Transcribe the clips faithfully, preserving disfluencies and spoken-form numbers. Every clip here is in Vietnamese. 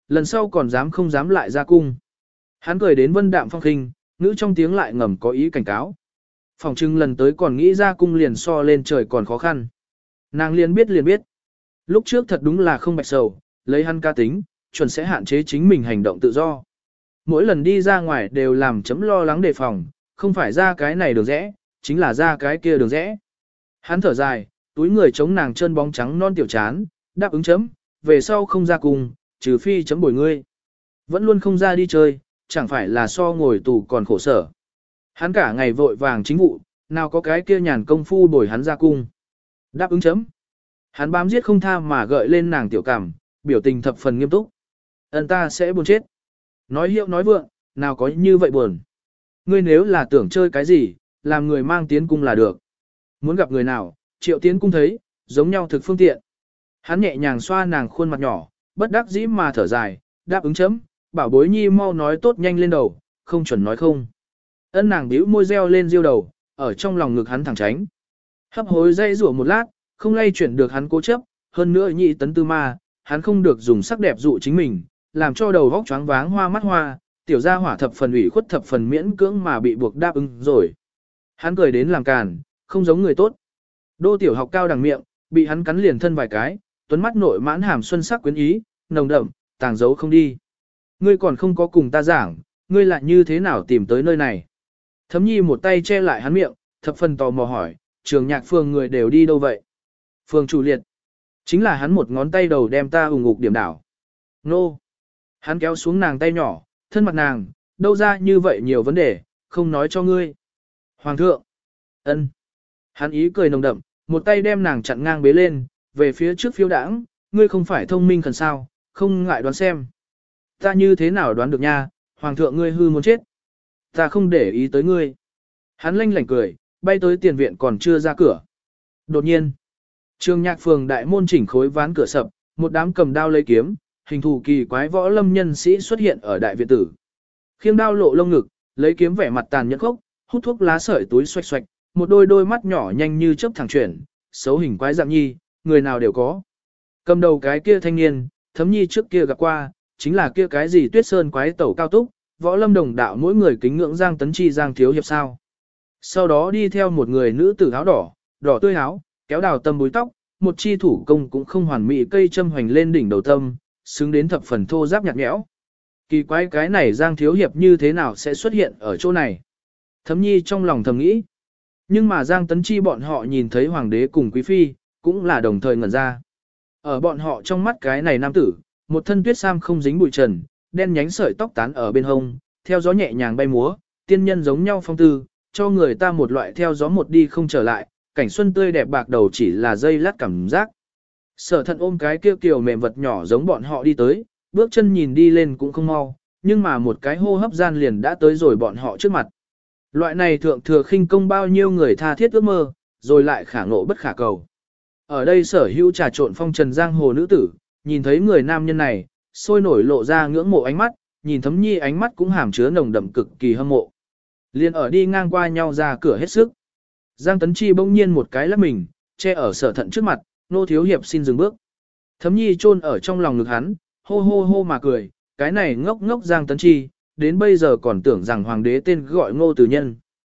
lần sau còn dám không dám lại ra cung. Hắn cười đến vân đạm phong khinh, ngữ trong tiếng lại ngầm có ý cảnh cáo. Phòng trưng lần tới còn nghĩ ra cung liền so lên trời còn khó khăn. Nàng liền biết liền biết. Lúc trước thật đúng là không bạch sầu, lấy hắn ca tính, chuẩn sẽ hạn chế chính mình hành động tự do. Mỗi lần đi ra ngoài đều làm chấm lo lắng đề phòng, không phải ra cái này đường rẽ, chính là ra cái kia đường rẽ. Hắn thở dài, túi người chống nàng chân bóng trắng non tiểu chán, đáp ứng chấm, về sau không ra cùng, trừ phi chấm bồi ngươi. Vẫn luôn không ra đi chơi, chẳng phải là so ngồi tù còn khổ sở. Hắn cả ngày vội vàng chính vụ, nào có cái kia nhàn công phu bồi hắn ra cung. Đáp ứng chấm. Hắn bám giết không tha mà gợi lên nàng tiểu cảm, biểu tình thập phần nghiêm túc. Ân ta sẽ buồn chết. Nói hiệu nói vượng, nào có như vậy buồn. Ngươi nếu là tưởng chơi cái gì, làm người mang tiến cung là được. Muốn gặp người nào, triệu tiến cung thấy, giống nhau thực phương tiện. Hắn nhẹ nhàng xoa nàng khuôn mặt nhỏ, bất đắc dĩ mà thở dài, đáp ứng chấm, bảo bối nhi mau nói tốt nhanh lên đầu, không chuẩn nói không. Ân nàng bĩu môi reo lên riêu đầu, ở trong lòng ngực hắn thẳng tránh. Hấp hối dây rủa một lát, không lay chuyển được hắn cố chấp, hơn nữa nhị tấn tư ma, hắn không được dùng sắc đẹp dụ chính mình, làm cho đầu vóc choáng váng hoa mắt hoa, tiểu gia hỏa thập phần ủy khuất thập phần miễn cưỡng mà bị buộc đáp ứng rồi. Hắn cười đến làm càn, không giống người tốt. Đô tiểu học cao đằng miệng, bị hắn cắn liền thân vài cái, tuấn mắt nội mãn hàm xuân sắc quyến ý, nồng đậm, tàng giấu không đi. Ngươi còn không có cùng ta giảng, ngươi lại như thế nào tìm tới nơi này. Thấm nhi một tay che lại hắn miệng, thập phần tò mò hỏi, trường nhạc phường người đều đi đâu vậy? Phường chủ liệt. Chính là hắn một ngón tay đầu đem ta ủng ngục điểm đảo. Nô. Hắn kéo xuống nàng tay nhỏ, thân mặt nàng, đâu ra như vậy nhiều vấn đề, không nói cho ngươi. Hoàng thượng. Ân. Hắn ý cười nồng đậm, một tay đem nàng chặn ngang bế lên, về phía trước phiêu đãng, ngươi không phải thông minh khẩn sao, không ngại đoán xem. Ta như thế nào đoán được nha, hoàng thượng ngươi hư muốn chết. Ta không để ý tới ngươi. Hắn lanh lảnh cười, bay tới tiền viện còn chưa ra cửa. Đột nhiên, trường nhạc phường đại môn chỉnh khối ván cửa sập, một đám cầm đao lấy kiếm, hình thù kỳ quái võ lâm nhân sĩ xuất hiện ở đại viện tử. Khiêng đao lộ lông ngực, lấy kiếm vẻ mặt tàn nhẫn khốc, hút thuốc lá sợi túi xoạch xoạch, một đôi đôi mắt nhỏ nhanh như chớp thẳng chuyển, xấu hình quái dạng nhi, người nào đều có. Cầm đầu cái kia thanh niên, Thấm nhi trước kia gặp qua, chính là kia cái gì Tuyết Sơn quái tẩu cao túc, võ lâm đồng đạo mỗi người kính ngưỡng Giang Tấn Chi Giang thiếu hiệp sao. Sau đó đi theo một người nữ tử áo đỏ, đỏ tươi áo, kéo đào tâm búi tóc, một chi thủ công cũng không hoàn mỹ cây châm hoành lên đỉnh đầu tâm, xứng đến thập phần thô giáp nhạt nhẽo. Kỳ quái cái này Giang thiếu hiệp như thế nào sẽ xuất hiện ở chỗ này? Thấm nhi trong lòng thầm nghĩ. Nhưng mà Giang Tấn Chi bọn họ nhìn thấy hoàng đế cùng quý phi, cũng là đồng thời ngẩn ra. Ở bọn họ trong mắt cái này nam tử, một thân tuyết sam không dính bụi trần, đen nhánh sợi tóc tán ở bên hông, theo gió nhẹ nhàng bay múa, tiên nhân giống nhau phong tư, cho người ta một loại theo gió một đi không trở lại, cảnh xuân tươi đẹp bạc đầu chỉ là dây lát cảm giác. Sở Thận ôm cái kêu kiều mềm vật nhỏ giống bọn họ đi tới, bước chân nhìn đi lên cũng không mau, nhưng mà một cái hô hấp gian liền đã tới rồi bọn họ trước mặt. Loại này thượng thừa khinh công bao nhiêu người tha thiết ước mơ, rồi lại khả ngộ bất khả cầu. Ở đây sở hữu trà trộn phong trần giang hồ nữ tử, nhìn thấy người nam nhân này, sôi nổi lộ ra ngưỡng mộ ánh mắt, nhìn Thấm nhi ánh mắt cũng hàm chứa nồng đậm cực kỳ hâm mộ. Liên ở đi ngang qua nhau ra cửa hết sức. Giang Tấn Chi bỗng nhiên một cái lắc mình, che ở Sở Thận trước mặt, nô thiếu hiệp xin dừng bước. Thấm nhi chôn ở trong lòng ngực hắn, hô hô hô mà cười, cái này ngốc ngốc Giang Tấn Chi, đến bây giờ còn tưởng rằng hoàng đế tên gọi Ngô Tử Nhân.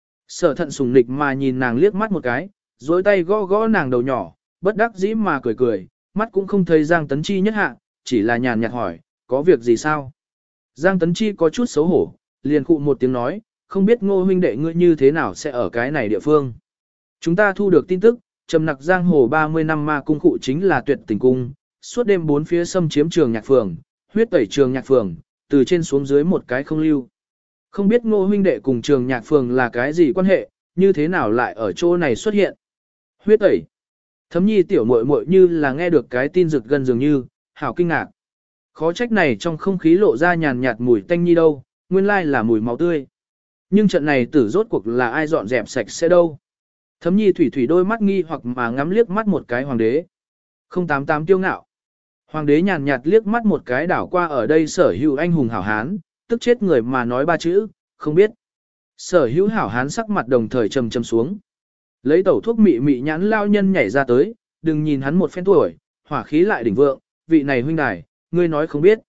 Sở Thận sùng nịch mà nhìn nàng liếc mắt một cái, dối tay gõ gõ nàng đầu nhỏ, bất đắc dĩ mà cười cười, mắt cũng không thấy Giang Tấn Chi nhất hạ, chỉ là nhàn nhạt hỏi, có việc gì sao? Giang Tấn Chi có chút xấu hổ, liền khụ một tiếng nói, không biết Ngô huynh đệ ngươi như thế nào sẽ ở cái này địa phương. Chúng ta thu được tin tức, trầm nặc giang hồ ba mươi năm ma cung khụ chính là tuyệt tình cung, suốt đêm bốn phía xâm chiếm trường nhạc phường, huyết tẩy trường nhạc phường, từ trên xuống dưới một cái không lưu. Không biết Ngô huynh đệ cùng trường nhạc phường là cái gì quan hệ, như thế nào lại ở chỗ này xuất hiện. Huyết tẩy. Thấm nhi tiểu muội muội như là nghe được cái tin rực gần dường như, hảo kinh ngạc. Khó trách này trong không khí lộ ra nhàn nhạt mùi tanh nhi đâu, nguyên lai là mùi máu tươi. Nhưng trận này tử rốt cuộc là ai dọn dẹp sạch sẽ đâu. Thấm nhi thủy thủy đôi mắt nghi hoặc mà ngắm liếc mắt một cái hoàng đế. không tám tám tiêu ngạo. Hoàng đế nhàn nhạt liếc mắt một cái đảo qua ở đây sở hữu anh hùng hảo hán, tức chết người mà nói ba chữ, không biết. Sở hữu hảo hán sắc mặt đồng thời trầm trầm xuống. Lấy tẩu thuốc mị mị nhãn lao nhân nhảy ra tới, đừng nhìn hắn một phen tuổi, hỏa khí lại đỉnh vượng, vị này huynh đài, ngươi nói không biết.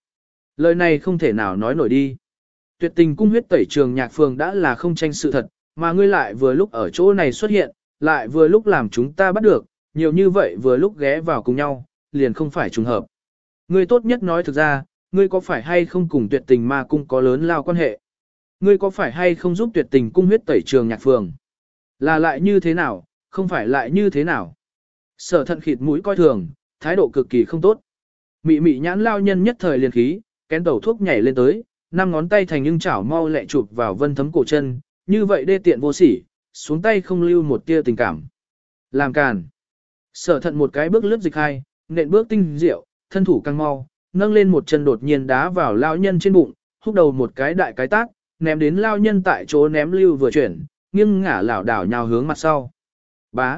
Lời này không thể nào nói nổi đi. Tuyệt tình cung huyết tẩy trường nhạc phường đã là không tranh sự thật, mà ngươi lại vừa lúc ở chỗ này xuất hiện, lại vừa lúc làm chúng ta bắt được, nhiều như vậy vừa lúc ghé vào cùng nhau, liền không phải trùng hợp. Ngươi tốt nhất nói thực ra, ngươi có phải hay không cùng tuyệt tình ma cung có lớn lao quan hệ? Ngươi có phải hay không giúp tuyệt tình cung huyết tẩy trường nhạc phường? Là lại như thế nào, không phải lại như thế nào? Sở thận khịt mũi coi thường, thái độ cực kỳ không tốt. Mị mị nhãn lao nhân nhất thời liền khí, kén tẩu thuốc nhảy lên tới, năm ngón tay thành nhưng chảo mau lẹ chụp vào Vân Thấm cổ chân, như vậy đê tiện vô sỉ, xuống tay không lưu một tia tình cảm. Làm càn. Sở thận một cái bước lướt dịch hai, nện bước tinh diệu, thân thủ căng mau, nâng lên một chân đột nhiên đá vào lao nhân trên bụng, húc đầu một cái đại cái tác, ném đến lao nhân tại chỗ ném lưu vừa chuyển, nghiêng ngả lảo đảo nhào hướng mặt sau. Bá.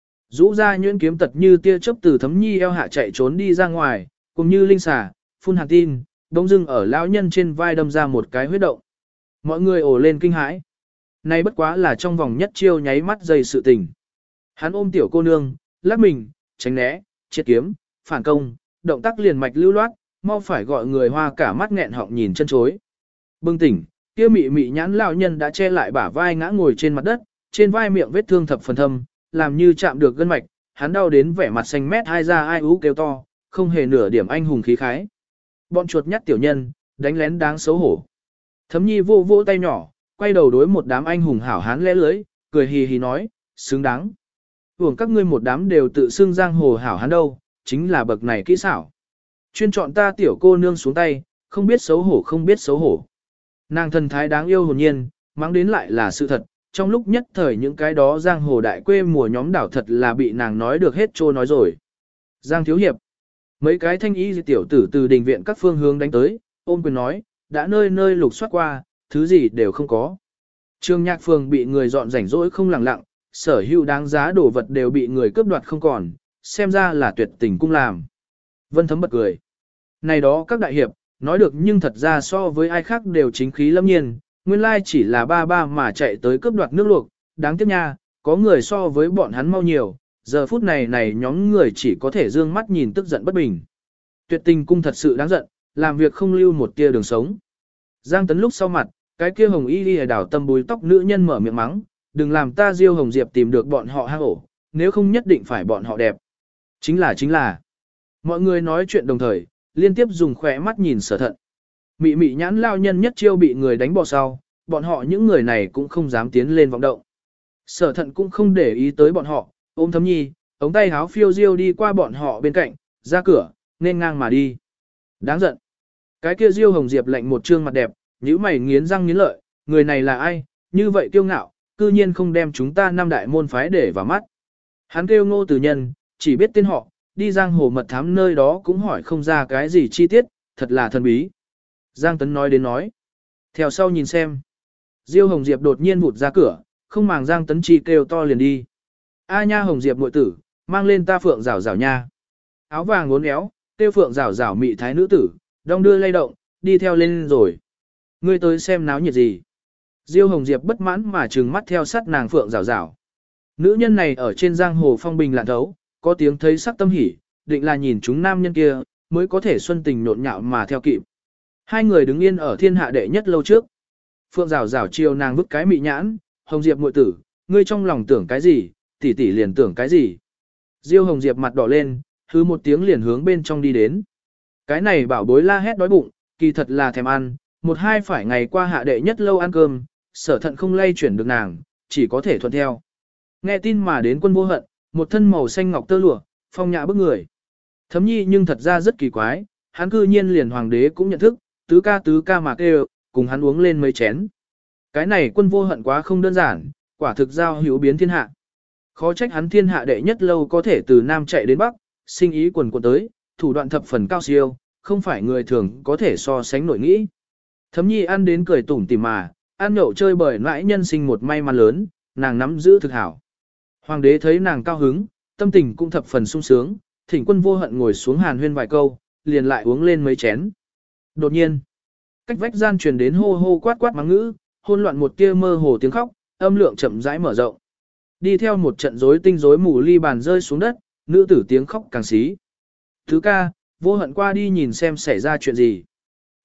Rũ ra nhuyễn kiếm tật như tia chớp từ Thấm Nhi eo hạ chạy trốn đi ra ngoài, cùng như linh xà, phun hàn tin, bỗng dưng ở lão nhân trên vai đâm ra một cái huyết động. Mọi người ồ lên kinh hãi. Nay bất quá là trong vòng nhất chiêu nháy mắt dày sự tình. Hắn ôm tiểu cô nương, lắc mình, tránh né, triệt kiếm, phản công, động tác liền mạch lưu loát, mau phải gọi người hoa cả mắt nghẹn họng nhìn chân chối. Bừng tỉnh, kia mị mị nhãn lão nhân đã che lại bả vai ngã ngồi trên mặt đất, trên vai miệng vết thương thập phần thâm, làm như chạm được gân mạch, hắn đau đến vẻ mặt xanh mét hai ra ai ú kêu to, không hề nửa điểm anh hùng khí khái. Bọn chuột nhắt tiểu nhân, đánh lén đáng xấu hổ. Thấm Nhi vô vô tay nhỏ, quay đầu đối một đám anh hùng hảo hán lẽ lưới, cười hì hì nói, xứng đáng. Hưởng các ngươi một đám đều tự xưng giang hồ hảo hán đâu, chính là bậc này kỹ xảo. Chuyên chọn ta tiểu cô nương xuống tay, không biết xấu hổ không biết xấu hổ. Nàng thần thái đáng yêu hồn nhiên, mắng đến lại là sự thật, trong lúc nhất thời những cái đó giang hồ đại quê mùa nhóm đảo thật là bị nàng nói được hết trô nói rồi. Giang thiếu hiệp. Mấy cái thanh y tiểu tử từ đình viện các phương hướng đánh tới, ôm quyền nói, đã nơi nơi lục soát qua, thứ gì đều không có. Trường nhạc phường bị người dọn rảnh rỗi không lặng lặng, sở hữu đáng giá đồ vật đều bị người cướp đoạt không còn, xem ra là tuyệt tình cung làm. Vân Thấm bật cười. Này đó các đại hiệp, nói được nhưng thật ra so với ai khác đều chính khí lâm nhiên, nguyên lai chỉ là ba ba mà chạy tới cướp đoạt nước luộc, đáng tiếc nha, có người so với bọn hắn mau nhiều, giờ phút này này nhóm người chỉ có thể dương mắt nhìn tức giận bất bình. Tuyệt tình cung thật sự đáng giận, làm việc không lưu một tia đường sống. Giang Tấn lúc sau mặt, cái kia hồng y đi đảo tâm búi tóc nữ nhân mở miệng mắng, đừng làm ta Diêu Hồng Diệp tìm được bọn họ hang ổ, nếu không nhất định phải bọn họ đẹp. Chính là chính là. Mọi người nói chuyện đồng thời, liên tiếp dùng khỏe mắt nhìn Sở Thận. Mị mị nhãn lao nhân nhất chiêu bị người đánh bỏ sau, bọn họ những người này cũng không dám tiến lên vọng động. Sở Thận cũng không để ý tới bọn họ, ôm Thấm Nhi, ống tay háo phiêu diêu đi qua bọn họ bên cạnh, ra cửa, nên ngang mà đi. Đáng giận. Cái kia Diêu Hồng Diệp lạnh một trương mặt đẹp, nhíu mày nghiến răng nghiến lợi, người này là ai, như vậy kiêu ngạo, cư nhiên không đem chúng ta năm đại môn phái để vào mắt. Hắn kêu Ngô Tử Nhân, chỉ biết tên họ, đi giang hồ mật thám nơi đó cũng hỏi không ra cái gì chi tiết, thật là thần bí. Giang Tấn nói đến nói. Theo sau nhìn xem. Diêu Hồng Diệp đột nhiên vụt ra cửa, không màng Giang Tấn chi kêu to liền đi. A nha Hồng Diệp muội tử, mang lên ta phượng rảo rảo nha. Áo vàng uốn éo, tiêu phượng rảo rảo mị thái nữ tử, đong đưa lay động, đi theo lên rồi. Ngươi tới xem náo nhiệt gì. Diêu Hồng Diệp bất mãn mà trừng mắt theo sát nàng phượng rảo rảo. Nữ nhân này ở trên giang hồ phong bình lạn thấu, có tiếng thấy sắc tâm hỉ, định là nhìn chúng nam nhân kia, mới có thể xuân tình nhộn nhạo mà theo kịp. Hai người đứng yên ở thiên hạ đệ nhất lâu trước. Phượng rảo rảo chiều nàng vứt cái mị nhãn, Hồng Diệp muội tử, ngươi trong lòng tưởng cái gì, tỷ tỷ liền tưởng cái gì. Diêu Hồng Diệp mặt đỏ lên, hứ một tiếng liền hướng bên trong đi đến. Cái này bảo bối la hét đói bụng, kỳ thật là thèm ăn, một hai phải ngày qua hạ đệ nhất lâu ăn cơm, Sở Thận không lay chuyển được nàng, chỉ có thể thuận theo. Nghe tin mà đến Quân Vô Hận, một thân màu xanh ngọc tơ lụa, phong nhã bức người. Thấm Nhi nhưng thật ra rất kỳ quái, hắn cư nhiên liền hoàng đế cũng nhận thức, tứ ca tứ ca mà kêu, cùng hắn uống lên mấy chén. Cái này Quân Vô Hận quá không đơn giản, quả thực giao hữu biến thiên hạ. Khó trách hắn thiên hạ đệ nhất lâu có thể từ Nam chạy đến Bắc, sinh ý quần quần tới, thủ đoạn thập phần cao siêu, không phải người thường có thể so sánh nổi nghĩ. Thấm Nhi ăn đến cười tủm tỉm mà, ăn nhậu chơi bời nãi nhân sinh một may mắn lớn, nàng nắm giữ thực hảo. Hoàng đế thấy nàng cao hứng, tâm tình cũng thập phần sung sướng, thỉnh Quân Vô Hận ngồi xuống hàn huyên vài câu, liền lại uống lên mấy chén. Đột nhiên, cách vách gian truyền đến hô hô quát quát mắng ngữ, hôn loạn một tia mơ hồ tiếng khóc, âm lượng chậm rãi mở rộng. Đi theo một trận rối tinh rối mù ly bàn rơi xuống đất, nữ tử tiếng khóc càng xí. Thứ ca, Vô Hận qua đi nhìn xem xảy ra chuyện gì.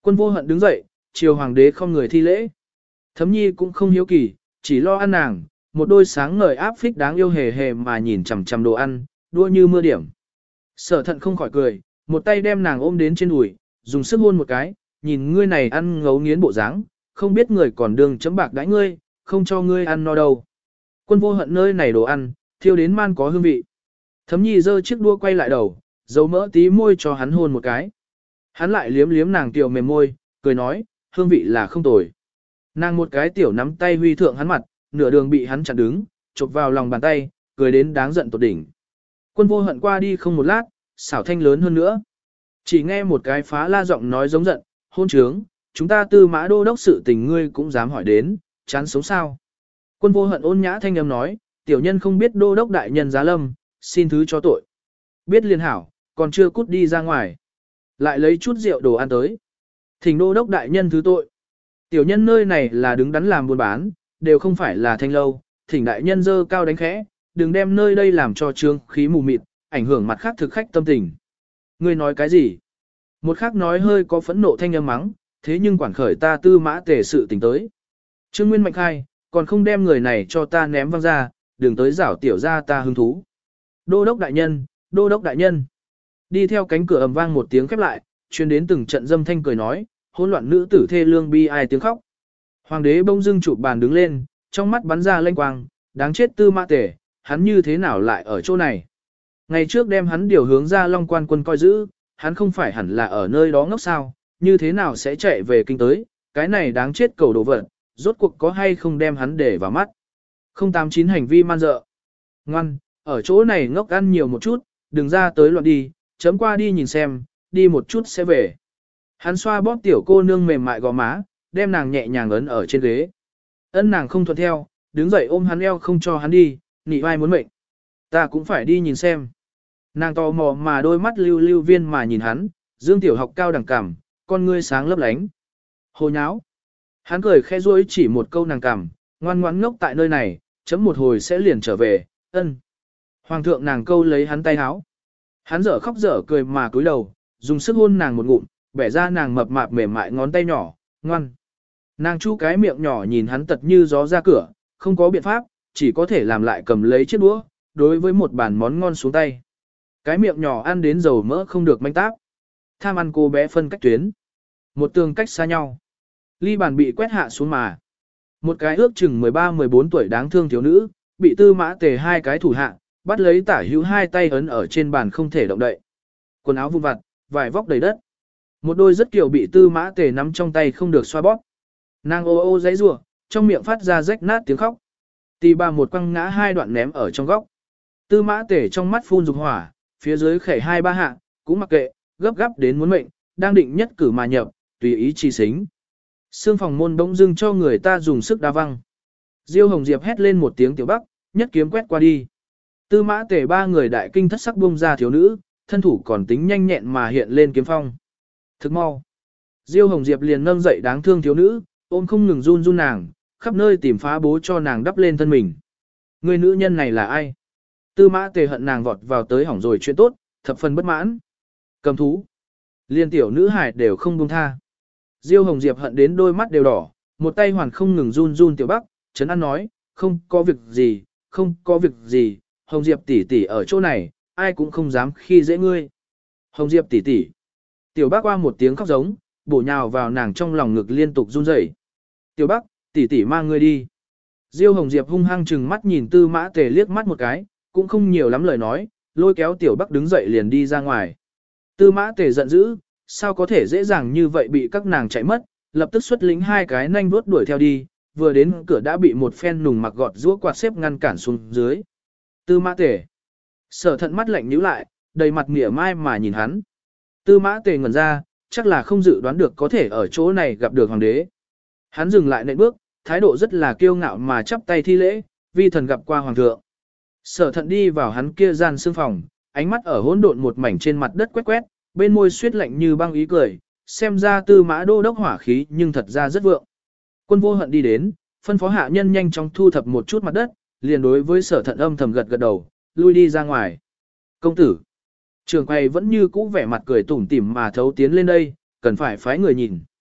Quân Vô Hận đứng dậy, chiều hoàng đế không người thi lễ. Thấm nhi cũng không hiếu kỳ, chỉ lo ăn nàng, một đôi sáng ngời áp phích đáng yêu hề hề mà nhìn chằm chằm đồ ăn, đua như mưa điểm. Sở Thận không khỏi cười, một tay đem nàng ôm đến trên đùi, dùng sức hôn một cái, nhìn ngươi này ăn ngấu nghiến bộ dáng, không biết người còn đường chấm bạc đãi ngươi, không cho ngươi ăn no đâu. Quân Vô Hận nơi này đồ ăn, thiêu đến man có hương vị. Thấm nhi giơ chiếc đua quay lại đầu, dấu mỡ tí môi cho hắn hôn một cái. Hắn lại liếm liếm nàng tiểu mềm môi, cười nói, hương vị là không tồi. Nàng một cái tiểu nắm tay huy thượng hắn mặt, nửa đường bị hắn chặn đứng, chụp vào lòng bàn tay, cười đến đáng giận tột đỉnh. Quân Vô Hận qua đi không một lát, xảo thanh lớn hơn nữa. Chỉ nghe một cái phá la giọng nói giống giận, hôn trướng, chúng ta Tư Mã đô đốc sự tình ngươi cũng dám hỏi đến, chán sống sao. Quân Vô Hận ôn nhã thanh âm nói, tiểu nhân không biết đô đốc đại nhân giá lâm, xin thứ cho tội. Biết liền hảo, còn chưa cút đi ra ngoài. Lại lấy chút rượu đồ ăn tới. Thỉnh đô đốc đại nhân thứ tội. Tiểu nhân nơi này là đứng đắn làm buôn bán, đều không phải là thanh lâu, thỉnh đại nhân dơ cao đánh khẽ, đừng đem nơi đây làm cho trương khí mù mịt, ảnh hưởng mặt khác thực khách tâm tình. Ngươi nói cái gì? Một khác nói hơi có phẫn nộ thanh âm mắng, thế nhưng quản khởi ta Tư Mã Tề sự tình tới. Trương Nguyên mạnh khai, còn không đem người này cho ta ném văng ra, đừng tới rảo tiểu ra ta hứng thú. Đô đốc đại nhân, đô đốc đại nhân. Đi theo cánh cửa ầm vang một tiếng khép lại, truyền đến từng trận dâm thanh cười nói, hỗn loạn nữ tử thê lương bi ai tiếng khóc. Hoàng đế bỗng dưng chụp bàn đứng lên, trong mắt bắn ra lanh quang, đáng chết Tư Mã Tề, hắn như thế nào lại ở chỗ này? Ngày trước đem hắn điều hướng ra Long Quan quân coi giữ, hắn không phải hẳn là ở nơi đó ngốc sao, như thế nào sẽ chạy về kinh tới, cái này đáng chết cầu đồ vật, rốt cuộc có hay không đem hắn để vào mắt. không tám chín hành vi man dợ. Ngoan, ở chỗ này ngốc ăn nhiều một chút, đừng ra tới loạn đi, chấm qua đi nhìn xem, đi một chút sẽ về. Hắn xoa bóp tiểu cô nương mềm mại gò má, đem nàng nhẹ nhàng ấn ở trên ghế. Ân nàng không thuận theo, đứng dậy ôm hắn eo không cho hắn đi, nị vai muốn mệnh. Ta cũng phải đi nhìn xem. Nàng tò mò mà đôi mắt lưu lưu viên mà nhìn hắn, dương tiểu học cao đẳng cảm, con ngươi sáng lấp lánh. Hồ nháo. Hắn cười khẽ ruôi chỉ một câu nàng cảm, ngoan ngoãn ngốc tại nơi này, chấm một hồi sẽ liền trở về, ân. Hoàng thượng nàng câu lấy hắn tay háo. Hắn dở khóc dở cười mà cúi đầu, dùng sức hôn nàng một ngụm, bẻ ra nàng mập mạp mềm mại ngón tay nhỏ, ngoan. Nàng chu cái miệng nhỏ nhìn hắn tật như gió ra cửa, không có biện pháp, chỉ có thể làm lại cầm lấy chiếc đũa, đối với một bàn món ngon xuống tay. Cái miệng nhỏ ăn đến dầu mỡ không được manh táp. Tham ăn cô bé phân cách tuyến. Một tường cách xa nhau. Ly bàn bị quét hạ xuống mà. Một cái ước chừng mười ba mười bốn tuổi đáng thương thiếu nữ, bị Tư Mã Tề hai cái thủ hạ, bắt lấy tả hữu hai tay ấn ở trên bàn không thể động đậy. Quần áo vụn vặt, vải vóc đầy đất. Một đôi rất kiểu bị Tư Mã Tề nắm trong tay không được xoa bóp. Nàng ô ô giãy giụa, trong miệng phát ra rách nát tiếng khóc. Tì bà một quăng ngã hai đoạn ném ở trong góc. Tư Mã Tề trong mắt phun dục hỏa, phía dưới khẩy hai ba hạ, cũng mặc kệ, gấp gáp đến muốn mệnh, đang định nhất cử mà nhập, tùy ý chi xính. Sương phòng môn bỗng dưng cho người ta dùng sức đá văng. Diêu Hồng Diệp hét lên một tiếng tiểu bắc, nhất kiếm quét qua đi. Tư Mã Tề ba người đại kinh thất sắc buông ra thiếu nữ, thân thủ còn tính nhanh nhẹn mà hiện lên kiếm phong. Thức mau. Diêu Hồng Diệp liền nâng dậy đáng thương thiếu nữ, ôm không ngừng run run nàng, khắp nơi tìm phá bố cho nàng đắp lên thân mình. Người nữ nhân này là ai? Tư Mã Tề hận nàng vọt vào tới hỏng rồi chuyện tốt, thập phần bất mãn. Cầm thú. Liên tiểu nữ hải đều không buông tha. Diêu Hồng Diệp hận đến đôi mắt đều đỏ, một tay hoàn không ngừng run run tiểu bắc, Trấn An nói, không có việc gì, không có việc gì, Hồng Diệp tỷ tỷ ở chỗ này, ai cũng không dám khi dễ ngươi. Hồng Diệp tỷ tỷ. Tiểu Bắc qua một tiếng khóc giống, bổ nhào vào nàng trong lòng ngực liên tục run rẩy. Tiểu Bắc, tỷ tỷ mang ngươi đi. Diêu Hồng Diệp hung hăng chừng mắt nhìn Tư Mã Tề liếc mắt một cái, cũng không nhiều lắm lời nói, lôi kéo Tiểu Bắc đứng dậy liền đi ra ngoài. Tư Mã Tề giận dữ, sao có thể dễ dàng như vậy bị các nàng chạy mất, lập tức xuất lính hai cái nanh vuốt đuổi theo đi, vừa đến cửa đã bị một phen nùng mặc gọt giũa quạt xếp ngăn cản xuống dưới. Tư Mã Tề. Sở Thận mắt lạnh nhíu lại, đầy mặt mỉa mai mà nhìn hắn. Tư Mã Tề ngẩn ra, chắc là không dự đoán được có thể ở chỗ này gặp được hoàng đế. Hắn dừng lại nện bước, thái độ rất là kiêu ngạo mà chắp tay thi lễ, vi thần gặp qua hoàng thượng. Sở Thận đi vào hắn kia gian xương phòng, ánh mắt ở hỗn độn một mảnh trên mặt đất quét quét, bên môi suýt lạnh như băng ý cười, xem ra Tư Mã đô đốc hỏa khí nhưng thật ra rất vượng. Quân Vô Hận đi đến, phân phó hạ nhân nhanh chóng thu thập một chút mặt đất, liền đối với Sở Thận âm thầm gật gật đầu, lui đi ra ngoài. Công tử. Trường quay vẫn như cũ vẻ mặt cười tủm tỉm mà thấu tiến lên đây, cần phải phái người nhìn.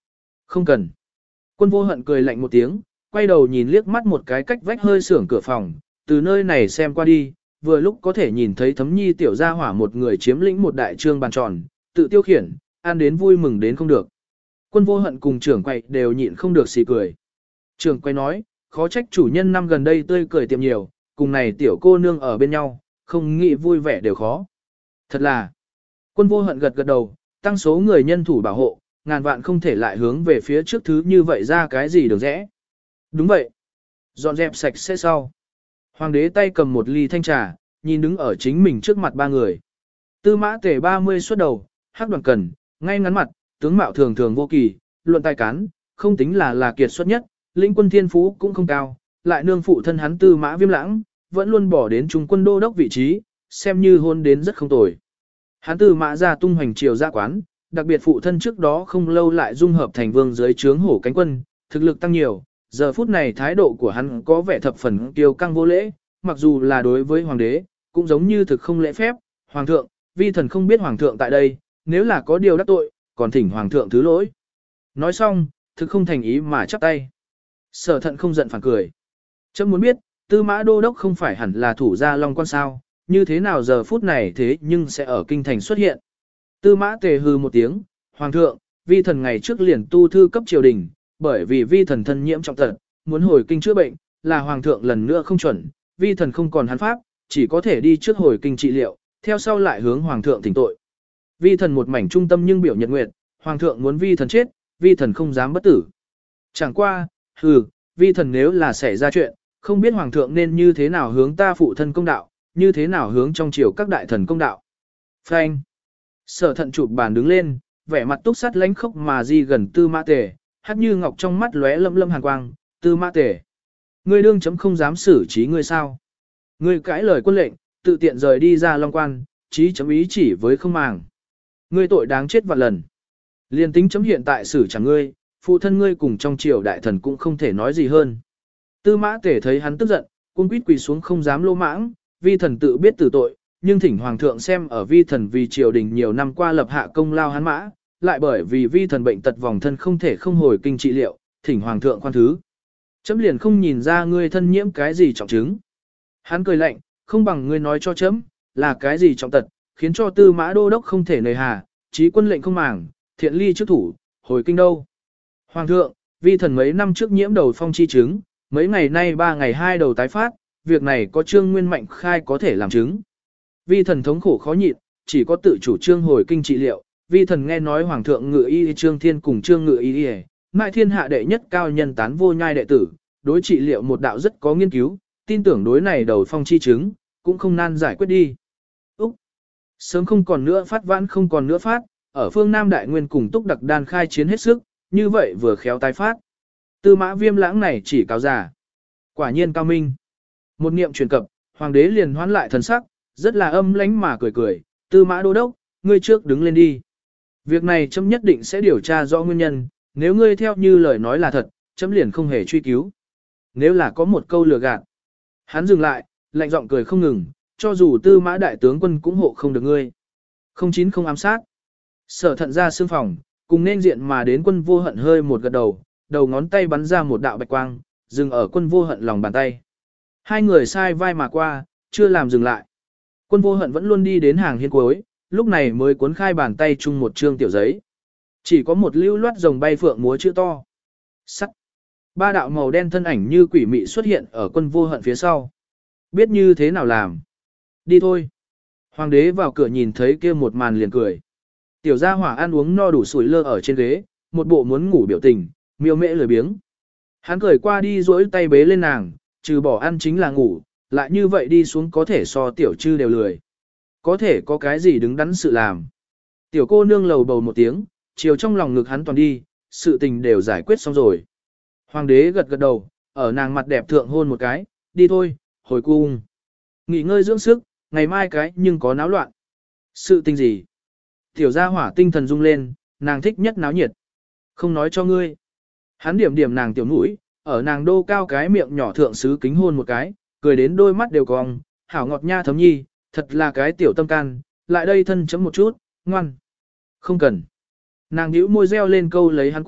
Không cần. Quân vô hận cười lạnh một tiếng, quay đầu nhìn liếc mắt một cái cách vách hơi sưởng cửa phòng, từ nơi này xem qua đi, vừa lúc có thể nhìn thấy Thấm Nhi tiểu gia hỏa một người chiếm lĩnh một đại trương bàn tròn, tự tiêu khiển, ăn đến vui mừng đến không được. Quân vô hận cùng trưởng quay đều nhịn không được xì cười. Trưởng quay nói, khó trách chủ nhân năm gần đây tươi cười tiệm nhiều, cùng này tiểu cô nương ở bên nhau, không nghĩ vui vẻ đều khó. Thật là, quân vô hận gật gật đầu, tăng số người nhân thủ bảo hộ, ngàn vạn không thể lại hướng về phía trước thứ như vậy ra cái gì được rẽ. Đúng vậy. Dọn dẹp sạch sẽ sau. Hoàng đế tay cầm một ly thanh trà, nhìn đứng ở chính mình trước mặt ba người. Tư mã tể ba mươi xuất đầu, hắc đoàn cần, ngay ngắn mặt, tướng mạo thường thường vô kỳ, luận tài cán, không tính là là kiệt xuất nhất, lĩnh quân thiên phú cũng không cao, lại nương phụ thân hắn tư mã viêm lãng, vẫn luôn bỏ đến trung quân đô đốc vị trí, xem như hôn đến rất không tồi. Hắn tư mã ra tung hoành triều gia quán, đặc biệt phụ thân trước đó không lâu lại dung hợp thành vương dưới trướng hổ cánh quân, thực lực tăng nhiều, giờ phút này thái độ của hắn có vẻ thập phần kiêu căng vô lễ, mặc dù là đối với hoàng đế, cũng giống như thực không lễ phép, hoàng thượng, vi thần không biết hoàng thượng tại đây, nếu là có điều đắc tội, còn thỉnh hoàng thượng thứ lỗi. Nói xong, thực không thành ý mà chắp tay. Sở thận không giận phản cười. Chấm muốn biết, tư mã đô đốc không phải hẳn là thủ gia long quan sao, như thế nào giờ phút này thế nhưng sẽ ở kinh thành xuất hiện. Tư mã tề hư một tiếng, hoàng thượng, vi thần ngày trước liền tu thư cấp triều đình, bởi vì vi thần thân nhiễm trọng tật, muốn hồi kinh chữa bệnh, là hoàng thượng lần nữa không chuẩn, vi thần không còn hắn pháp, chỉ có thể đi trước hồi kinh trị liệu, theo sau lại hướng hoàng thượng thỉnh tội. Vi thần một mảnh trung tâm nhưng biểu nhật nguyệt, hoàng thượng muốn vi thần chết, vi thần không dám bất tử. Chẳng qua, hừ, vi thần nếu là xảy ra chuyện, không biết hoàng thượng nên như thế nào hướng ta phụ thân công đạo, như thế nào hướng trong triều các đại thần công đạo. Phanh. Sở thận chụp bàn đứng lên, vẻ mặt túc sắt lánh khốc mà di gần tư mã tề, hát như ngọc trong mắt lóe lâm lâm hàn quang, tư mã tề. Ngươi đương chấm không dám xử trí ngươi sao. Ngươi cãi lời quân lệnh, tự tiện rời đi ra long quan, trí chấm ý chỉ với không màng. Ngươi tội đáng chết vạn lần. Liên tính chấm hiện tại xử chẳng ngươi, phụ thân ngươi cùng trong triều đại thần cũng không thể nói gì hơn. Tư mã tể thấy hắn tức giận, cung quýt quỳ xuống không dám lô mãng, vi thần tự biết tử tội, nhưng thỉnh hoàng thượng xem ở vi thần vì triều đình nhiều năm qua lập hạ công lao hắn mã, lại bởi vì vi thần bệnh tật vòng thân không thể không hồi kinh trị liệu, thỉnh hoàng thượng khoan thứ. Chấm liền không nhìn ra ngươi thân nhiễm cái gì trọng chứng. Hắn cười lạnh, không bằng ngươi nói cho chấm, là cái gì trọng tật, khiến cho tư mã đô đốc không thể nề hà, trí quân lệnh không màng, thiện ly trước thủ, hồi kinh đâu. Hoàng thượng, vi thần mấy năm trước nhiễm đầu phong chi chứng, mấy ngày nay ba ngày hai đầu tái phát, việc này có trương nguyên mạnh khai có thể làm chứng. Vi thần thống khổ khó nhịn, chỉ có tự chủ trương hồi kinh trị liệu, vi thần nghe nói hoàng thượng ngự y trương thiên cùng trương ngự y y, mại thiên hạ đệ nhất cao nhân tán vô nhai đệ tử, đối trị liệu một đạo rất có nghiên cứu, tin tưởng đối này đầu phong chi chứng, cũng không nan giải quyết đi. Úc! Sớm không còn nữa phát vãn không còn nữa phát, ở phương Nam Đại Nguyên cùng Túc Đặc Đan khai chiến hết sức, như vậy vừa khéo tái phát. Tư mã viêm lãng này chỉ cáo giả. Quả nhiên cao minh. Một niệm truyền cập, hoàng đế liền hoán lại thần sắc, rất là âm lánh mà cười cười, tư mã đô đốc, ngươi trước đứng lên đi. Việc này chấm nhất định sẽ điều tra rõ nguyên nhân, nếu ngươi theo như lời nói là thật, chấm liền không hề truy cứu. Nếu là có một câu lừa gạt. Hắn dừng lại, lạnh giọng cười không ngừng, cho dù tư mã đại tướng quân cũng hộ không được ngươi. Không chín không ám sát. Sở thận ra xương phòng, cùng nên diện mà đến quân vô hận hơi một gật đầu, đầu ngón tay bắn ra một đạo bạch quang, dừng ở quân vô hận lòng bàn tay. Hai người sai vai mà qua, chưa làm dừng lại. Quân vô hận vẫn luôn đi đến hàng hiên cuối, lúc này mới cuốn khai bàn tay chung một trương tiểu giấy. Chỉ có một lưu loát rồng bay phượng múa chữ to. Sắt. Ba đạo màu đen thân ảnh như quỷ mị xuất hiện ở quân vô hận phía sau. Biết như thế nào làm. Đi thôi. Hoàng đế vào cửa nhìn thấy kia một màn liền cười. Tiểu gia hỏa ăn uống no đủ sủi lơ ở trên ghế, một bộ muốn ngủ biểu tình, miêu mễ lười biếng. Hắn cười qua đi duỗi tay bế lên nàng, trừ bỏ ăn chính là ngủ, lại như vậy đi xuống có thể so tiểu trư đều lười. Có thể có cái gì đứng đắn sự làm. Tiểu cô nương lầu bầu một tiếng, chiều trong lòng ngực hắn toàn đi, sự tình đều giải quyết xong rồi. Hoàng đế gật gật đầu, ở nàng mặt đẹp thượng hôn một cái, đi thôi, hồi cung. Nghỉ ngơi dưỡng sức, ngày mai cái nhưng có náo loạn. Sự tình gì? Tiểu gia hỏa tinh thần rung lên, nàng thích nhất náo nhiệt. Không nói cho ngươi. Hắn điểm điểm nàng tiểu mũi, ở nàng đô cao cái miệng nhỏ thượng sứ kính hôn một cái, cười đến đôi mắt đều cong, hảo ngọt nha Thấm Nhi, thật là cái tiểu tâm can, lại đây thân chấm một chút, ngoan. Không cần. Nàng nhíu môi reo lên câu lấy hắn cổ,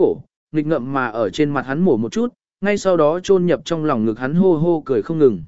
nghịch ngậm mà ở trên mặt hắn mổ một chút, ngay sau đó chôn nhập trong lòng ngực hắn hô hô cười không ngừng.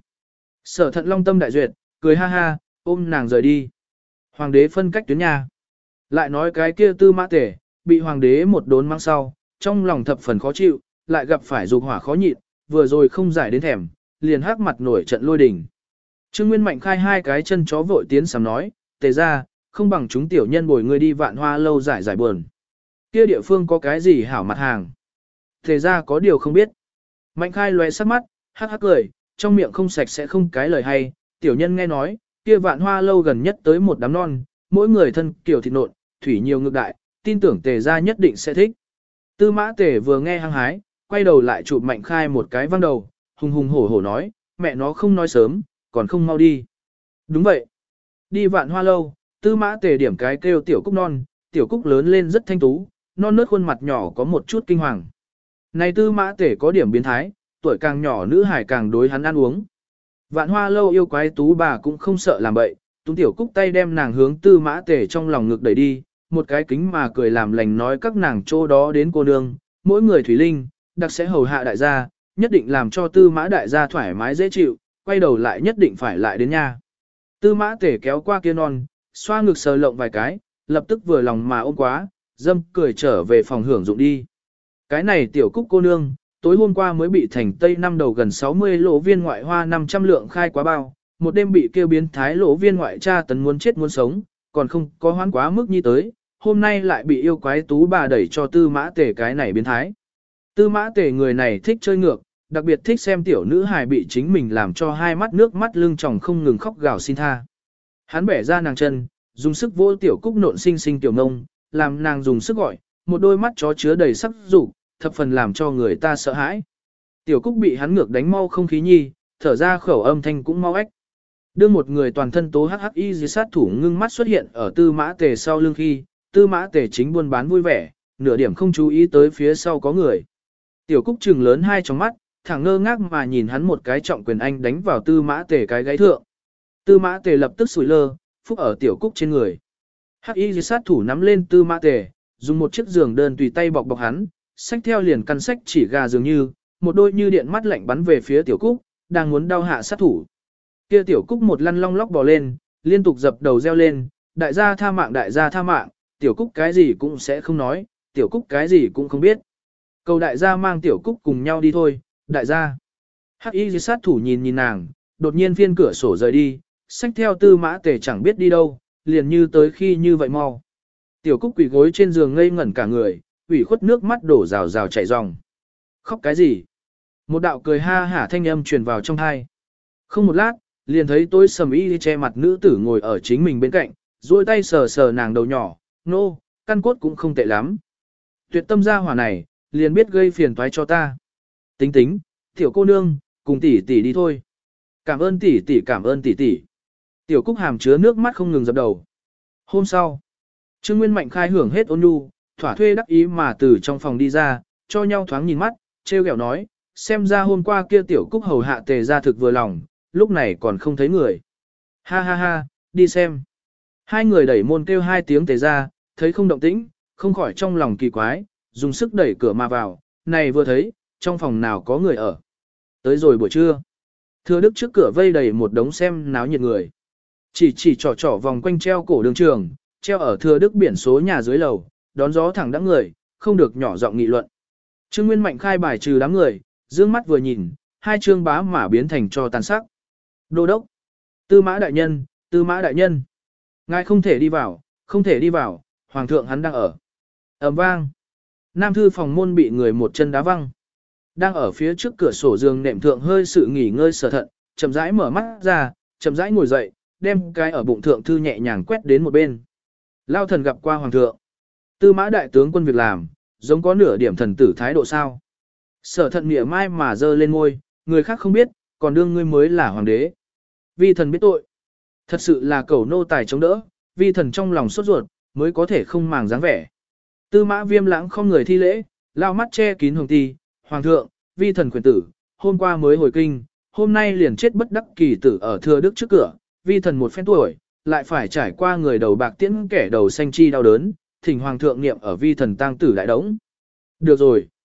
Sở Thận long tâm đại duyệt, cười ha ha, ôm nàng rời đi. Hoàng đế phân cách tuyến nhà. Lại nói cái kia Tư Mã Tể, bị hoàng đế một đốn mang sau, trong lòng thập phần khó chịu, lại gặp phải dục hỏa khó nhịn, vừa rồi không giải đến thèm, liền hắc mặt nổi trận lôi đình. Trương Nguyên Mạnh khai hai cái chân chó vội tiến sắm nói, Tề ra, không bằng chúng tiểu nhân bồi người đi Vạn Hoa lâu giải giải buồn. Kia địa phương có cái gì hảo mặt hàng? Tề ra có điều không biết. Mạnh khai lóe sắc mắt, hắc hắc cười, trong miệng không sạch sẽ không cái lời hay, tiểu nhân nghe nói, kia Vạn Hoa lâu gần nhất tới một đám non, mỗi người thân kiểu thịt nộn, thủy nhiều ngược đại, tin tưởng Tề ra nhất định sẽ thích. Tư Mã Tề vừa nghe hăng hái, quay đầu lại chụp Mạnh khai một cái văng đầu, hùng hùng hổ hổ nói, mẹ nó không nói sớm, còn không mau đi. Đúng vậy. Đi Vạn Hoa lâu, Tư Mã Tề điểm cái kêu tiểu cúc non, tiểu cúc lớn lên rất thanh tú, non nớt khuôn mặt nhỏ có một chút kinh hoàng. Này Tư Mã Tề có điểm biến thái, tuổi càng nhỏ nữ hải càng đối hắn ăn uống. Vạn Hoa lâu yêu quái tú bà cũng không sợ làm bậy, tú tiểu cúc tay đem nàng hướng Tư Mã Tề trong lòng ngực đẩy đi, một cái kính mà cười làm lành nói các nàng chỗ đó đến cô nương, mỗi người thủy linh, đặc sẽ hầu hạ đại gia, nhất định làm cho Tư Mã đại gia thoải mái dễ chịu, quay đầu lại nhất định phải lại đến nhà. Tư Mã Tể kéo qua kia non, xoa ngực sờ lộng vài cái, lập tức vừa lòng mà ôm quá, dâm cười trở về phòng hưởng dụng đi. Cái này tiểu cúc cô nương, tối hôm qua mới bị thành tây năm đầu gần sáu mươi lỗ viên ngoại hoa năm trăm lượng khai quá bao, một đêm bị kêu biến thái lỗ viên ngoại tra tấn muốn chết muốn sống, còn không có hoán quá mức như tới, hôm nay lại bị yêu quái tú bà đẩy cho Tư Mã Tể cái này biến thái. Tư Mã Tể người này thích chơi ngược, đặc biệt thích xem tiểu nữ hài bị chính mình làm cho hai mắt nước mắt lưng tròng không ngừng khóc gào xin tha. Hắn bẻ ra nàng chân, dùng sức vỗ tiểu cúc nộn xinh xinh tiểu ngông, làm nàng dùng sức gọi, một đôi mắt chó chứa đầy sắc dục, thập phần làm cho người ta sợ hãi. Tiểu cúc bị hắn ngược đánh mau không khí nhi, thở ra khẩu âm thanh cũng mau ếch. Đưa một người toàn thân tố hắc hắc y dưới sát thủ ngưng mắt xuất hiện ở Tư Mã Tề sau lưng khi, Tư Mã Tề chính buôn bán vui vẻ, nửa điểm không chú ý tới phía sau có người. Tiểu cúc trừng lớn hai trong mắt, thẳng ngơ ngác mà nhìn hắn một cái trọng quyền anh đánh vào Tư Mã Tề cái gáy thượng. Tư Mã Tề lập tức sủi lơ, phúc ở tiểu cúc trên người. Hắc y dưới sát thủ nắm lên Tư Mã Tề, dùng một chiếc giường đơn tùy tay bọc bọc hắn, xách theo liền căn sách chỉ gà dường như, một đôi như điện mắt lạnh bắn về phía tiểu cúc, đang muốn đau hạ sát thủ. Kia tiểu cúc một lăn long lóc bò lên, liên tục dập đầu reo lên, đại gia tha mạng đại gia tha mạng, tiểu cúc cái gì cũng sẽ không nói, tiểu cúc cái gì cũng không biết. Cầu đại gia mang tiểu cúc cùng nhau đi thôi, đại gia. Hắc y sát thủ nhìn nhìn nàng, đột nhiên phiên cửa sổ rời đi, xách theo Tư Mã Tề chẳng biết đi đâu, liền như tới khi như vậy mau. Tiểu cúc quỳ gối trên giường ngây ngẩn cả người, ủy khuất nước mắt đổ rào rào chảy ròng. Khóc cái gì? Một đạo cười ha hả thanh âm truyền vào trong tai. Không một lát, liền thấy tôi sầm y che mặt nữ tử ngồi ở chính mình bên cạnh, duỗi tay sờ sờ nàng đầu nhỏ, nô, căn cốt cũng không tệ lắm. Tuyệt tâm gia hỏa này, liền biết gây phiền toái cho ta. Tính tính, tiểu cô nương, cùng tỷ tỷ đi thôi. Cảm ơn tỷ tỷ cảm ơn tỷ tỷ. Tiểu cúc hàm chứa nước mắt không ngừng dập đầu. Hôm sau, Trương Nguyên Mạnh khai hưởng hết ôn nhu, thỏa thuê đắc ý mà từ trong phòng đi ra, cho nhau thoáng nhìn mắt, trêu ghẹo nói, xem ra hôm qua kia tiểu cúc hầu hạ Tề ra thực vừa lòng, lúc này còn không thấy người. Ha ha ha, đi xem. Hai người đẩy môn kêu hai tiếng Tề ra, thấy không động tĩnh, không khỏi trong lòng kỳ quái, dùng sức đẩy cửa mà vào, này vừa thấy, trong phòng nào có người ở. Tới rồi buổi trưa, Thừa Đức trước cửa vây đầy một đống xem náo nhiệt người. Chỉ chỉ trò trò vòng quanh treo cổ đường trường, treo ở Thừa Đức biển số nhà dưới lầu, đón gió thẳng đãng người, không được nhỏ giọng nghị luận. Trương Nguyên Mạnh khai bài trừ đám người, dương mắt vừa nhìn, hai trương bá mà biến thành cho tàn sắc. Đô đốc, Tư Mã đại nhân, Tư Mã đại nhân. Ngài không thể đi vào, không thể đi vào, hoàng thượng hắn đang ở. Ầm vang. Nam thư phòng môn bị người một chân đá văng. Đang ở phía trước cửa sổ giường nệm thượng hơi sự nghỉ ngơi sở thận, chậm rãi mở mắt ra, chậm rãi ngồi dậy, đem cái ở bụng thượng thư nhẹ nhàng quét đến một bên. Lao thần gặp qua hoàng thượng. Tư Mã đại tướng quân việc làm, giống có nửa điểm thần tử thái độ sao. Sở thận mỉa mai mà dơ lên ngôi, người khác không biết, còn đương ngươi mới là hoàng đế. Vi thần biết tội. Thật sự là cẩu nô tài chống đỡ, vi thần trong lòng sốt ruột, mới có thể không màng dáng vẻ. Tư Mã Viêm lãng không người thi lễ, lao mắt che kín hồng ti, hoàng thượng, vi thần quyền tử, hôm qua mới hồi kinh, hôm nay liền chết bất đắc kỳ tử ở Thừa Đức trước cửa, vi thần một phen tuổi, lại phải trải qua người đầu bạc tiễn kẻ đầu xanh chi đau đớn, thỉnh hoàng thượng niệm ở vi thần tang tử đại đống. Được rồi.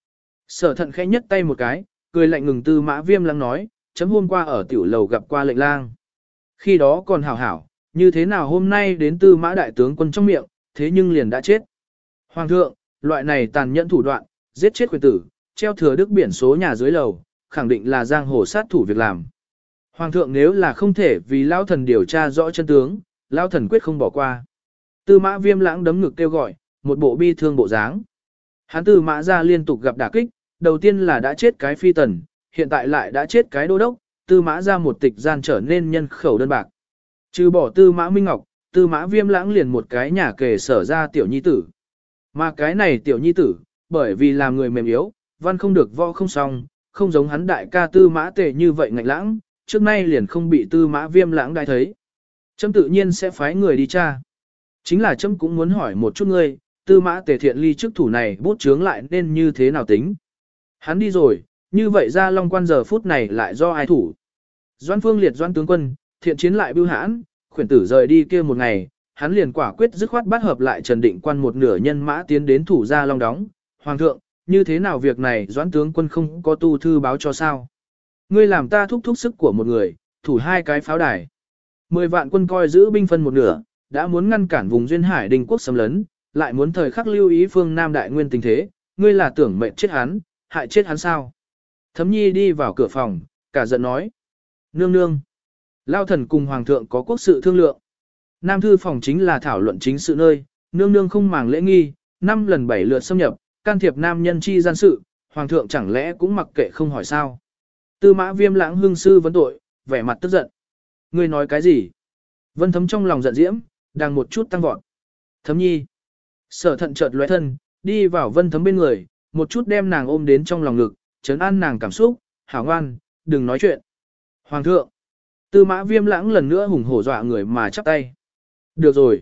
Sở thận khẽ nhất tay một cái, cười lạnh ngừng Tư Mã Viêm Lãng nói, chấm hôm qua ở tiểu lầu gặp qua lệnh lang. Khi đó còn hảo hảo, như thế nào hôm nay đến Tư Mã đại tướng quân trong miệng, thế nhưng liền đã chết. Hoàng thượng, loại này tàn nhẫn thủ đoạn, giết chết quyền tử, treo thừa đức biển số nhà dưới lầu, khẳng định là giang hồ sát thủ việc làm. Hoàng thượng nếu là không thể vì lão thần điều tra rõ chân tướng, lão thần quyết không bỏ qua. Tư Mã Viêm Lãng đấm ngực kêu gọi, một bộ bi thương bộ dáng. Hắn Tư Mã gia liên tục gặp đả kích, đầu tiên là đã chết cái phi tần, hiện tại lại đã chết cái đô đốc, Tư Mã gia một tịch gian trở nên nhân khẩu đơn bạc. Trừ bỏ Tư Mã Minh Ngọc, Tư Mã Viêm Lãng liền một cái nhà kề sở ra tiểu nhi tử. Mà cái này tiểu nhi tử, bởi vì làm người mềm yếu, văn không được võ không xong, không giống hắn đại ca Tư Mã Tề như vậy ngạnh lãng, trước nay liền không bị Tư Mã Viêm Lãng đai thấy. Chấm tự nhiên sẽ phái người đi tra. Chính là chấm cũng muốn hỏi một chút ngươi, Tư Mã Tề thiện ly chức thủ này bút chướng lại nên như thế nào tính. Hắn đi rồi, như vậy ra Long Quan giờ phút này lại do ai thủ. Doan Phương Liệt Doan tướng quân, thiện chiến lại bưu hãn, khuyển tử rời đi kia một ngày, hắn liền quả quyết dứt khoát bắt hợp lại Trần Định Quan một nửa nhân mã tiến đến thủ gia Long đóng. Hoàng thượng, như thế nào việc này Doãn tướng quân không có tu thư báo cho sao? Ngươi làm ta thúc thúc sức của một người, thủ hai cái pháo đài. Mười vạn quân coi giữ binh phân một nửa, đã muốn ngăn cản vùng duyên hải đình quốc xâm lấn, lại muốn thời khắc lưu ý phương Nam đại nguyên tình thế, ngươi là tưởng mệnh chết hắn, hại chết hắn sao? Thấm Nhi đi vào cửa phòng, cả giận nói. Nương nương. Lao thần cùng hoàng thượng có quốc sự thương lượng. Nam thư phòng chính là thảo luận chính sự nơi, nương nương không màng lễ nghi, năm lần bảy lượt xâm nhập, can thiệp nam nhân chi gian sự, hoàng thượng chẳng lẽ cũng mặc kệ không hỏi sao. Tư Mã Viêm Lãng hương sư vấn tội, vẻ mặt tức giận. Ngươi nói cái gì? Vân Thấm trong lòng giận diễm, đang một chút tăng vọt. Thấm Nhi. Sở thận chợt lóe thân, đi vào Vân Thấm bên người, một chút đem nàng ôm đến trong lòng ngực, trấn an nàng cảm xúc, hảo ngoan, đừng nói chuyện. Hoàng thượng. Tư Mã Viêm Lãng lần nữa hùng hổ dọa người mà chắp tay. Được rồi.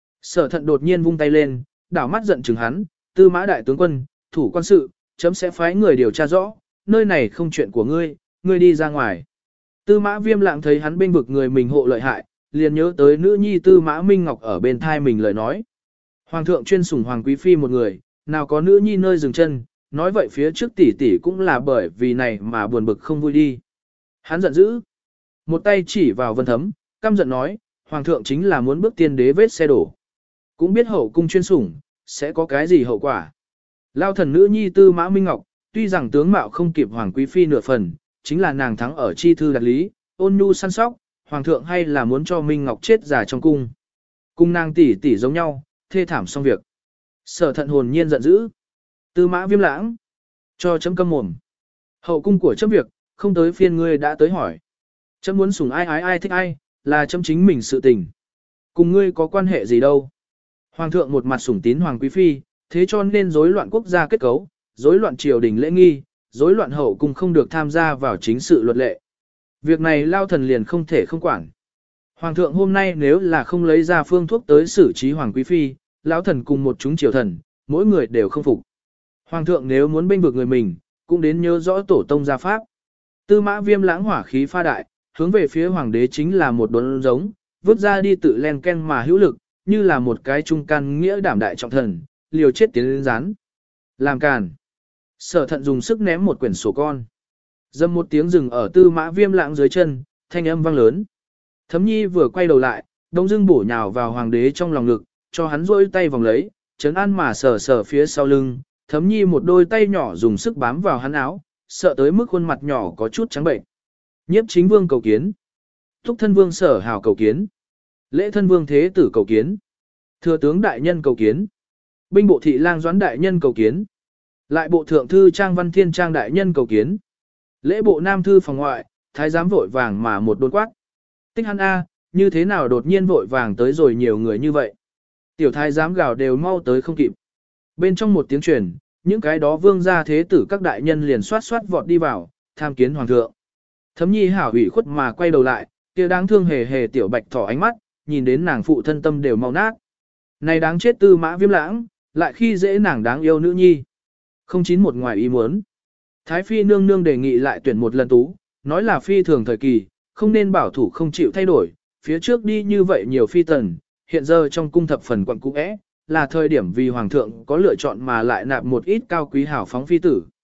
Sở thận đột nhiên vung tay lên, đảo mắt giận chừng hắn, Tư Mã đại tướng quân, thủ quan sự, chấm sẽ phái người điều tra rõ, nơi này không chuyện của ngươi, ngươi đi ra ngoài. Tư Mã Viêm Lãng thấy hắn bên vực người mình hộ lợi hại, liền nhớ tới nữ nhi Tư Mã Minh Ngọc ở bên thai mình lời nói. Hoàng thượng chuyên sủng Hoàng Quý Phi một người, nào có nữ nhi nơi dừng chân, nói vậy phía trước tỷ tỷ cũng là bởi vì này mà buồn bực không vui đi. Hắn giận dữ. Một tay chỉ vào Vân Thấm, căm giận nói, Hoàng thượng chính là muốn bước tiên đế vết xe đổ. Cũng biết hậu cung chuyên sủng, sẽ có cái gì hậu quả. Lao thần nữ nhi Tư Mã Minh Ngọc, tuy rằng tướng mạo không kịp Hoàng Quý Phi nửa phần, chính là nàng thắng ở chi thư đặc lý, ôn nhu săn sóc, Hoàng thượng hay là muốn cho Minh Ngọc chết già trong cung. Cung nàng tỷ tỷ giống nhau, thê thảm xong việc. Sở thận hồn nhiên giận dữ. Tư Mã Viêm Lãng, cho chấm câm mồm. Hậu cung của chấm việc, không tới phiên ngươi đã tới hỏi. Chấm muốn sủng ai ái ai thích ai, là chấm chính mình sự tình. Cùng ngươi có quan hệ gì đâu. Hoàng thượng một mặt sủng tín Hoàng Quý Phi, thế cho nên rối loạn quốc gia kết cấu, rối loạn triều đình lễ nghi, rối loạn hậu cung không được tham gia vào chính sự luật lệ. Việc này Lao thần liền không thể không quản. Hoàng thượng hôm nay nếu là không lấy ra phương thuốc tới xử trí Hoàng Quý Phi, lão thần cùng một chúng triều thần, mỗi người đều không phục. Hoàng thượng nếu muốn bênh vực người mình, cũng đến nhớ rõ tổ tông gia pháp. Tư Mã Viêm Lãng hỏa khí pha đại, hướng về phía hoàng đế chính là một đốn giống, vứt ra đi tự len ken mà hữu lực, như là một cái trung can nghĩa đảm đại trọng thần, liều chết tiến lên rán. Làm càn. Sở thận dùng sức ném một quyển sổ con. Dâm một tiếng rừng ở Tư Mã Viêm Lãng dưới chân, thanh âm vang lớn. Thấm Nhi vừa quay đầu lại, đông dưng bổ nhào vào hoàng đế trong lòng ngực, cho hắn rôi tay vòng lấy, trấn an mà sờ sờ phía sau lưng. Thấm Nhi một đôi tay nhỏ dùng sức bám vào hắn áo, sợ tới mức khuôn mặt nhỏ có chút trắng bệnh. Nhiếp chính vương cầu kiến. Thúc thân vương sở hào cầu kiến. Lễ thân vương thế tử cầu kiến. Thừa tướng đại nhân cầu kiến. Binh bộ thị lang doãn đại nhân cầu kiến. Lại bộ thượng thư trang văn thiên trang đại nhân cầu kiến. Lễ bộ nam thư phòng ngoại, thái giám vội vàng mà một đôn quát. Tích hắn A, như thế nào đột nhiên vội vàng tới rồi nhiều người như vậy. Tiểu thái giám gào đều mau tới không kịp. Bên trong một tiếng truyền, những cái đó vương gia thế tử các đại nhân liền xoát xoát vọt đi vào, tham kiến hoàng thượng. Thấm Nhi hảo ủy khuất mà quay đầu lại, kia đáng thương hề hề tiểu bạch thỏ ánh mắt, nhìn đến nàng phụ thân tâm đều mau nát. Này đáng chết Tư Mã Viêm Lãng, lại khi dễ nàng đáng yêu nữ nhi. Không chín một ngoài ý muốn. Thái phi nương nương đề nghị lại tuyển một lần tú, nói là phi thường thời kỳ, không nên bảo thủ không chịu thay đổi, phía trước đi như vậy nhiều phi tần, hiện giờ trong cung thập phần quận cũ é, là thời điểm vì hoàng thượng có lựa chọn mà lại nạp một ít cao quý hảo phóng phi tử.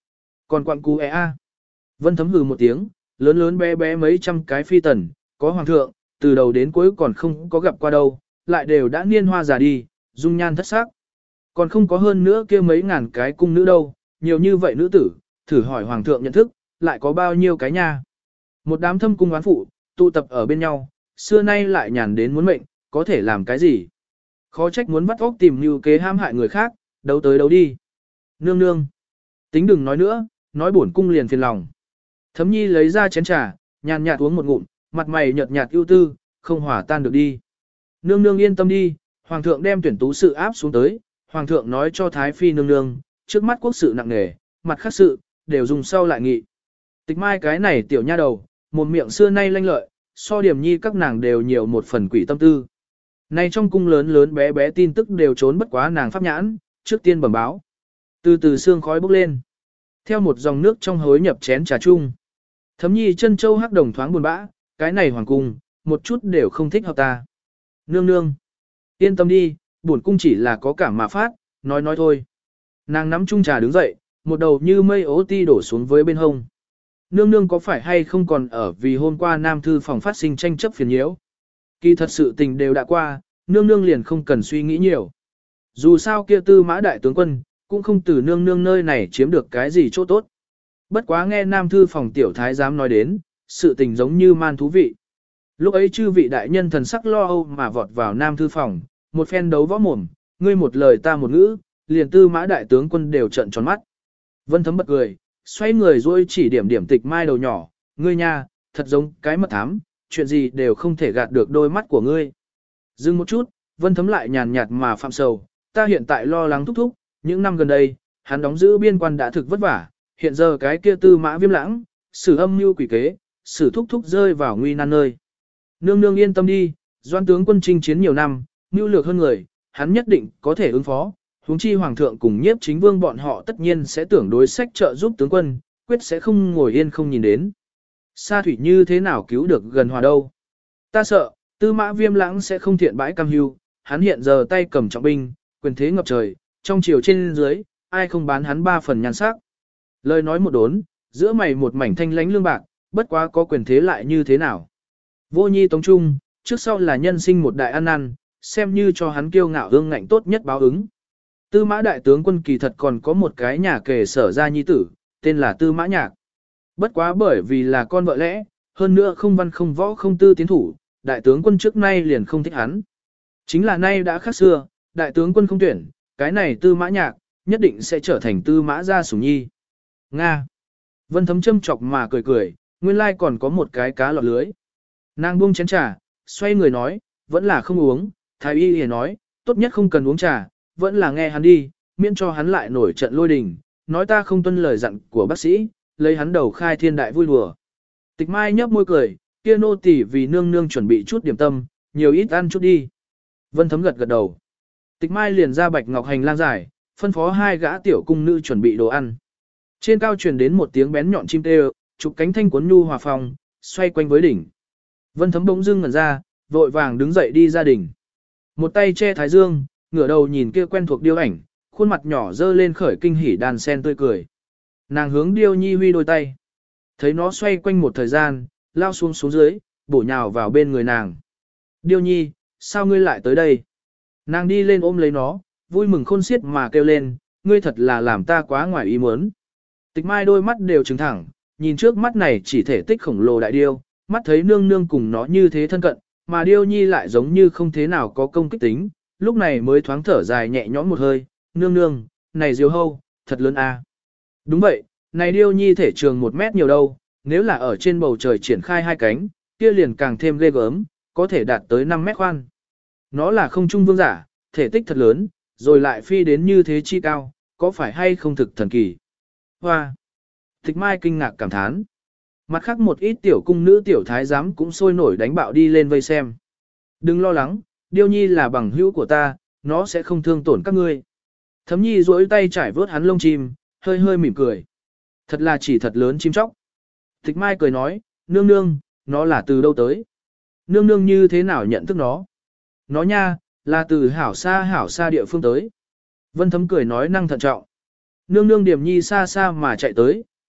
Còn quặng cú e a. Vân Thấm hừ một tiếng, lớn lớn bé bé mấy trăm cái phi tần, có hoàng thượng, từ đầu đến cuối còn không có gặp qua đâu, lại đều đã niên hoa già đi, dung nhan thất sắc. Còn không có hơn nữa kia mấy ngàn cái cung nữ đâu, nhiều như vậy nữ tử, thử hỏi hoàng thượng nhận thức, lại có bao nhiêu cái nha. Một đám thâm cung oán phụ, tụ tập ở bên nhau, xưa nay lại nhàn đến muốn mệnh, có thể làm cái gì. Khó trách muốn bắt óc tìm mưu kế ham hại người khác, đấu tới đấu đi. Nương nương. Tính đừng nói nữa, nói bổn cung liền phiền lòng. Thấm nhi lấy ra chén trà, nhàn nhạt uống một ngụm, mặt mày nhợt nhạt ưu tư, không hòa tan được đi. Nương nương yên tâm đi, hoàng thượng đem tuyển tú sự áp xuống tới, hoàng thượng nói cho thái phi nương nương, trước mắt quốc sự nặng nề, mặt khác sự, đều dùng sau lại nghị. Tịch mai cái này tiểu nha đầu, một miệng xưa nay lanh lợi, so điểm nhi các nàng đều nhiều một phần quỷ tâm tư. Nay trong cung lớn lớn bé bé tin tức đều trốn bất quá nàng pháp nhãn, trước tiên bẩm báo. Từ từ sương khói bốc lên. Theo một dòng nước trong hối nhập chén trà chung. Thấm nhi chân châu hắc đồng thoáng buồn bã, cái này hoàng cung, một chút đều không thích hợp ta. Nương nương. Yên tâm đi, bổn cung chỉ là có cảm mà phát, nói nói thôi. Nàng nắm chung trà đứng dậy, một đầu như mây ố ti đổ xuống với bên hông. Nương nương có phải hay không còn ở vì hôm qua nam thư phòng phát sinh tranh chấp phiền nhiễu. Kỳ thật sự tình đều đã qua, nương nương liền không cần suy nghĩ nhiều. Dù sao kia tư mã đại tướng quân, cũng không từ nương nương nơi này chiếm được cái gì chỗ tốt. Bất quá nghe nam thư phòng tiểu thái giám nói đến, sự tình giống như man thú vị. Lúc ấy chư vị đại nhân thần sắc lo âu mà vọt vào nam thư phòng, một phen đấu võ mồm, ngươi một lời ta một ngữ, liền tư mã đại tướng quân đều trợn tròn mắt. Vân Thấm bật cười, xoay người rồi chỉ điểm điểm tịch mai đầu nhỏ, ngươi nha, thật giống cái mật thám, chuyện gì đều không thể gạt được đôi mắt của ngươi. Dừng một chút, Vân Thấm lại nhàn nhạt mà phạm sầu, ta hiện tại lo lắng thúc thúc, những năm gần đây, hắn đóng giữ biên quan đã thực vất vả, hiện giờ cái kia tư mã viêm lãng, sử âm mưu quỷ kế, sử thúc thúc rơi vào nguy nan nơi. Nương nương yên tâm đi, doan tướng quân chinh chiến nhiều năm, mưu lược hơn người, hắn nhất định có thể ứng phó, huống chi hoàng thượng cùng nhiếp chính vương bọn họ tất nhiên sẽ tưởng đối sách trợ giúp tướng quân, quyết sẽ không ngồi yên không nhìn đến. Sa thủy như thế nào cứu được gần hòa đâu. Ta sợ, tư mã viêm lãng sẽ không thiện bãi cam hưu, hắn hiện giờ tay cầm trọng binh, quyền thế ngập trời, trong chiều trên dưới, ai không bán hắn ba phần nhan sắc. Lời nói một đốn, giữa mày một mảnh thanh lánh lương bạc, bất quá có quyền thế lại như thế nào. Vô nhi tống trung, trước sau là nhân sinh một đại ăn năn, xem như cho hắn kiêu ngạo hương ngạnh tốt nhất báo ứng. Tư mã đại tướng quân kỳ thật còn có một cái nhà kề sở ra nhi tử, tên là Tư mã nhạc. Bất quá bởi vì là con vợ lẽ, hơn nữa không văn không võ không tư tiến thủ, đại tướng quân trước nay liền không thích hắn. Chính là nay đã khác xưa, đại tướng quân không tuyển, cái này Tư mã nhạc, nhất định sẽ trở thành Tư mã gia sủng nhi. Nga. Vân Thấm châm chọc mà cười cười, nguyên lai còn có một cái cá lọt lưới. Nàng buông chén trà, xoay người nói, vẫn là không uống, thái y liền nói, tốt nhất không cần uống trà, vẫn là nghe hắn đi, miễn cho hắn lại nổi trận lôi đình, nói ta không tuân lời dặn của bác sĩ, lấy hắn đầu khai thiên đại vui đùa. Tịch Mai nhấp môi cười, kia nô tỳ vì nương nương chuẩn bị chút điểm tâm, nhiều ít ăn chút đi. Vân Thấm gật gật đầu. Tịch Mai liền ra bạch ngọc hành lang dài, phân phó hai gã tiểu cung nữ chuẩn bị đồ ăn. Trên cao truyền đến một tiếng bén nhọn chim kêu, chụp cánh thanh cuốn nhu hòa phòng, xoay quanh với đỉnh. Vân Thấm bỗng dưng ngẩn ra, vội vàng đứng dậy đi ra đỉnh. Một tay che thái dương, ngửa đầu nhìn kia quen thuộc điêu ảnh, khuôn mặt nhỏ dơ lên khởi kinh hỉ đàn sen tươi cười. Nàng hướng điêu nhi huy đôi tay. Thấy nó xoay quanh một thời gian, lao xuống xuống dưới, bổ nhào vào bên người nàng. Điêu nhi, sao ngươi lại tới đây? Nàng đi lên ôm lấy nó, vui mừng khôn xiết mà kêu lên, ngươi thật là làm ta quá ngoài ý muốn. Tịch Mai đôi mắt đều trừng thẳng, nhìn trước mắt này chỉ thể tích khổng lồ đại điêu, mắt thấy nương nương cùng nó như thế thân cận, mà điêu nhi lại giống như không thế nào có công kích tính, lúc này mới thoáng thở dài nhẹ nhõm một hơi, nương nương, này diều hâu, thật lớn a. À. Đúng vậy, này điêu nhi thể trường một mét nhiều đâu, nếu là ở trên bầu trời triển khai hai cánh, kia liền càng thêm ghê gớm, có thể đạt tới năm mét khoan. Nó là không trung vương giả, thể tích thật lớn, rồi lại phi đến như thế chi cao, có phải hay không thực thần kỳ. Hoa! Tịch Mai kinh ngạc cảm thán. Mặt khác một ít tiểu cung nữ tiểu thái giám cũng sôi nổi đánh bạo đi lên vây xem. Đừng lo lắng, điêu nhi là bằng hữu của ta, nó sẽ không thương tổn các ngươi. Thấm nhi duỗi tay trải vớt hắn lông chim, hơi hơi mỉm cười. Thật là chỉ thật lớn chim chóc. Tịch Mai cười nói, nương nương, nó là từ đâu tới? Nương nương như thế nào nhận thức nó? Nó nha, là từ hảo xa hảo xa địa phương tới. Vân Thấm cười nói năng thận trọng. Nương nương điểm nhi xa xa mà chạy tới,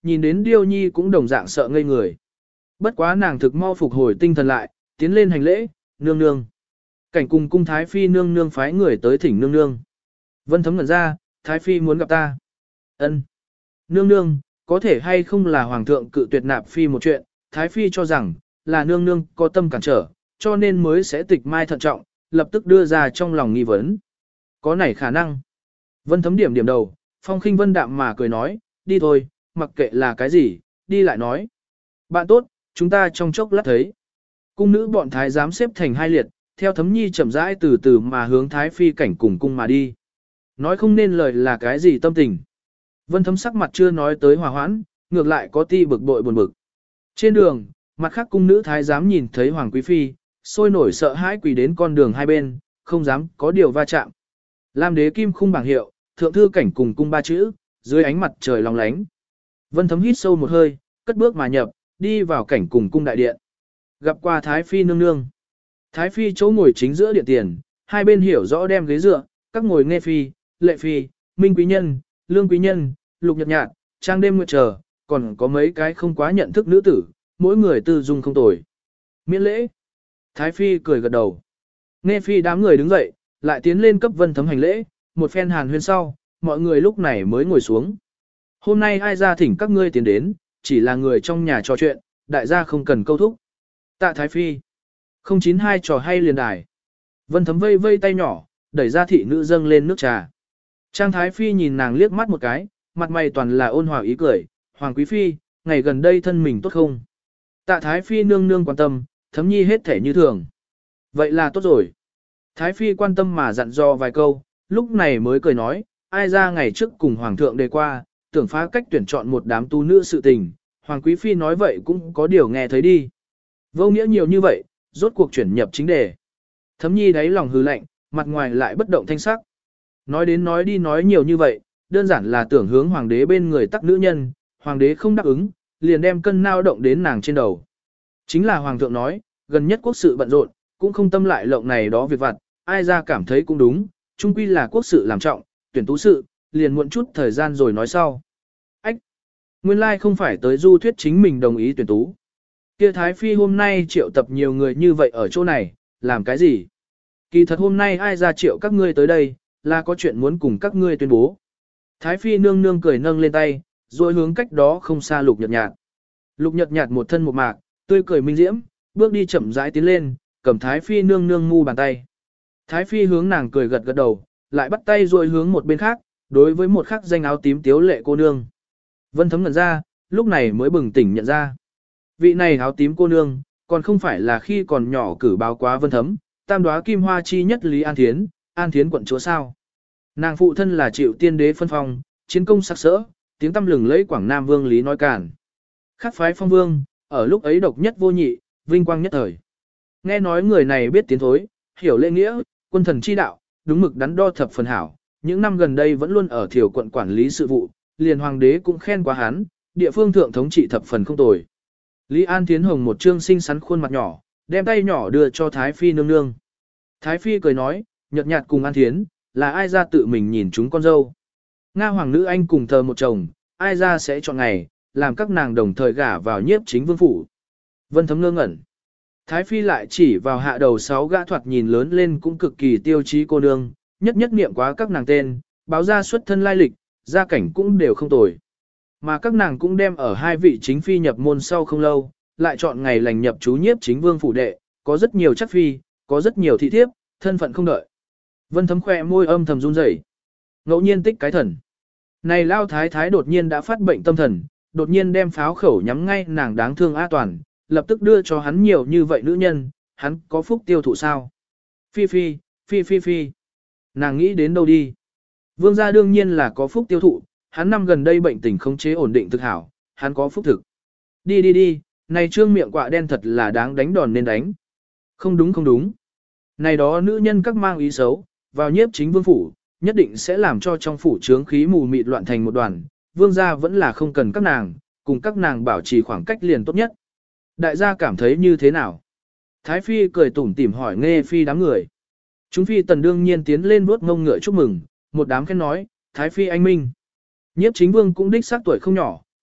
nhìn đến Điêu Nhi cũng đồng dạng sợ ngây người. Bất quá nàng thực mau phục hồi tinh thần lại, tiến lên hành lễ, nương nương. Cảnh cùng cung Thái Phi nương nương phái người tới thỉnh nương nương. Vân Thấm ngẩn ra, Thái Phi muốn gặp ta. Ân. Nương nương, có thể hay không là Hoàng thượng cự tuyệt nạp Phi một chuyện, Thái Phi cho rằng, là nương nương có tâm cản trở, cho nên mới sẽ tịch mai thận trọng, lập tức đưa ra trong lòng nghi vấn. Có nảy khả năng. Vân Thấm điểm điểm đầu, Phong Khinh Vân đạm mà cười nói, đi thôi, mặc kệ là cái gì, đi lại nói. Bạn tốt, chúng ta trong chốc lát thấy. Cung nữ bọn thái giám xếp thành hai liệt, theo Thấm Nhi chậm rãi từ từ mà hướng Thái Phi cảnh cùng cung mà đi. Nói không nên lời là cái gì tâm tình. Vân Thấm sắc mặt chưa nói tới hòa hoãn, ngược lại có ti bực bội buồn bực. Trên đường, mặt khác cung nữ thái giám nhìn thấy Hoàng Quý Phi, sôi nổi sợ hãi quỳ đến con đường hai bên, không dám có điều va chạm. Lam đế kim khung bảng hiệu, thượng thư cảnh cùng cung ba chữ, dưới ánh mặt trời long lánh. Vân Thấm hít sâu một hơi, cất bước mà nhập, đi vào cảnh cùng cung đại điện. Gặp qua Thái Phi nương nương. Thái Phi chỗ ngồi chính giữa điện tiền, hai bên hiểu rõ đem ghế dựa, các ngồi nghe phi, lệ phi, minh quý nhân, lương quý nhân, lục nhật nhạt, trang đêm nguyệt chờ, còn có mấy cái không quá nhận thức nữ tử, mỗi người tư dung không tồi. Miễn lễ. Thái Phi cười gật đầu. Nghe phi đám người đứng dậy, lại tiến lên cấp Vân Thấm hành lễ, một phen hàn huyên sau, mọi người lúc này mới ngồi xuống. Hôm nay ai ra thỉnh các ngươi tiến đến, chỉ là người trong nhà trò chuyện, đại gia không cần câu thúc. Tạ Thái Phi. không chín hai trò hay liền đài. Vân Thấm vây vây tay nhỏ, đẩy ra thị nữ dâng lên nước trà. Trang Thái Phi nhìn nàng liếc mắt một cái, mặt mày toàn là ôn hòa ý cười. Hoàng Quý Phi, ngày gần đây thân mình tốt không? Tạ Thái Phi nương nương quan tâm, Thấm Nhi hết thể như thường. Vậy là tốt rồi. Thái Phi quan tâm mà dặn dò vài câu, lúc này mới cười nói, ai ra ngày trước cùng Hoàng thượng đề qua, tưởng phá cách tuyển chọn một đám tu nữ sự tình. Hoàng Quý Phi nói vậy cũng có điều nghe thấy đi. Vô nghĩa nhiều như vậy, rốt cuộc chuyển nhập chính đề. Thấm Nhi đáy lòng hừ lạnh, mặt ngoài lại bất động thanh sắc. Nói đến nói đi nói nhiều như vậy, đơn giản là tưởng hướng hoàng đế bên người tắc nữ nhân, hoàng đế không đáp ứng, liền đem cân nao động đến nàng trên đầu. Chính là hoàng thượng nói, gần nhất quốc sự bận rộn, cũng không tâm lại lộng này đó việc vặt, ai ra cảm thấy cũng đúng, chung quy là quốc sự làm trọng, tuyển tú sự, liền muộn chút thời gian rồi nói sau. Ách! Nguyên lai không phải tới du thuyết chính mình đồng ý tuyển tú. Kia Thái Phi hôm nay triệu tập nhiều người như vậy ở chỗ này, làm cái gì? Kỳ thật hôm nay ai ra triệu các ngươi tới đây, là có chuyện muốn cùng các ngươi tuyên bố. Thái Phi nương nương cười nâng lên tay, rồi hướng cách đó không xa Lục Nhật Nhạt. Lục Nhật Nhạt một thân một mạc, tươi cười minh diễm, bước đi chậm rãi tiến lên, cầm Thái Phi nương nương ngu bàn tay. Thái Phi hướng nàng cười gật gật đầu, lại bắt tay rồi hướng một bên khác, đối với một khắc danh áo tím tiếu lệ cô nương. Vân Thấm nhận ra, lúc này mới bừng tỉnh nhận ra. Vị này áo tím cô nương, còn không phải là khi còn nhỏ cử báo quá Vân Thấm, tam đóa kim hoa chi nhất Lý An Thiến, An Thiến quận chúa sao. Nàng phụ thân là Triệu Tiên đế phân phong, chiến công sắc sỡ, tiếng tăm lừng lẫy Quảng Nam Vương Lý Nói Cản. Khắc phái phong vương, ở lúc ấy độc nhất vô nhị, vinh quang nhất thời. Nghe nói người này biết tiến thối, hiểu lễ nghĩa, quân thần chi đạo, đúng mực đắn đo thập phần hảo. Những năm gần đây vẫn luôn ở thiểu quận quản lý sự vụ, liền hoàng đế cũng khen quá hắn, địa phương thượng thống trị thập phần không tồi. Lý An Thiến hồng một trương xinh xắn khuôn mặt nhỏ, đem tay nhỏ đưa cho Thái Phi nương nương. Thái Phi cười nói, nhợt nhạt cùng An Thiến, là ai ra tự mình nhìn chúng con dâu. Nga hoàng nữ anh cùng thờ một chồng, ai ra sẽ chọn ngày, làm các nàng đồng thời gả vào nhiếp chính vương phủ. Vân Thấm ngơ ngẩn. Thái Phi lại chỉ vào hạ đầu sáu gã thoạt nhìn lớn lên cũng cực kỳ tiêu chí cô nương, nhất nhất niệm quá các nàng tên, báo ra xuất thân lai lịch, gia cảnh cũng đều không tồi. Mà các nàng cũng đem ở hai vị chính phi nhập môn sau không lâu, lại chọn ngày lành nhập chú nhiếp chính vương phủ đệ, có rất nhiều chắc phi, có rất nhiều thị thiếp, thân phận không đợi. Vân Thấm khỏe môi âm thầm run rẩy, ngẫu nhiên tích cái thần. Này lao thái thái đột nhiên đã phát bệnh tâm thần, đột nhiên đem pháo khẩu nhắm ngay nàng đáng thương A Toàn, lập tức đưa cho hắn nhiều như vậy nữ nhân, hắn có phúc tiêu thụ sao? Phi phi, phi phi phi. Nàng nghĩ đến đâu đi? Vương gia đương nhiên là có phúc tiêu thụ, hắn năm gần đây bệnh tình không chế ổn định thực hảo, hắn có phúc thực. Đi đi đi, này trương miệng quạ đen thật là đáng đánh đòn nên đánh. Không đúng không đúng. Này đó nữ nhân các mang ý xấu, vào nhiếp chính vương phủ, nhất định sẽ làm cho trong phủ trướng khí mù mịt loạn thành một đoàn. Vương gia vẫn là không cần các nàng, cùng các nàng bảo trì khoảng cách liền tốt nhất. Đại gia cảm thấy như thế nào? Thái Phi cười tủm tỉm hỏi Nghe Phi đám người. Chúng Phi tần đương nhiên tiến lên vuốt ngông ngựa chúc mừng, một đám khen nói, Thái Phi anh minh. Nhiếp chính vương cũng đích xác tuổi không nhỏ,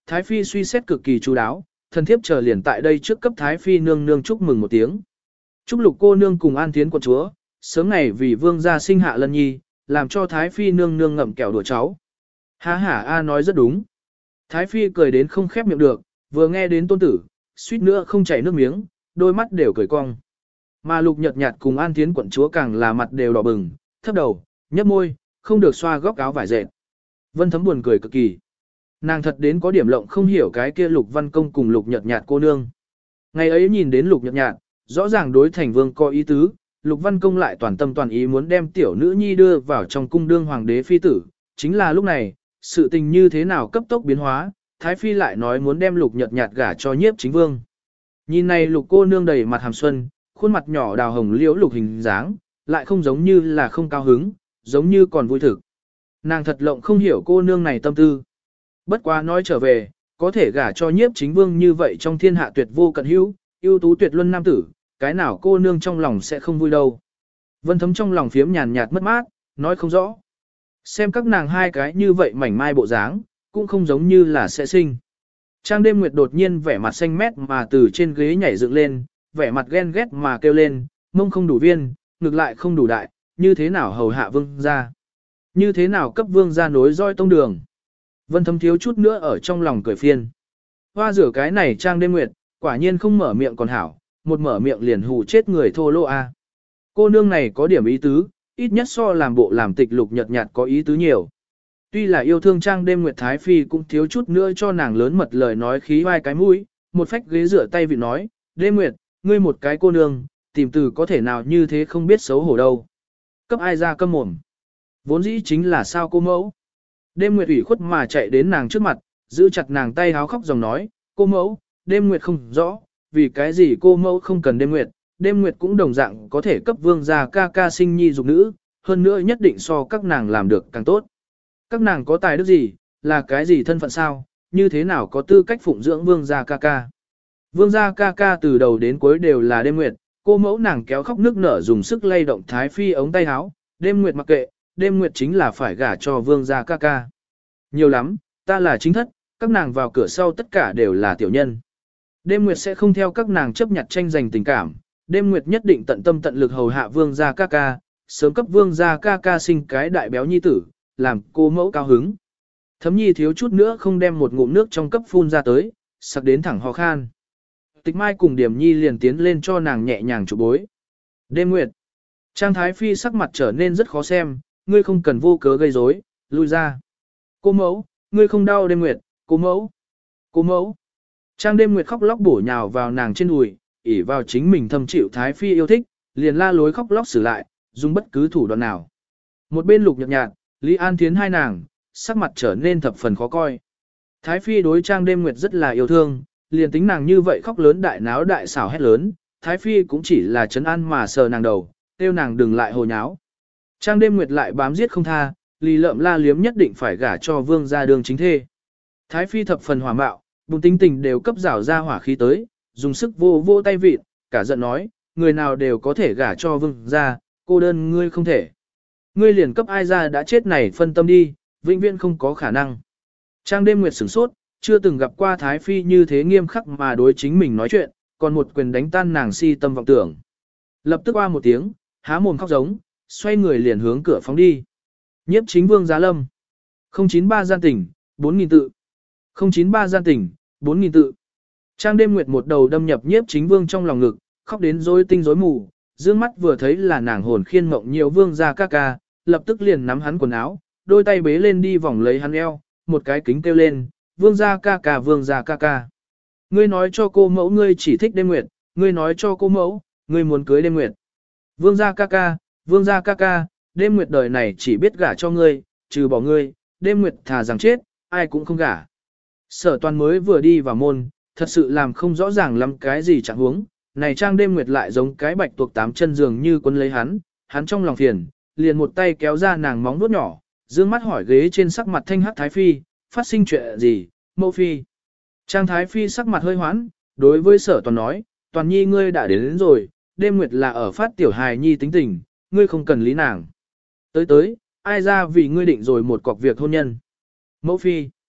Thái Phi suy xét cực kỳ chú đáo, thần thiếp chờ liền tại đây trước cấp Thái Phi nương nương chúc mừng một tiếng. Chúc Lục cô nương cùng An Thiến quận chúa, sớm ngày vì vương gia sinh hạ lân nhi, làm cho Thái Phi nương nương ngậm kẹo đùa cháu. Ha ha A nói rất đúng. Thái Phi cười đến không khép miệng được, vừa nghe đến tôn tử, suýt nữa không chảy nước miếng, đôi mắt đều cười cong. Mà Lục Nhật Nhạt cùng An Thiến quận chúa càng là mặt đều đỏ bừng, thấp đầu, nhấp môi, không được xoa góc áo vải dệt. Vân Thấm buồn cười cực kỳ. Nàng thật đến có điểm lộng không hiểu cái kia Lục Văn Công cùng Lục Nhật Nhạt cô nương. Ngày ấy nhìn đến Lục Nhật Nhạt, rõ ràng đối thành vương có ý tứ, Lục Văn Công lại toàn tâm toàn ý muốn đem tiểu nữ nhi đưa vào trong cung đương hoàng đế phi tử. Chính là lúc này, sự tình như thế nào cấp tốc biến hóa, Thái Phi lại nói muốn đem Lục Nhật Nhạt gả cho Nhiếp Chính Vương. Nhìn này Lục cô nương đầy mặt hàm xuân, khuôn mặt nhỏ đào hồng liễu lục hình dáng, lại không giống như là không cao hứng, giống như còn vui thực. Nàng thật lộng không hiểu cô nương này tâm tư. Bất quá nói trở về, có thể gả cho Nhiếp Chính Vương như vậy trong thiên hạ tuyệt vô cận hữu, ưu tú tuyệt luân nam tử, cái nào cô nương trong lòng sẽ không vui đâu. Vân Thấm trong lòng phiếm nhàn nhạt mất mát, nói không rõ. Xem các nàng hai cái như vậy mảnh mai bộ dáng, cũng không giống như là sẽ sinh. Trang đêm nguyệt đột nhiên vẻ mặt xanh mét mà từ trên ghế nhảy dựng lên, vẻ mặt ghen ghét mà kêu lên, mông không đủ viên, ngược lại không đủ đại, như thế nào hầu hạ vương gia. Như thế nào cấp vương gia nối roi tông đường. Vân Thấm thiếu chút nữa ở trong lòng cười phiên. Hoa rửa cái này Trang đêm nguyệt, quả nhiên không mở miệng còn hảo, một mở miệng liền hù chết người thô lô a. Cô nương này có điểm ý tứ, ít nhất so làm bộ làm tịch Lục Nhật Nhạt có ý tứ nhiều. Tuy là yêu thương Trang đêm nguyệt Thái Phi cũng thiếu chút nữa cho nàng lớn mật lời nói khí vai cái mũi, một phách ghế rửa tay vị nói, đêm nguyệt, ngươi một cái cô nương, tìm từ có thể nào như thế không biết xấu hổ đâu. Cấp ai ra câm mồm. Vốn dĩ chính là sao cô mẫu. Đêm nguyệt ủy khuất mà chạy đến nàng trước mặt, giữ chặt nàng tay háo khóc dòng nói, cô mẫu, đêm nguyệt không rõ, vì cái gì cô mẫu không cần đêm nguyệt, đêm nguyệt cũng đồng dạng có thể cấp vương gia ca ca sinh nhi dục nữ, hơn nữa nhất định so các nàng làm được càng tốt. Các nàng có tài đức gì, là cái gì thân phận sao, như thế nào có tư cách phụng dưỡng vương gia ca ca. Vương gia ca ca từ đầu đến cuối đều là đêm nguyệt, cô mẫu nàng kéo khóc nước nở dùng sức lay động Thái Phi ống tay áo, đêm nguyệt mặc kệ, đêm nguyệt chính là phải gả cho vương gia ca ca. Nhiều lắm, ta là chính thất, các nàng vào cửa sau tất cả đều là tiểu nhân. Đêm nguyệt sẽ không theo các nàng chấp nhặt tranh giành tình cảm, đêm nguyệt nhất định tận tâm tận lực hầu hạ vương gia ca ca, sớm cấp vương gia ca ca sinh cái đại béo nhi tử, làm cô mẫu cao hứng. Thấm nhi thiếu chút nữa không đem một ngụm nước trong cấp phun ra tới, sặc đến thẳng ho khan. Tịch Mai cùng Điểm Nhi liền tiến lên cho nàng nhẹ nhàng chụp bối. Đêm nguyệt. Trang Thái Phi sắc mặt trở nên rất khó xem, ngươi không cần vô cớ gây rối, lui ra. Cô mẫu, ngươi không đau đêm nguyệt, cô mẫu. Cô mẫu. Trang đêm nguyệt khóc lóc bổ nhào vào nàng trên đùi, ỉ vào chính mình thâm chịu Thái Phi yêu thích, liền la lối khóc lóc xử lại, dùng bất cứ thủ đoạn nào. Một bên Lục Nhật Nhạt, Lý An Thiến hai nàng, sắc mặt trở nên thập phần khó coi. Thái Phi đối Trang đêm nguyệt rất là yêu thương, liền tính nàng như vậy khóc lớn đại náo đại xảo hét lớn, Thái Phi cũng chỉ là trấn an mà sờ nàng đầu, kêu nàng đừng lại hồ nháo. Trang đêm nguyệt lại bám giết không tha, lì lợm la liếm nhất định phải gả cho vương gia đường chính thê. Thái Phi thập phần hỏa mạo, bùng tính tình đều cấp rảo ra hỏa khí tới, dùng sức vô vô tay vịt, cả giận nói, người nào đều có thể gả cho vương gia, cô đơn ngươi không thể. Ngươi liền cấp ai ra đã chết này phân tâm đi, vĩnh viễn không có khả năng. Trang đêm nguyệt sửng sốt, chưa từng gặp qua Thái Phi như thế nghiêm khắc mà đối chính mình nói chuyện, còn một quyền đánh tan nàng si tâm vọng tưởng. Lập tức qua một tiếng, há mồm khóc giống, xoay người liền hướng cửa phóng đi. Nhiếp Chính Vương Giá Lâm. không chín ba gian tỉnh, bốn nghìn tự. không chín ba gian tỉnh, bốn nghìn tự. Trang đêm nguyệt một đầu đâm nhập Nhiếp Chính Vương trong lòng ngực, khóc đến rối tinh rối mù, dương mắt vừa thấy là nàng hồn khiên mộng nhiều vương gia ca ca, lập tức liền nắm hắn quần áo, đôi tay bế lên đi vòng lấy hắn eo, một cái kính kêu lên, vương gia ca ca vương gia ca ca. Ngươi nói cho cô mẫu ngươi chỉ thích đêm nguyệt, ngươi nói cho cô mẫu, ngươi muốn cưới đêm nguyệt. Vương gia ca ca, vương gia ca ca, đêm nguyệt đời này chỉ biết gả cho ngươi, trừ bỏ ngươi, đêm nguyệt thà rằng chết, ai cũng không gả. Sở Toàn mới vừa đi vào môn, thật sự làm không rõ ràng lắm cái gì chẳng huống, này Trang đêm nguyệt lại giống cái bạch tuộc tám chân dường như quân lấy hắn, hắn trong lòng phiền, liền một tay kéo ra nàng móng vuốt nhỏ, dương mắt hỏi ghế trên sắc mặt thanh hắc Thái Phi, phát sinh chuyện gì, mẫu phi. Trang Thái Phi sắc mặt hơi hoãn, đối với Sở Toàn nói, Toàn nhi ngươi đã đến, đến rồi, đêm nguyệt là ở phát tiểu hài nhi tính tình, ngươi không cần lý nàng. Tới tới, ai ra vì ngươi định rồi một cọc việc hôn nhân. Mẫu phi.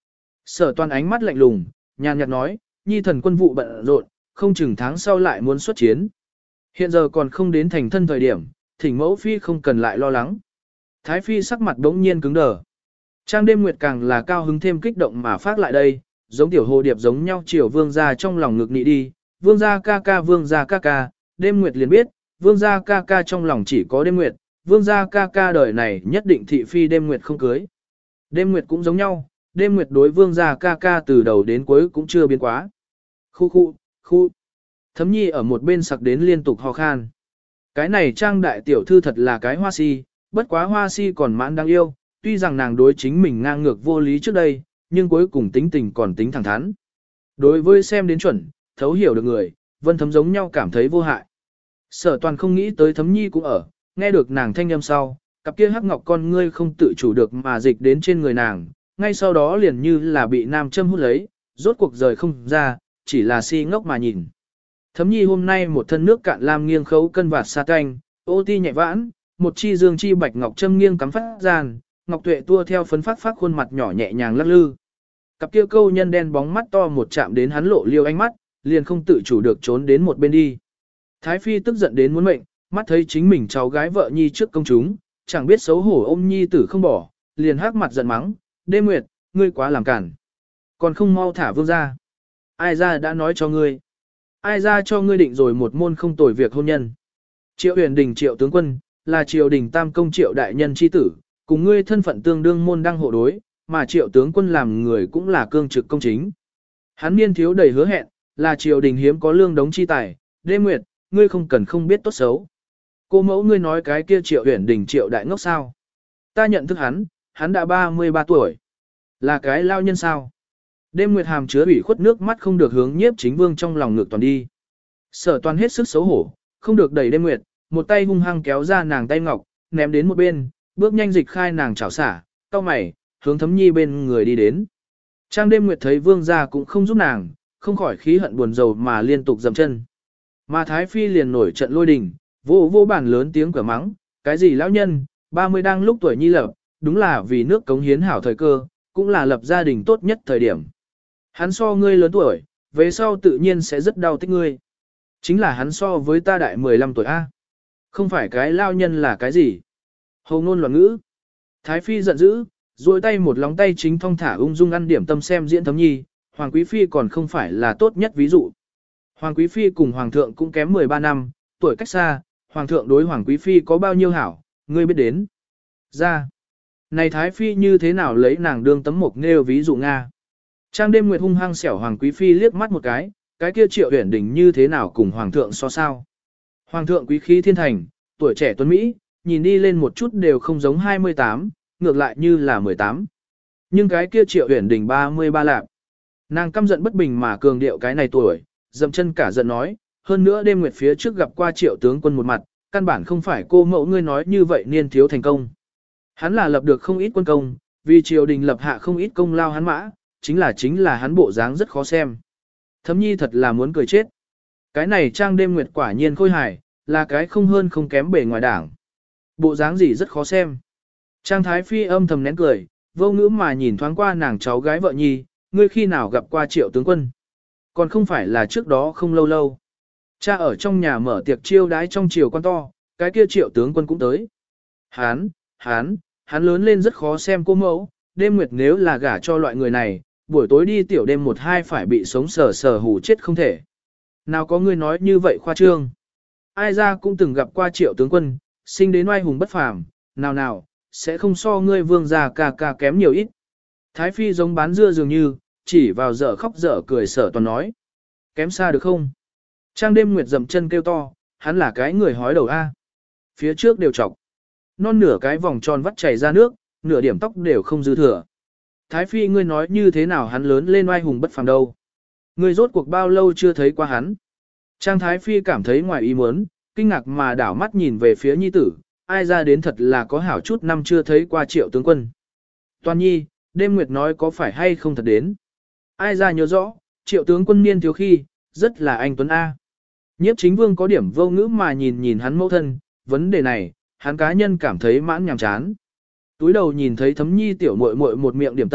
Sở Toàn ánh mắt lạnh lùng, nhàn nhạt nói, nhi thần quân vụ bận rộn, không chừng tháng sau lại muốn xuất chiến. Hiện giờ còn không đến thành thân thời điểm, thỉnh mẫu phi không cần lại lo lắng. Thái phi sắc mặt đống nhiên cứng đờ. Trang đêm nguyệt càng là cao hứng thêm kích động mà phát lại đây, giống tiểu hồ điệp giống nhau chiều vương gia trong lòng ngực nị đi, vương gia ca ca vương gia ca ca, đêm nguyệt liền biết, vương gia ca ca trong lòng chỉ có đêm nguyệt, vương gia ca ca đời này nhất định thị phi đêm nguyệt không cưới. Đêm nguyệt cũng giống nhau, đêm nguyệt đối vương gia ca ca từ đầu đến cuối cũng chưa biến quá. Khu khu, khu. Thấm nhi ở một bên sặc đến liên tục ho khan. Cái này trang đại tiểu thư thật là cái hoa si, bất quá hoa si còn mãn đáng yêu, tuy rằng nàng đối chính mình ngang ngược vô lý trước đây, nhưng cuối cùng tính tình còn tính thẳng thắn. Đối với xem đến chuẩn, thấu hiểu được người, vân thấm giống nhau cảm thấy vô hại. Sở Toàn không nghĩ tới thấm nhi cũng ở, nghe được nàng thanh âm sau, cặp kia hắc ngọc con ngươi không tự chủ được mà dịch đến trên người nàng, ngay sau đó liền như là bị nam châm hút lấy, rốt cuộc rời không ra, chỉ là si ngốc mà nhìn. Thấm nhi hôm nay một thân nước cạn lam nghiêng khấu cân vạt sa canh, ô ti nhẹ vãn, một chi dương chi bạch ngọc châm nghiêng cắm phát gian, ngọc tuệ tua theo phấn phát phát khuôn mặt nhỏ nhẹ nhàng lắc lư. Cặp kia câu nhân đen bóng mắt to một chạm đến hắn lộ liêu ánh mắt, liền không tự chủ được trốn đến một bên đi. Thái phi tức giận đến muốn mệnh, mắt thấy chính mình cháu gái vợ nhi trước công chúng, chẳng biết xấu hổ ôm nhi tử không bỏ, liền hắc mặt giận mắng, đêm nguyệt, ngươi quá làm cản. Còn không mau thả vương ra. Ai ra đã nói cho ngươi. Ai ra cho ngươi định rồi một môn không tồi việc hôn nhân. Triệu huyền đình triệu tướng quân, là triều đình tam công triệu đại nhân chi tử, cùng ngươi thân phận tương đương môn đăng hộ đối, mà triệu tướng quân làm người cũng là cương trực công chính. Hắn niên thiếu đầy hứa hẹn, là triều đình hiếm có lương đống chi tài, đêm nguyệt, ngươi không cần không biết tốt xấu. Cô mẫu ngươi nói cái kia triệu huyền đình triệu đại ngốc sao. Ta nhận thức hắn, hắn đã ba mươi ba tuổi. Là cái lao nhân sao. Đêm nguyệt hàm chứa ủy khuất nước mắt không được hướng nhiếp chính vương trong lòng ngược toàn đi. Sở Toàn hết sức xấu hổ, không được đẩy đêm nguyệt, một tay hung hăng kéo ra nàng tay ngọc, ném đến một bên, bước nhanh dịch khai nàng chảo xả, cau mày, hướng thấm nhi bên người đi đến. Trang đêm nguyệt thấy vương gia cũng không giúp nàng, không khỏi khí hận buồn rầu mà liên tục dầm chân. Mà Thái Phi liền nổi trận lôi đình, vô vô bản lớn tiếng cửa mắng, cái gì lão nhân, ba mươi đang lúc tuổi nhi lập, đúng là vì nước cống hiến hảo thời cơ, cũng là lập gia đình tốt nhất thời điểm. Hắn so ngươi lớn tuổi, về sau tự nhiên sẽ rất đau tích ngươi. Chính là hắn so với ta đại mười lăm tuổi A. Không phải cái lao nhân là cái gì. Hầu ngôn loạn ngữ. Thái Phi giận dữ, duỗi tay một lóng tay chính thong thả ung dung ăn điểm tâm xem diễn thấm nhi, Hoàng Quý Phi còn không phải là tốt nhất ví dụ. Hoàng Quý Phi cùng Hoàng thượng cũng kém mười ba năm, tuổi cách xa, Hoàng thượng đối Hoàng Quý Phi có bao nhiêu hảo, ngươi biết đến. Ra. Này Thái Phi như thế nào lấy nàng đương tấm mộc nêu ví dụ Nga. Trang đêm nguyệt hung hăng xẻo Hoàng Quý Phi liếc mắt một cái, cái kia triệu huyển đỉnh như thế nào cùng Hoàng thượng so sao. Hoàng thượng quý khí thiên thành, tuổi trẻ tuấn Mỹ, nhìn đi lên một chút đều không giống hai mươi tám, ngược lại như là mười tám. Nhưng cái kia triệu huyển đỉnh ba mươi ba lạc. Nàng căm giận bất bình mà cường điệu cái này tuổi, dậm chân cả giận nói, hơn nữa đêm nguyệt phía trước gặp qua triệu tướng quân một mặt, căn bản không phải cô mẫu ngươi nói như vậy niên thiếu thành công. Hắn là lập được không ít quân công, vì triều đình lập hạ không ít công lao hắn mã, chính là chính là hắn bộ dáng rất khó xem. Thấm nhi thật là muốn cười chết. Cái này trang đêm nguyệt quả nhiên khôi hài, là cái không hơn không kém bề ngoài đảng. Bộ dáng gì rất khó xem. Trang Thái Phi âm thầm nén cười, vô ngữ mà nhìn thoáng qua nàng cháu gái vợ nhi, ngươi khi nào gặp qua triệu tướng quân. Còn không phải là trước đó không lâu lâu. Cha ở trong nhà mở tiệc chiêu đái trong triều quan to, cái kia triệu tướng quân cũng tới. Hán, hán, hắn lớn lên rất khó xem cô mẫu, đêm nguyệt nếu là gả cho loại người này, buổi tối đi tiểu đêm một hai phải bị sống sờ sờ hù chết không thể. Nào có ngươi nói như vậy khoa trương. Ai ra cũng từng gặp qua triệu tướng quân, sinh đến oai hùng bất phàm, nào nào, sẽ không so ngươi vương gia ca ca kém nhiều ít. Thái Phi giống bán dưa dường như, chỉ vào dở khóc dở cười Sở Toàn nói. Kém xa được không? Trang đêm nguyệt dậm chân kêu to, hắn là cái người hói đầu A. Phía trước đều trọc. Non nửa cái vòng tròn vắt chảy ra nước, nửa điểm tóc đều không dư thừa. Thái Phi ngươi nói như thế nào hắn lớn lên oai hùng bất phàm đâu. Ngươi rốt cuộc bao lâu chưa thấy qua hắn. Trang Thái Phi cảm thấy ngoài ý muốn, kinh ngạc mà đảo mắt nhìn về phía nhi tử, ai ra đến thật là có hảo chút năm chưa thấy qua triệu tướng quân. Toàn nhi, đêm nguyệt nói có phải hay không thật đến. Ai ra nhớ rõ, triệu tướng quân niên thiếu khi, rất là anh Tuấn A. Nhiếp chính vương có điểm vô ngữ mà nhìn nhìn hắn mẫu thân, vấn đề này, hắn cá nhân cảm thấy mãn nhàm chán. Túi đầu nhìn thấy thấm nhi tiểu muội muội một miệng điểm tâm,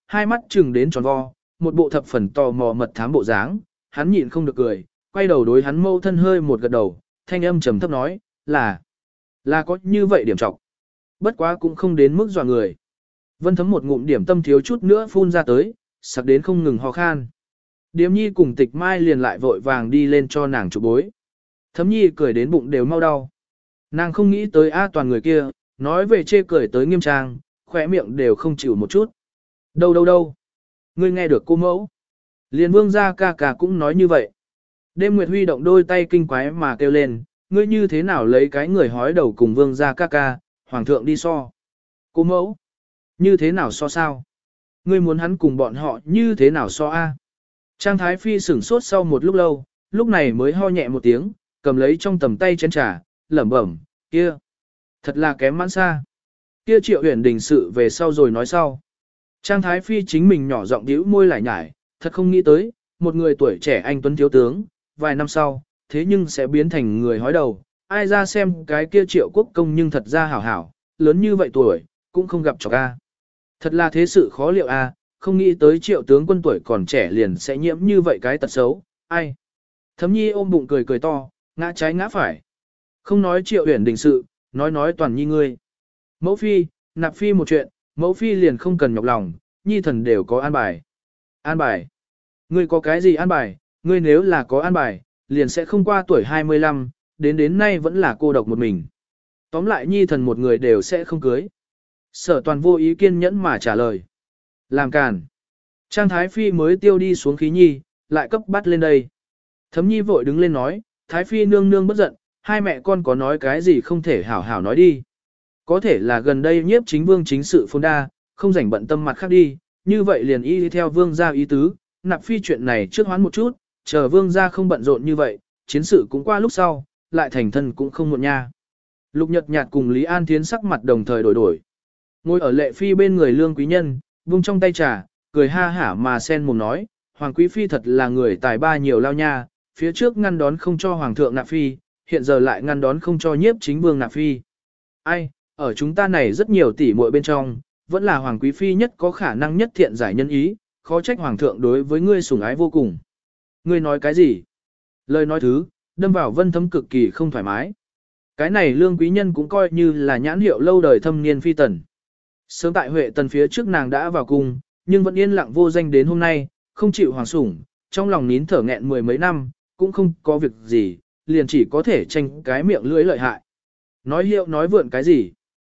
hai mắt trừng đến tròn vo, một bộ thập phần tò mò mật thám bộ dáng, hắn nhịn không được cười, quay đầu đối hắn mâu thân hơi một gật đầu, thanh âm trầm thấp nói, là, là có như vậy điểm trọng. Bất quá cũng không đến mức dọa người. Vân Thấm một ngụm điểm tâm thiếu chút nữa phun ra tới, sặc đến không ngừng ho khan. Điềm Nhi cùng Tịch Mai liền lại vội vàng đi lên cho nàng chụp bối. Thấm Nhi cười đến bụng đều mau đau. Nàng không nghĩ tới A Toàn người kia, nói về chê cười tới nghiêm trang, khỏe miệng đều không chịu một chút. Đâu đâu đâu. Ngươi nghe được cô mẫu. Liền vương gia ca ca cũng nói như vậy. Đêm Nguyệt huy động đôi tay kinh quái mà kêu lên, ngươi như thế nào lấy cái người hói đầu cùng vương gia ca ca, hoàng thượng đi so. Cô mẫu. Như thế nào so sao? Ngươi muốn hắn cùng bọn họ như thế nào so a? Trang Thái Phi sửng sốt sau một lúc lâu, lúc này mới ho nhẹ một tiếng, cầm lấy trong tầm tay chén trà, lẩm bẩm, kia. Thật là kém mãn xa. Kia Triệu Huyền Đình sự về sau rồi nói sau. Trang Thái Phi chính mình nhỏ giọng bĩu môi lại nhải, thật không nghĩ tới, một người tuổi trẻ anh tuấn thiếu tướng, vài năm sau, thế nhưng sẽ biến thành người hói đầu. Ai ra xem cái kia Triệu Quốc công nhưng thật ra hảo hảo, lớn như vậy tuổi, cũng không gặp chọc a. Thật là thế sự khó liệu a, không nghĩ tới Triệu tướng quân tuổi còn trẻ liền sẽ nhiễm như vậy cái tật xấu, ai. Thấm Nhi ôm bụng cười cười to, ngã trái ngã phải. Không nói Triệu Huyền Đình sự, nói nói toàn nhi ngươi. Mẫu phi, nạp phi một chuyện, mẫu phi liền không cần nhọc lòng, nhi thần đều có an bài. An bài? Ngươi có cái gì an bài? Ngươi nếu là có an bài, liền sẽ không qua tuổi hai mươi lăm, đến đến nay vẫn là cô độc một mình. Tóm lại nhi thần một người đều sẽ không cưới. Sở Toàn vô ý kiên nhẫn mà trả lời. Làm càn. Trang Thái Phi mới tiêu đi xuống khí nhi, lại cấp bắt lên đây. Thấm Nhi vội đứng lên nói, Thái Phi nương nương bất giận, hai mẹ con có nói cái gì không thể hảo hảo nói đi. Có thể là gần đây nhiếp chính vương chính sự phồn đa, không rảnh bận tâm mặt khác đi, như vậy liền y đi theo vương gia ý tứ, nạp phi chuyện này trước hoán một chút, chờ vương gia không bận rộn như vậy, chiến sự cũng qua lúc sau, lại thành thân cũng không muộn nha. Lục Nhật Nhạt cùng Lý An Thiến sắc mặt đồng thời đổi đổi. Ngồi ở lệ phi bên người lương quý nhân, vung trong tay trà, cười ha hả mà sen mồm nói, hoàng quý phi thật là người tài ba nhiều lao nha, phía trước ngăn đón không cho hoàng thượng nạp phi, hiện giờ lại ngăn đón không cho nhiếp chính vương nạp phi. Ai, ở chúng ta này rất nhiều tỷ muội bên trong, vẫn là hoàng quý phi nhất có khả năng nhất thiện giải nhân ý, khó trách hoàng thượng đối với ngươi sủng ái vô cùng. Ngươi nói cái gì? Lời nói thứ, đâm vào Vân Thấm cực kỳ không thoải mái. Cái này lương quý nhân cũng coi như là nhãn hiệu lâu đời thâm niên phi tần. Sớm tại Huệ tần phía trước nàng đã vào cung, nhưng vẫn yên lặng vô danh đến hôm nay, không chịu hoàng sủng, trong lòng nín thở nghẹn mười mấy năm, cũng không có việc gì, liền chỉ có thể tranh cái miệng lưỡi lợi hại. Nói hiệu nói vượn cái gì?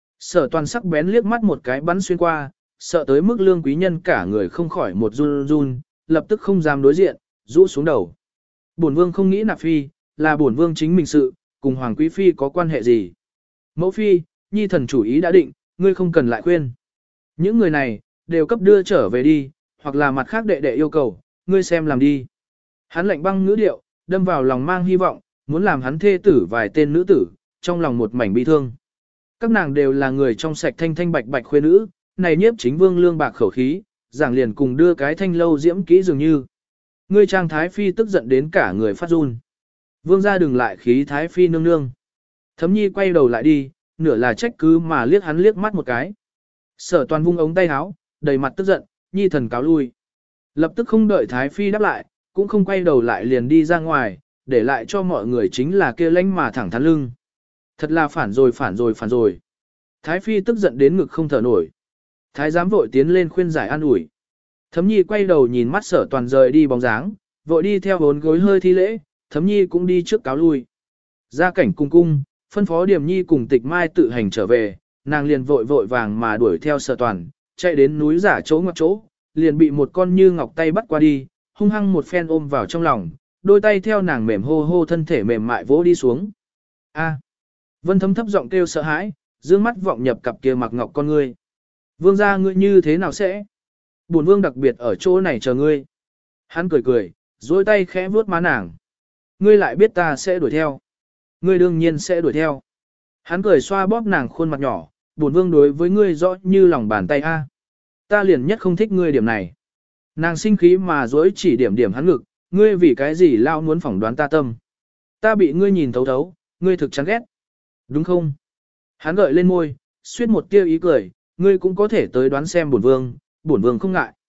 Sở Toàn sắc bén liếc mắt một cái bắn xuyên qua, sợ tới mức lương quý nhân cả người không khỏi một run run, lập tức không dám đối diện, rũ xuống đầu. Bổn vương không nghĩ nạp phi, là bổn vương chính mình sự, cùng hoàng quý phi có quan hệ gì? Mẫu phi, nhi thần chủ ý đã định, ngươi không cần lại khuyên. Những người này, đều cấp đưa trở về đi, hoặc là mặt khác đệ đệ yêu cầu, ngươi xem làm đi. Hắn lạnh băng ngữ điệu, đâm vào lòng mang hy vọng, muốn làm hắn thê tử vài tên nữ tử, trong lòng một mảnh bi thương. Các nàng đều là người trong sạch thanh thanh bạch bạch khuê nữ, này nhiếp chính vương lương bạc khẩu khí, giảng liền cùng đưa cái thanh lâu diễm kỹ dường như. Ngươi Trang Thái Phi tức giận đến cả người phát run. Vương gia đừng lại khí Thái Phi nương nương. Thấm Nhi quay đầu lại đi, nửa là trách cứ mà liếc hắn liếc mắt một cái. Sở Toàn vung ống tay áo, đầy mặt tức giận, Nhi thần cáo lui. Lập tức không đợi Thái Phi đáp lại, cũng không quay đầu lại liền đi ra ngoài, để lại cho mọi người chính là kia lãnh mà thẳng thắn lưng. Thật là phản rồi phản rồi phản rồi. Thái Phi tức giận đến ngực không thở nổi. Thái giám vội tiến lên khuyên giải an ủi. Thấm Nhi quay đầu nhìn mắt Sở Toàn rời đi bóng dáng, vội đi theo bốn gối hơi thi lễ, Thấm Nhi cũng đi trước cáo lui. Ra cảnh cung cung, phân phó Điềm Nhi cùng Tịch Mai tự hành trở về, nàng liền vội vội vàng mà đuổi theo Sở Toàn, chạy đến núi giả chỗ ngoặc chỗ, liền bị một con như ngọc tay bắt qua đi, hung hăng một phen ôm vào trong lòng, đôi tay theo nàng mềm hô hô thân thể mềm mại vỗ đi xuống. A. Vân Thấm thấp giọng kêu sợ hãi, dương mắt vọng nhập cặp kia mặc ngọc con ngươi. Vương gia ngươi như thế nào sẽ? Bổn vương đặc biệt ở chỗ này chờ ngươi. Hắn cười cười, duỗi tay khẽ vuốt má nàng. Ngươi lại biết ta sẽ đuổi theo. Ngươi đương nhiên sẽ đuổi theo. Hắn cười xoa bóp nàng khuôn mặt nhỏ, bổn vương đối với ngươi rõ như lòng bàn tay a. Ta liền nhất không thích ngươi điểm này. Nàng sinh khí mà dối chỉ điểm điểm hắn ngực, ngươi vì cái gì lao muốn phỏng đoán ta tâm. Ta bị ngươi nhìn thấu thấu, ngươi thực chán ghét. Đúng không? Hắn gợi lên môi, suýt một tia ý cười, ngươi cũng có thể tới đoán xem bổn vương, bổn vương không ngại.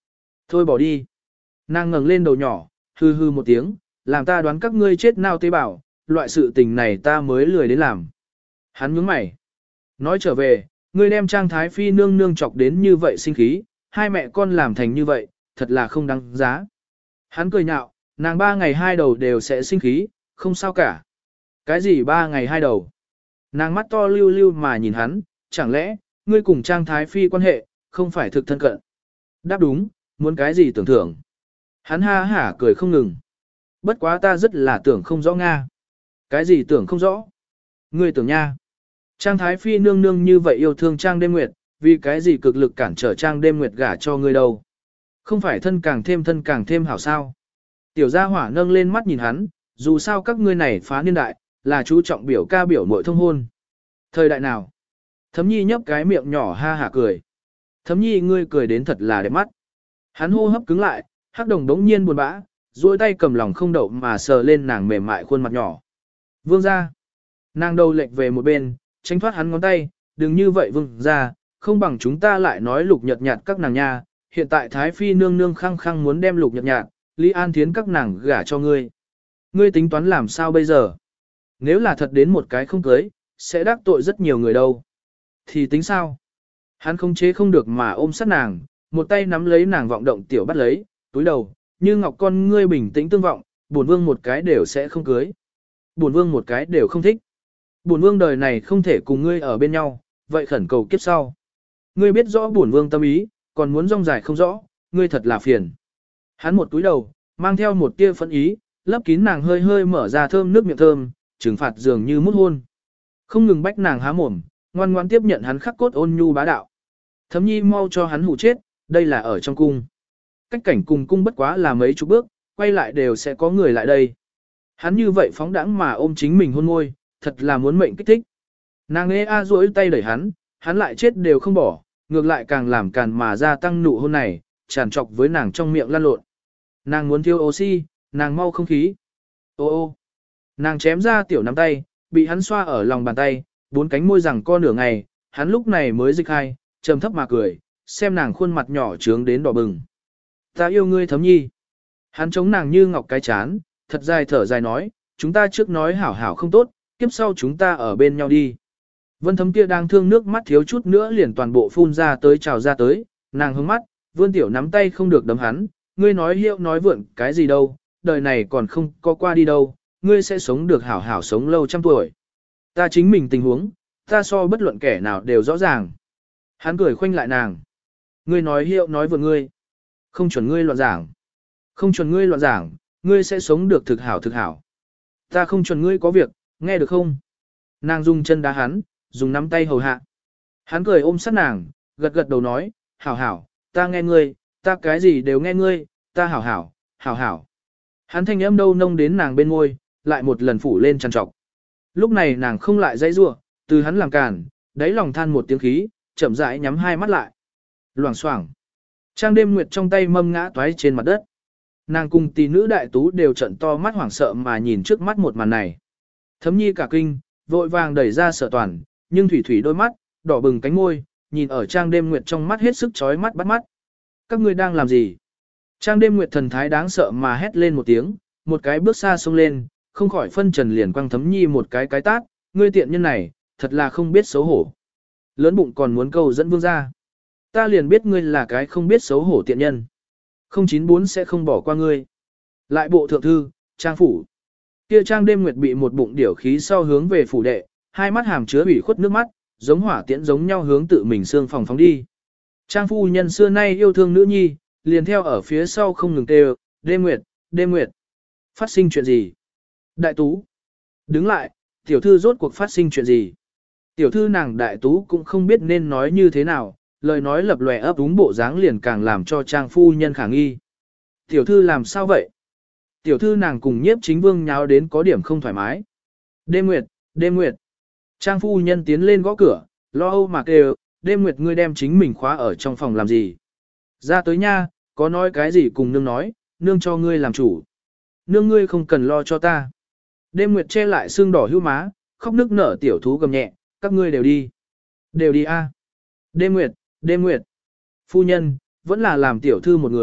Thôi bỏ đi. Nàng ngẩng lên đầu nhỏ, hư hư một tiếng, làm ta đoán các ngươi chết nào tế bảo, loại sự tình này ta mới lười đến làm. Hắn nhướng mày. Nói trở về, ngươi đem Trang Thái Phi nương nương chọc đến như vậy sinh khí, hai mẹ con làm thành như vậy, thật là không đáng giá. Hắn cười nhạo, nàng ba ngày hai đầu đều sẽ sinh khí, không sao cả. Cái gì ba ngày hai đầu? Nàng mắt to lưu lưu mà nhìn hắn, chẳng lẽ, ngươi cùng Trang Thái Phi quan hệ, không phải thực thân cận? Đáp đúng, muốn cái gì tưởng thưởng? Hắn ha hả cười không ngừng. Bất quá ta rất là tưởng không rõ Nga. Cái gì tưởng không rõ? Ngươi tưởng nha. Trang Thái Phi nương nương như vậy yêu thương Trang Đêm Nguyệt, vì cái gì cực lực cản trở Trang Đêm Nguyệt gả cho ngươi đâu? Không phải thân càng thêm thân càng thêm hảo sao? Tiểu gia hỏa nâng lên mắt nhìn hắn, dù sao các ngươi này phá niên đại, là chú trọng biểu ca biểu muội thông hôn. Thời đại nào? Thấm nhi nhấp cái miệng nhỏ ha hả cười. Thấm nhi ngươi cười đến thật là đẹp mắt. Hắn hô hấp cứng lại, hắc đồng đống nhiên buồn bã, duỗi tay cầm lòng không đậu mà sờ lên nàng mềm mại khuôn mặt nhỏ. Vương ra. Nàng đầu lệch về một bên, tránh thoát hắn ngón tay, đừng như vậy vương ra, không bằng chúng ta lại nói lục nhật nhạt các nàng nha. Hiện tại Thái Phi nương nương khăng khăng muốn đem lục nhật nhạt, Lý An Thiến các nàng gả cho ngươi. Ngươi tính toán làm sao bây giờ? Nếu là thật đến một cái không cưới, sẽ đắc tội rất nhiều người đâu. Thì tính sao? Hắn không chế không được mà ôm sát nàng, một tay nắm lấy nàng vọng động tiểu bắt lấy, túi đầu, như ngọc con ngươi bình tĩnh tương vọng, bổn vương một cái đều sẽ không cưới. Bổn vương một cái đều không thích. Bổn vương đời này không thể cùng ngươi ở bên nhau, vậy khẩn cầu kiếp sau. Ngươi biết rõ bổn vương tâm ý, còn muốn rong dài không rõ, ngươi thật là phiền. Hắn một túi đầu, mang theo một tia phẫn ý, lấp kín nàng hơi hơi mở ra thơm nước miệng thơm, trừng phạt dường như mút hôn. Không ngừng bách nàng há mồm, ngoan ngoan tiếp nhận hắn khắc cốt ôn nhu bá đạo. Thấm nhi mau cho hắn hủ chết, đây là ở trong cung. Cách cảnh cùng cung bất quá là mấy chục bước, quay lại đều sẽ có người lại đây. Hắn như vậy phóng đãng mà ôm chính mình hôn môi, thật là muốn mệnh kích thích. Nàng ê a duỗi tay đẩy hắn, hắn lại chết đều không bỏ, ngược lại càng làm càn mà gia tăng nụ hôn này, tràn trọc với nàng trong miệng lăn lộn. Nàng muốn thiếu oxy, nàng mau không khí. Ô ô. Nàng chém ra tiểu nắm tay, bị hắn xoa ở lòng bàn tay, bốn cánh môi rằng co nửa ngày, hắn lúc này mới dịch hai, trầm thấp mà cười, xem nàng khuôn mặt nhỏ trướng đến đỏ bừng. Ta yêu ngươi Thấm nhi. Hắn chống nàng như ngọc cái chán, thật dài thở dài nói, chúng ta trước nói hảo hảo không tốt, kiếp sau chúng ta ở bên nhau đi. Vân Thấm kia đang thương nước mắt thiếu chút nữa liền toàn bộ phun ra tới trào ra tới, nàng hướng mắt, vươn tiểu nắm tay không được đấm hắn, ngươi nói hiệu nói vượn cái gì đâu, đời này còn không có qua đi đâu, ngươi sẽ sống được hảo hảo sống lâu trăm tuổi. Ta chính mình tình huống, ta so bất luận kẻ nào đều rõ ràng. Hắn cười khoanh lại nàng. Ngươi nói hiệu nói vượn ngươi. Không chuẩn ngươi loạn giảng. Không chuẩn ngươi loạn giảng, ngươi sẽ sống được thực hảo thực hảo. Ta không chuẩn ngươi có việc, nghe được không? Nàng dùng chân đá hắn, dùng nắm tay hầu hạ. Hắn cười ôm sát nàng, gật gật đầu nói, hảo hảo, ta nghe ngươi, ta cái gì đều nghe ngươi, ta hảo hảo, hảo hảo. Hắn thanh âm đâu nông đến nàng bên môi, lại một lần phủ lên trằn trọc. Lúc này nàng không lại dãy rủa, từ hắn làm cản, đáy lòng than một tiếng khí, chậm rãi nhắm hai mắt lại. Loảng xoảng. Trang Đêm Nguyệt trong tay mâm ngã toái trên mặt đất. Nàng cùng tỷ nữ đại tú đều trận to mắt hoảng sợ mà nhìn trước mắt một màn này. Thấm nhi cả kinh, vội vàng đẩy ra Sở Toàn, nhưng thủy thủy đôi mắt, đỏ bừng cánh môi, nhìn ở Trang Đêm Nguyệt trong mắt hết sức chói mắt bắt mắt. Các ngươi đang làm gì? Trang Đêm Nguyệt thần thái đáng sợ mà hét lên một tiếng, một cái bước xa xông lên, không khỏi phân trần liền quăng Thấm nhi một cái cái tát, ngươi tiện nhân này, thật là không biết xấu hổ. Lớn bụng còn muốn câu dẫn vương ra. Ta liền biết ngươi là cái không biết xấu hổ tiện nhân. không chín bốn sẽ không bỏ qua ngươi. Lại bộ thượng thư, Trang phủ. Kia Trang Đêm Nguyệt bị một bụng điểu khí sau hướng về phủ đệ, hai mắt hàm chứa ủy khuất nước mắt, giống hỏa tiễn giống nhau hướng tự mình xương phòng phóng đi. Trang phu nhân xưa nay yêu thương nữ nhi, liền theo ở phía sau không ngừng kêu, Đêm Nguyệt, Đêm Nguyệt. Phát sinh chuyện gì? Đại tú. Đứng lại, tiểu thư rốt cuộc phát sinh chuyện gì? Tiểu thư nàng đại tú cũng không biết nên nói như thế nào, lời nói lập lòe ấp úng bộ dáng liền càng làm cho Trang phu nhân khả nghi. Tiểu thư làm sao vậy? Tiểu thư nàng cùng nhiếp chính vương nháo đến có điểm không thoải mái. Đêm Nguyệt, Đêm Nguyệt. Trang phu nhân tiến lên gõ cửa, lo âu mà kêu, Đêm Nguyệt ngươi đem chính mình khóa ở trong phòng làm gì? Ra tới nha, có nói cái gì cùng nương nói, nương cho ngươi làm chủ. Nương ngươi không cần lo cho ta. Đêm Nguyệt che lại xương đỏ hưu má, khóc nức nở tiểu thú gầm nhẹ, các ngươi đều đi. Đều đi a. Đêm Nguyệt, Đêm Nguyệt. Phu nhân, vẫn là làm tiểu thư một người,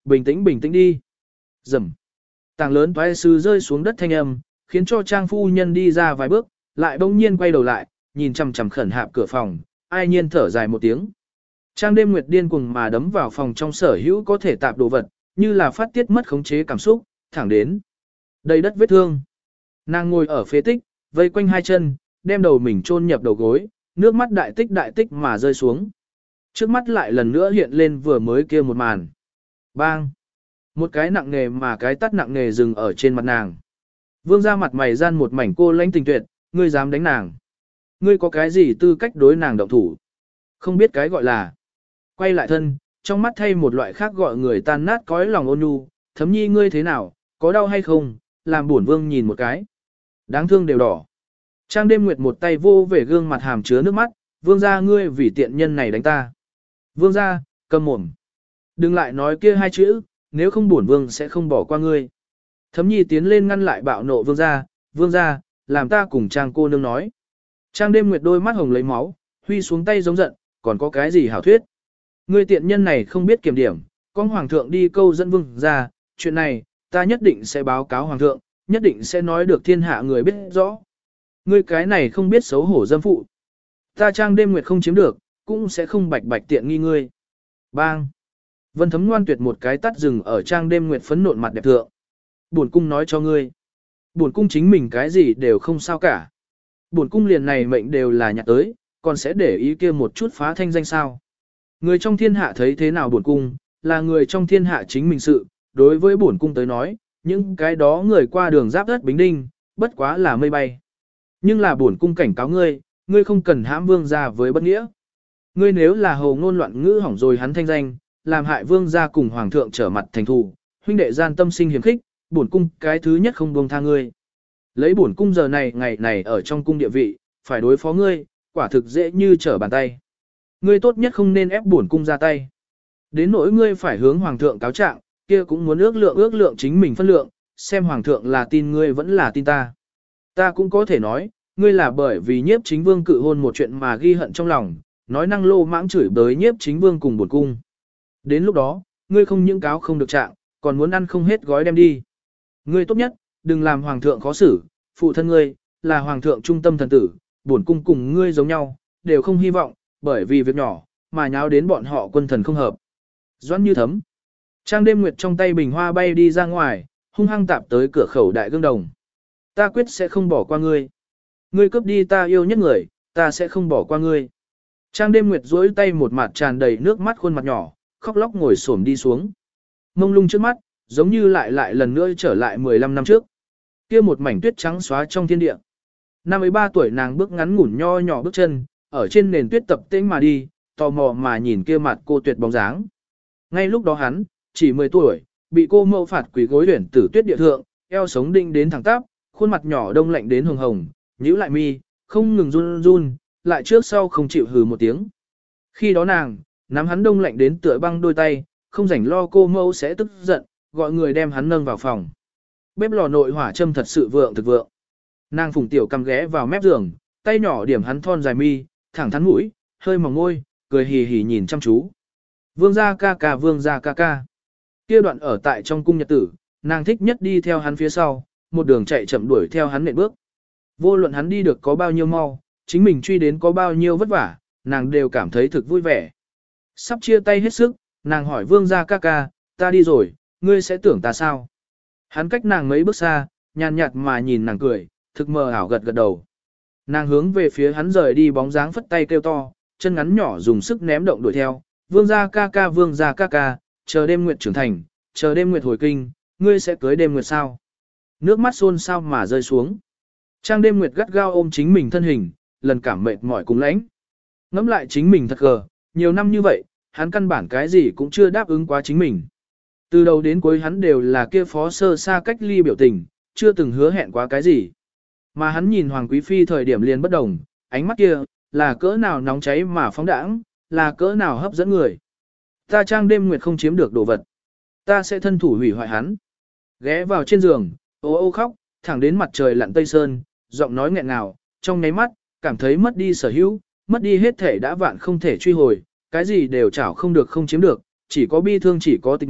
Bình tĩnh bình tĩnh đi. Rầm. Tảng lớn toái sứ rơi xuống đất thanh âm, khiến cho trang phu nhân đi ra vài bước, lại bỗng nhiên quay đầu lại, nhìn chằm chằm khẩn hạp cửa phòng, ai nhiên thở dài một tiếng. Trang đêm nguyệt điên cuồng mà đấm vào phòng trong sở hữu có thể tạp đồ vật, như là phát tiết mất khống chế cảm xúc, thẳng đến đầy đất vết thương. Nàng ngồi ở phế tích, vây quanh hai chân, đem đầu mình chôn nhập đầu gối, nước mắt đại tích đại tích mà rơi xuống. Trước mắt lại lần nữa hiện lên vừa mới kia một màn. Bang! Một cái nặng nề mà cái tắt nặng nề dừng ở trên mặt nàng. Vương ra mặt mày gian một mảnh cô lãnh tình tuyệt, ngươi dám đánh nàng. Ngươi có cái gì tư cách đối nàng động thủ? Không biết cái gọi là. Quay lại thân, trong mắt thay một loại khác gọi người tan nát cõi lòng ôn nhu, thấm nhi ngươi thế nào, có đau hay không, làm bổn vương nhìn một cái. Đáng thương đều đỏ. Trang đêm nguyệt một tay vô về gương mặt hàm chứa nước mắt, vương ra ngươi vì tiện nhân này đánh ta. Vương ra, cầm mồm. Đừng lại nói kia hai chữ, nếu không bổn vương sẽ không bỏ qua ngươi. Thấm nhi tiến lên ngăn lại bạo nộ vương ra, vương ra, làm ta cùng trang cô nương nói. Trang đêm nguyệt đôi mắt hồng lấy máu, huy xuống tay giống giận, còn có cái gì hảo thuyết. Ngươi tiện nhân này không biết kiểm điểm, con hoàng thượng đi câu dẫn vương ra, chuyện này, ta nhất định sẽ báo cáo hoàng thượng, nhất định sẽ nói được thiên hạ người biết rõ. Ngươi cái này không biết xấu hổ dâm phụ. Ta trang đêm nguyệt không chiếm được, cũng sẽ không bạch bạch tiện nghi ngươi. Bang! Vân Thấm ngoan tuyệt một cái tắt rừng ở trang đêm nguyệt phấn nộn mặt đẹp thượng. Buồn cung nói cho ngươi. Buồn cung chính mình cái gì đều không sao cả. Buồn cung liền này mệnh đều là nhặt tới, còn sẽ để ý kia một chút phá thanh danh sao. Người trong thiên hạ thấy thế nào buồn cung, là người trong thiên hạ chính mình sự, đối với buồn cung tới nói, những cái đó người qua đường giáp đất bính đinh, bất quá là mây bay. Nhưng là buồn cung cảnh cáo ngươi, ngươi không cần hãm vương gia với bất nghĩa. Ngươi nếu là hồ ngôn loạn ngữ hỏng rồi hắn thanh danh, làm hại vương gia cùng hoàng thượng trở mặt thành thù, huynh đệ gian tâm sinh hiểm khích, bổn cung cái thứ nhất không buông tha ngươi. Lấy bổn cung giờ này ngày này ở trong cung địa vị, phải đối phó ngươi, quả thực dễ như trở bàn tay. Ngươi tốt nhất không nên ép bổn cung ra tay. Đến nỗi ngươi phải hướng hoàng thượng cáo trạng, kia cũng muốn ước lượng ước lượng chính mình phân lượng, xem hoàng thượng là tin ngươi vẫn là tin ta. Ta cũng có thể nói, ngươi là bởi vì nhiếp chính vương cự hôn một chuyện mà ghi hận trong lòng, nói năng lô mãng chửi bới nhiếp chính vương cùng bổn cung. Đến lúc đó, ngươi không những cáo không được trạng, còn muốn ăn không hết gói đem đi. Ngươi tốt nhất, đừng làm hoàng thượng khó xử, phụ thân ngươi, là hoàng thượng trung tâm thần tử, bổn cung cùng ngươi giống nhau, đều không hy vọng, bởi vì việc nhỏ, mà nháo đến bọn họ quân thần không hợp. Doãn Như Thấm. Trang đêm nguyệt trong tay bình hoa bay đi ra ngoài, hung hăng tạp tới cửa khẩu đại gương đồng. Ta quyết sẽ không bỏ qua ngươi. Ngươi cướp đi ta yêu nhất người, ta sẽ không bỏ qua ngươi. Trang đêm nguyệt duỗi tay một mặt tràn đầy nước mắt khuôn mặt nhỏ, khóc lóc ngồi xổm đi xuống. Mông lung trước mắt, giống như lại lại lần nữa trở lại mười lăm năm trước. Kia một mảnh tuyết trắng xóa trong thiên địa. Năm ấy ba tuổi nàng bước ngắn ngủn nho nhỏ bước chân, ở trên nền tuyết tập tễnh mà đi, tò mò mà nhìn kia mặt cô tuyệt bóng dáng. Ngay lúc đó hắn, chỉ mười tuổi, bị cô mẫu phạt quỷ gối huyển tử tuyết địa thượng, eo sống đinh đến thẳng tắp, khuôn mặt nhỏ đông lạnh đến hồng hồng, nhíu lại mi, không ngừng run run, lại trước sau không chịu hừ một tiếng. Khi đó nàng, nắm hắn đông lạnh đến tựa băng đôi tay, không rảnh lo cô mẫu sẽ tức giận, gọi người đem hắn nâng vào phòng. Bếp lò nội hỏa châm thật sự vượng thực vượng. Nàng phùng tiểu cầm ghé vào mép giường, tay nhỏ điểm hắn thon dài mi, thẳng thắn mũi, hơi mỏng môi, cười hì hì nhìn chăm chú. Vương gia ca ca vương gia ca ca. Kia đoạn ở tại trong cung nhật tử, nàng thích nhất đi theo hắn phía sau, một đường chạy chậm đuổi theo hắn nện bước. Vô luận hắn đi được có bao nhiêu mau, chính mình truy đến có bao nhiêu vất vả, nàng đều cảm thấy thực vui vẻ. Sắp chia tay hết sức, nàng hỏi vương gia ca ca, ta đi rồi, ngươi sẽ tưởng ta sao? Hắn cách nàng mấy bước xa, nhàn nhạt mà nhìn nàng cười, thực mờ ảo gật gật đầu. Nàng hướng về phía hắn rời đi bóng dáng phất tay kêu to, chân ngắn nhỏ dùng sức ném động đuổi theo, vương gia ca ca vương gia ca ca, chờ đêm nguyệt trưởng thành, chờ đêm nguyệt hồi kinh, ngươi sẽ cưới đêm nguyệt sao? Nước mắt xôn sao mà rơi xuống. Trang đêm nguyệt gắt gao ôm chính mình thân hình, lần cảm mệt mỏi cùng lãnh. Ngắm lại chính mình thật gờ, nhiều năm như vậy, hắn căn bản cái gì cũng chưa đáp ứng quá chính mình. Từ đầu đến cuối hắn đều là kia phó sơ xa cách ly biểu tình, chưa từng hứa hẹn quá cái gì. Mà hắn nhìn Hoàng Quý Phi thời điểm liền bất đồng, ánh mắt kia, là cỡ nào nóng cháy mà phóng đãng, là cỡ nào hấp dẫn người. Ta trang đêm nguyệt không chiếm được đồ vật. Ta sẽ thân thủ hủy hoại hắn. Ghé vào trên giường, ô ô khóc, thẳng đến mặt trời lặn tây sơn, giọng nói nghẹn ngào, trong nháy mắt, cảm thấy mất đi sở hữu, mất đi hết thể đã vạn không thể truy hồi, cái gì đều chảo không được không chiếm được, chỉ có bi thương chỉ có tịch mịch,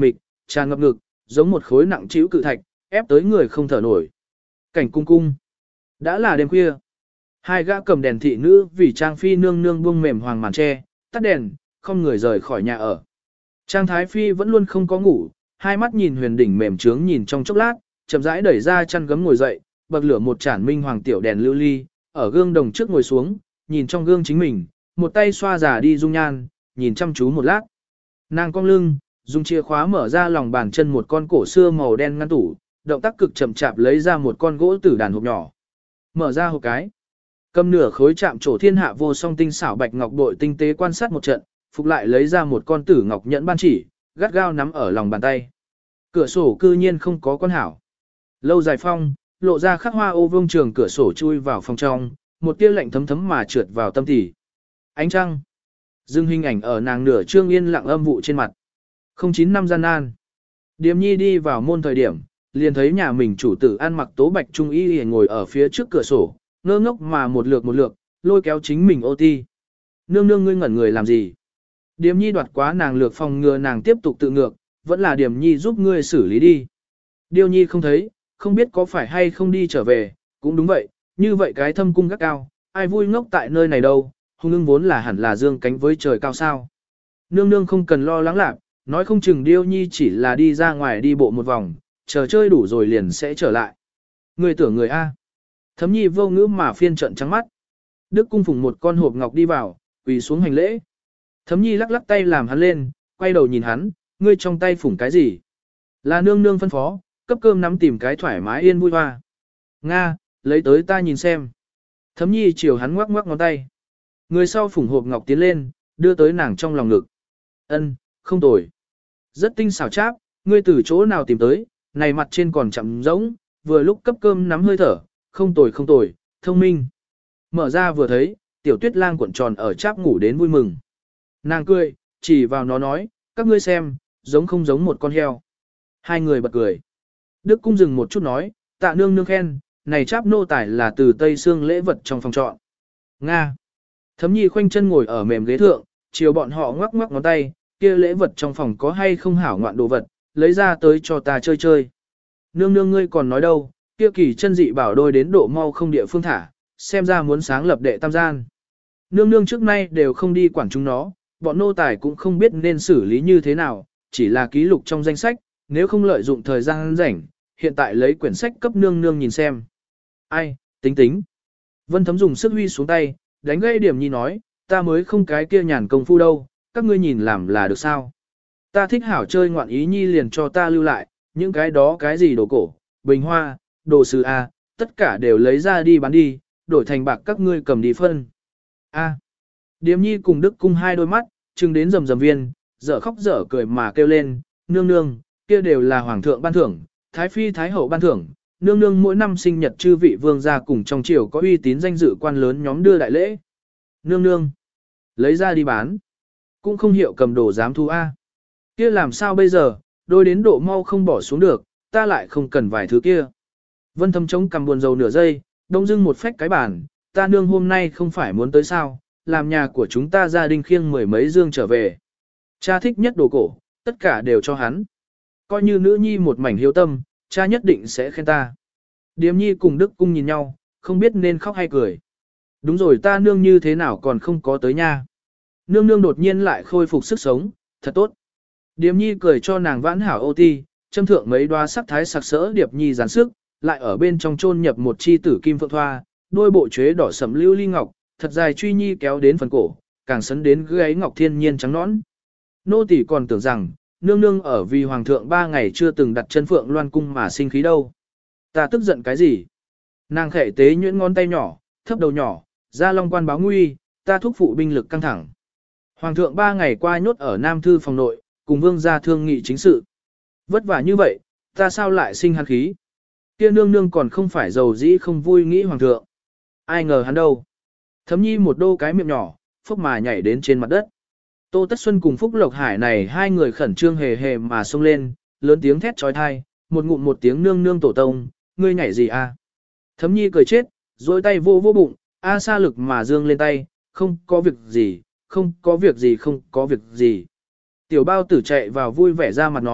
tràn ngập ngực, giống một khối nặng trĩu cự thạch, ép tới người không thở nổi. Cảnh cung cung. Đã là đêm khuya. Hai gã cầm đèn thị nữ vì Trang Phi nương nương buông mềm hoàng màn tre, tắt đèn, không người rời khỏi nhà ở. Trang Thái Phi vẫn luôn không có ngủ, hai mắt nhìn huyền đỉnh mềm trướng nhìn trong chốc lát, chậm rãi đẩy ra chăn gấm ngồi dậy, bậc lửa một chản minh hoàng tiểu đèn lưu ly, ở gương đồng trước ngồi xuống, nhìn trong gương chính mình, một tay xoa giả đi dung nhan, nhìn chăm chú một lát. Nàng cong lưng, dùng chìa khóa mở ra lòng bàn chân một con cổ xưa màu đen ngăn tủ, động tác cực chậm chạp lấy ra một con gỗ tử đàn hộp nhỏ. Mở ra hộp cái. Cầm nửa khối chạm trổ thiên hạ vô song tinh xảo bạch ngọc bội tinh tế quan sát một trận, phục lại lấy ra một con tử ngọc nhẫn ban chỉ, gắt gao nắm ở lòng bàn tay. Cửa sổ cư nhiên không có con hảo. Lâu dài phong, lộ ra khắc hoa ô vương trường cửa sổ chui vào phòng trong, một tia lạnh thấm thấm mà trượt vào tâm tỉ. Ánh trăng. Dừng hình ảnh ở nàng nửa trương yên lặng âm vụ trên mặt. Không chín năm gian nan. Điềm nhi đi vào môn thời điểm, liền thấy nhà mình chủ tử ăn mặc tố bạch trung y ngồi ở phía trước cửa sổ, ngơ ngốc mà một lượt một lượt, lôi kéo chính mình ô ti. Nương nương ngươi ngẩn người làm gì? Điềm nhi đoạt quá nàng lược phòng ngừa nàng tiếp tục tự ngược, vẫn là Điềm nhi giúp ngươi xử lý đi. Điêu nhi không thấy, không biết có phải hay không đi trở về, cũng đúng vậy, như vậy cái thâm cung gác cao, ai vui ngốc tại nơi này đâu, hung ưng vốn là hẳn là dương cánh với trời cao sao. Nương nương không cần lo lắng lạc, nói không chừng Điêu nhi chỉ là đi ra ngoài đi bộ một vòng, chờ chơi đủ rồi liền sẽ trở lại. Người tưởng người A. Thấm nhi vô ngữ mà phiên trận trắng mắt. Đức cung phùng một con hộp ngọc đi vào, quỳ xuống hành lễ. Thấm nhi lắc lắc tay làm hắn lên, quay đầu nhìn hắn, ngươi trong tay phủng cái gì? Là nương nương phân phó, cấp cơm nắm tìm cái thoải mái yên vui hoa. Nga, lấy tới ta nhìn xem. Thấm nhi chiều hắn ngoắc ngoắc ngón tay. Người sau phủng hộp ngọc tiến lên, đưa tới nàng trong lòng ngực. Ân, không tồi. Rất tinh xảo cháp, ngươi từ chỗ nào tìm tới, này mặt trên còn chậm rỗng, vừa lúc cấp cơm nắm hơi thở, không tồi không tồi, thông minh. Mở ra vừa thấy, tiểu tuyết lang cuộn tròn ở cháp ngủ đến vui mừng. Nàng cười, chỉ vào nó nói, các ngươi xem, giống không giống một con heo. Hai người bật cười. Đức cung dừng một chút nói, tạ nương nương khen, này cháp nô tài là từ Tây Sương lễ vật trong phòng trọ. Nga. Thấm nhi khoanh chân ngồi ở mềm ghế thượng, chiều bọn họ ngoắc ngoắc ngón tay, kia lễ vật trong phòng có hay không hảo ngoạn đồ vật, lấy ra tới cho ta chơi chơi. Nương nương ngươi còn nói đâu, kia kỳ chân dị bảo đôi đến độ mau không địa phương thả, xem ra muốn sáng lập đệ tam gian. Nương nương trước nay đều không đi quản chúng nó, bọn nô tài cũng không biết nên xử lý như thế nào, chỉ là ký lục trong danh sách, nếu không lợi dụng thời gian rảnh, hiện tại lấy quyển sách cấp nương nương nhìn xem. Ai, tính tính. Vân Thấm dùng sức huy xuống tay, đánh gây điểm nhi nói, ta mới không cái kia nhàn công phu đâu, các ngươi nhìn làm là được sao. Ta thích hảo chơi ngoạn ý nhi liền cho ta lưu lại, những cái đó cái gì đồ cổ, bình hoa, đồ sứ A, tất cả đều lấy ra đi bán đi, đổi thành bạc các ngươi cầm đi phân. A. Điềm nhi cùng Đức cung hai đôi mắt, trừng đến rầm rầm viên, dở khóc dở cười mà kêu lên, nương nương, kia đều là hoàng thượng ban thưởng, thái phi thái hậu ban thưởng, nương nương mỗi năm sinh nhật chư vị vương gia cùng trong triều có uy tín danh dự quan lớn nhóm đưa đại lễ. Nương nương, lấy ra đi bán, cũng không hiểu cầm đồ dám thu A. Kia làm sao bây giờ, đôi đến độ mau không bỏ xuống được, ta lại không cần vài thứ kia. Vân Thấm chống cầm buồn dầu nửa giây, đông dưng một phách cái bàn, ta nương hôm nay không phải muốn tới sao, làm nhà của chúng ta gia đình khiêng mười mấy dương trở về. Cha thích nhất đồ cổ, tất cả đều cho hắn. Coi như nữ nhi một mảnh hiếu tâm, cha nhất định sẽ khen ta. Điềm nhi cùng Đức cung nhìn nhau, không biết nên khóc hay cười. Đúng rồi, ta nương như thế nào còn không có tới nha. Nương nương đột nhiên lại khôi phục sức sống, thật tốt. Điềm nhi cười cho nàng vãn hảo ô ti, châm thượng mấy đoá sắc thái sặc sỡ điệp nhi dán sức, lại ở bên trong chôn nhập một chi tử kim phượng thoa, đôi bộ chuế đỏ sẫm lưu ly ngọc, thật dài truy nhi kéo đến phần cổ, càng sấn đến gáy ngọc thiên nhiên trắng nõn. Nô tỳ còn tưởng rằng, nương nương ở vì hoàng thượng ba ngày chưa từng đặt chân phượng loan cung mà sinh khí đâu. Ta tức giận cái gì? Nàng khẽ tế nhuyễn ngón tay nhỏ, thấp đầu nhỏ, ra long quan báo nguy, ta thúc phụ binh lực căng thẳng. Hoàng thượng ba ngày qua nhốt ở Nam Thư phòng nội, cùng vương gia thương nghị chính sự. Vất vả như vậy, ta sao lại sinh hắn khí? Kia nương nương còn không phải giàu dĩ không vui nghĩ hoàng thượng. Ai ngờ hắn đâu? Thấm nhi một đô cái miệng nhỏ, phốc mà nhảy đến trên mặt đất. Tô Tất Xuân cùng Phúc Lộc Hải này hai người khẩn trương hề hề mà xông lên, lớn tiếng thét trói thai, một ngụm một tiếng nương nương tổ tông, ngươi nhảy gì a? Thấm nhi cười chết, dối tay vô vô bụng, a sa lực mà dương lên tay, không có việc gì, không có việc gì không có việc gì. Tiểu bao tử chạy vào vui vẻ ra mặt nói,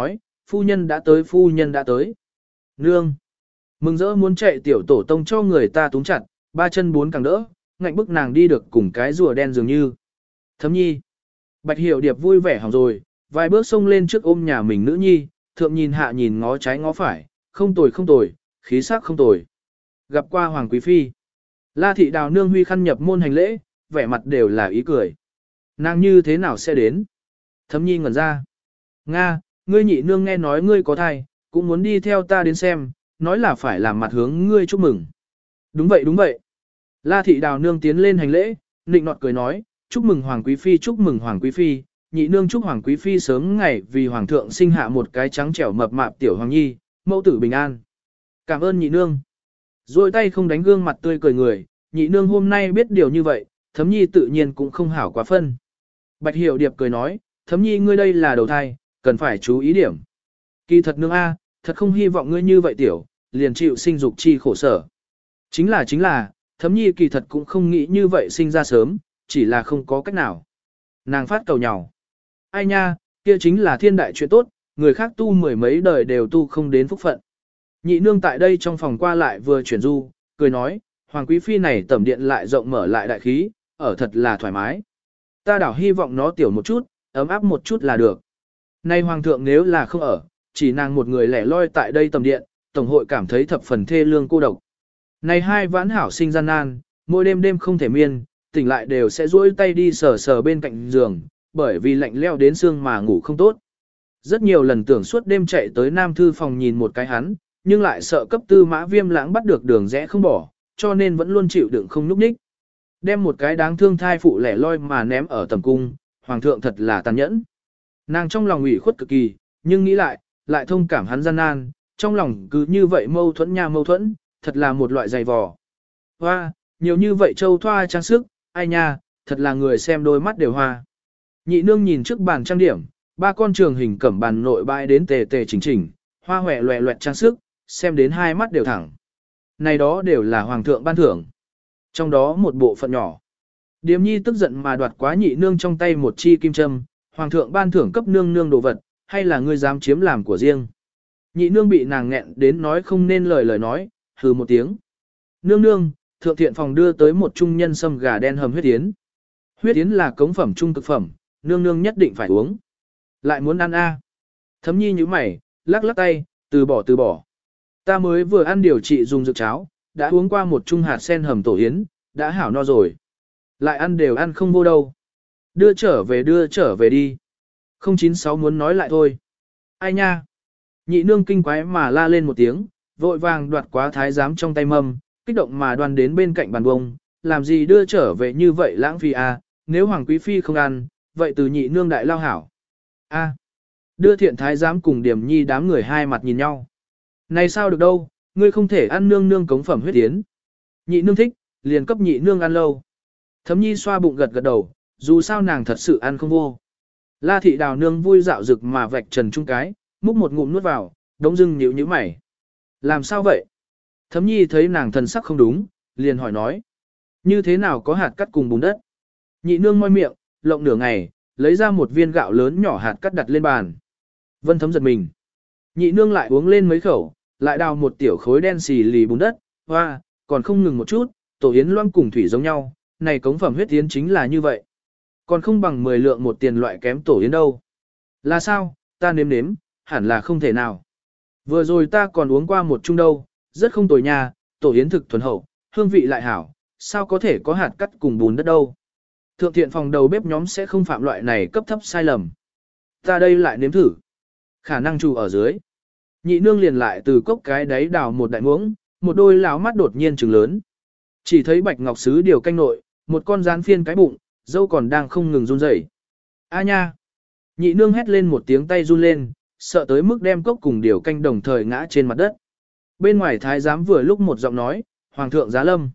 phu nhân đã tới, phu nhân đã tới. Nương. Mừng rỡ muốn chạy tiểu tổ tông cho người ta túng chặt, ba chân bốn càng đỡ, ngạnh bức nàng đi được cùng cái rùa đen dường như. Thấm nhi. Bạch Hiểu Điệp vui vẻ hỏng rồi, vài bước xông lên trước ôm nhà mình nữ nhi, thượng nhìn hạ nhìn ngó trái ngó phải, không tồi không tồi, khí sắc không tồi. Gặp qua Hoàng Quý Phi. La thị đào nương huy khăn nhập môn hành lễ, vẻ mặt đều là ý cười. Nàng như thế nào sẽ đến? Thấm nhi ngẩn ra. Nga, ngươi nhị nương nghe nói ngươi có thai, cũng muốn đi theo ta đến xem, nói là phải làm mặt hướng ngươi chúc mừng. Đúng vậy đúng vậy. La thị đào nương tiến lên hành lễ, nịnh nọt cười nói, chúc mừng Hoàng Quý Phi, chúc mừng Hoàng Quý Phi, nhị nương chúc Hoàng Quý Phi sớm ngày vì Hoàng thượng sinh hạ một cái trắng trẻo mập mạp tiểu Hoàng Nhi, mẫu tử bình an. Cảm ơn nhị nương. Rồi tay không đánh gương mặt tươi cười người, nhị nương hôm nay biết điều như vậy, Thấm Nhi tự nhiên cũng không hảo quá phân. Bạch Hiểu Điệp cười nói, Thấm Nhi ngươi đây là đầu thai, cần phải chú ý điểm. Kỳ thật nương a, thật không hy vọng ngươi như vậy tiểu, liền chịu sinh dục chi khổ sở. Chính là chính là, Thấm Nhi kỳ thật cũng không nghĩ như vậy sinh ra sớm, chỉ là không có cách nào. Nàng phát cầu nhào. Ai nha, kia chính là thiên đại chuyện tốt, người khác tu mười mấy đời đều tu không đến phúc phận. Nhị nương tại đây trong phòng qua lại vừa chuyển du, cười nói, Hoàng Quý Phi này tẩm điện lại rộng mở lại đại khí, ở thật là thoải mái. Ta đảo hy vọng nó tiểu một chút, ấm áp một chút là được. Nay Hoàng thượng nếu là không ở, chỉ nàng một người lẻ loi tại đây tầm điện, Tổng hội cảm thấy thập phần thê lương cô độc. Này hai vãn hảo sinh gian nan, mỗi đêm đêm không thể miên, tỉnh lại đều sẽ duỗi tay đi sờ sờ bên cạnh giường, bởi vì lạnh leo đến xương mà ngủ không tốt. Rất nhiều lần tưởng suốt đêm chạy tới Nam Thư phòng nhìn một cái hắn, nhưng lại sợ cấp tư mã viêm lãng bắt được đường rẽ không bỏ, cho nên vẫn luôn chịu đựng không núp ních. Đem một cái đáng thương thai phụ lẻ loi mà ném ở tầm cung, Hoàng thượng thật là tàn nhẫn. Nàng trong lòng ủy khuất cực kỳ, nhưng nghĩ lại, lại thông cảm hắn gian nan, trong lòng cứ như vậy mâu thuẫn nha mâu thuẫn, thật là một loại dày vò. Hoa, nhiều như vậy châu thoa trang sức, ai nha, thật là người xem đôi mắt đều hoa. Nhị nương nhìn trước bàn trang điểm, ba con trường hình cẩm bàn nội bãi đến tề tề chỉnh chỉnh, hoa hòe loẹ loẹt trang sức, xem đến hai mắt đều thẳng. Này đó đều là hoàng thượng ban thưởng. Trong đó một bộ phận nhỏ. Điềm nhi tức giận mà đoạt quá nhị nương trong tay một chi kim châm, hoàng thượng ban thưởng cấp nương nương đồ vật, hay là ngươi dám chiếm làm của riêng. Nhị nương bị nàng nghẹn đến nói không nên lời lời nói, hừ một tiếng. Nương nương, thượng thiện phòng đưa tới một trung nhân sâm gà đen hầm huyết yến. Huyết yến là cống phẩm trung cực phẩm, nương nương nhất định phải uống. Lại muốn ăn a? Thấm nhi như mày, lắc lắc tay, từ bỏ từ bỏ. Ta mới vừa ăn điều trị dùng dược cháo, đã uống qua một chung hạt sen hầm tổ yến, đã hảo no rồi. Lại ăn đều ăn không vô đâu. Đưa trở về đưa trở về đi. không chín sáu muốn nói lại thôi. Ai nha? Nhị nương kinh quái mà la lên một tiếng, vội vàng đoạt quá thái giám trong tay mâm, kích động mà đoan đến bên cạnh bàn bông, làm gì đưa trở về như vậy lãng phí à, nếu hoàng quý phi không ăn, vậy từ nhị nương đại lao hảo. A. Đưa thiện thái giám cùng điểm nhi đám người hai mặt nhìn nhau. Này sao được đâu, ngươi không thể ăn nương nương cống phẩm huyết tiến. Nhị nương thích, liền cấp nhị nương ăn lâu. Thấm nhi xoa bụng gật gật đầu, dù sao nàng thật sự ăn không vô. La thị đào nương vui dạo rực mà vạch trần chung cái, múc một ngụm nuốt vào, đống dưng nhíu nhíu mày. Làm sao vậy? Thấm nhi thấy nàng thần sắc không đúng, liền hỏi nói. Như thế nào có hạt cắt cùng bùn đất? Nhị nương môi miệng, lộng nửa ngày, lấy ra một viên gạo lớn nhỏ hạt cắt đặt lên bàn. Vân Thấm giật mình. Nhị nương lại uống lên mấy khẩu, lại đào một tiểu khối đen xì lì bùn đất, hoa, còn không ngừng một chút, tổ yến loang cùng thủy giống nhau, này cống phẩm huyết yến chính là như vậy. Còn không bằng mười lượng một tiền loại kém tổ yến đâu. Là sao, ta nếm nếm, hẳn là không thể nào. Vừa rồi ta còn uống qua một chung đâu, rất không tồi nha, tổ yến thực thuần hậu, hương vị lại hảo, sao có thể có hạt cắt cùng bùn đất đâu. Thượng thiện phòng đầu bếp nhóm sẽ không phạm loại này cấp thấp sai lầm. Ta đây lại nếm thử. Khả năng chủ ở dưới. Nhị nương liền lại từ cốc cái đáy đào một đại muỗng, một đôi láo mắt đột nhiên trừng lớn. Chỉ thấy bạch ngọc sứ điều canh nội, một con rán phiên cái bụng, dâu còn đang không ngừng run rẩy. A nha! Nhị nương hét lên một tiếng tay run lên, sợ tới mức đem cốc cùng điều canh đồng thời ngã trên mặt đất. Bên ngoài thái giám vừa lúc một giọng nói, Hoàng thượng giá lâm.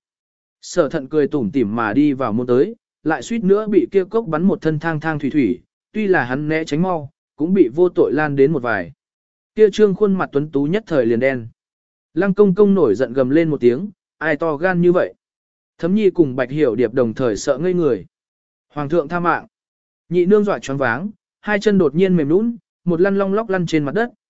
Sở thận cười tủm tỉm mà đi vào môn tới, lại suýt nữa bị kia cốc bắn một thân thang thang thủy thủy, tuy là hắn né tránh mau, cũng bị vô tội lan đến một vài. Kia trương khuôn mặt tuấn tú nhất thời liền đen. Lăng công công nổi giận gầm lên một tiếng, ai to gan như vậy. Thấm nhi cùng bạch hiểu điệp đồng thời sợ ngây người. Hoàng thượng tha mạng. Nhị nương dọa choáng váng, hai chân đột nhiên mềm nũng, một lăn long lóc lăn trên mặt đất,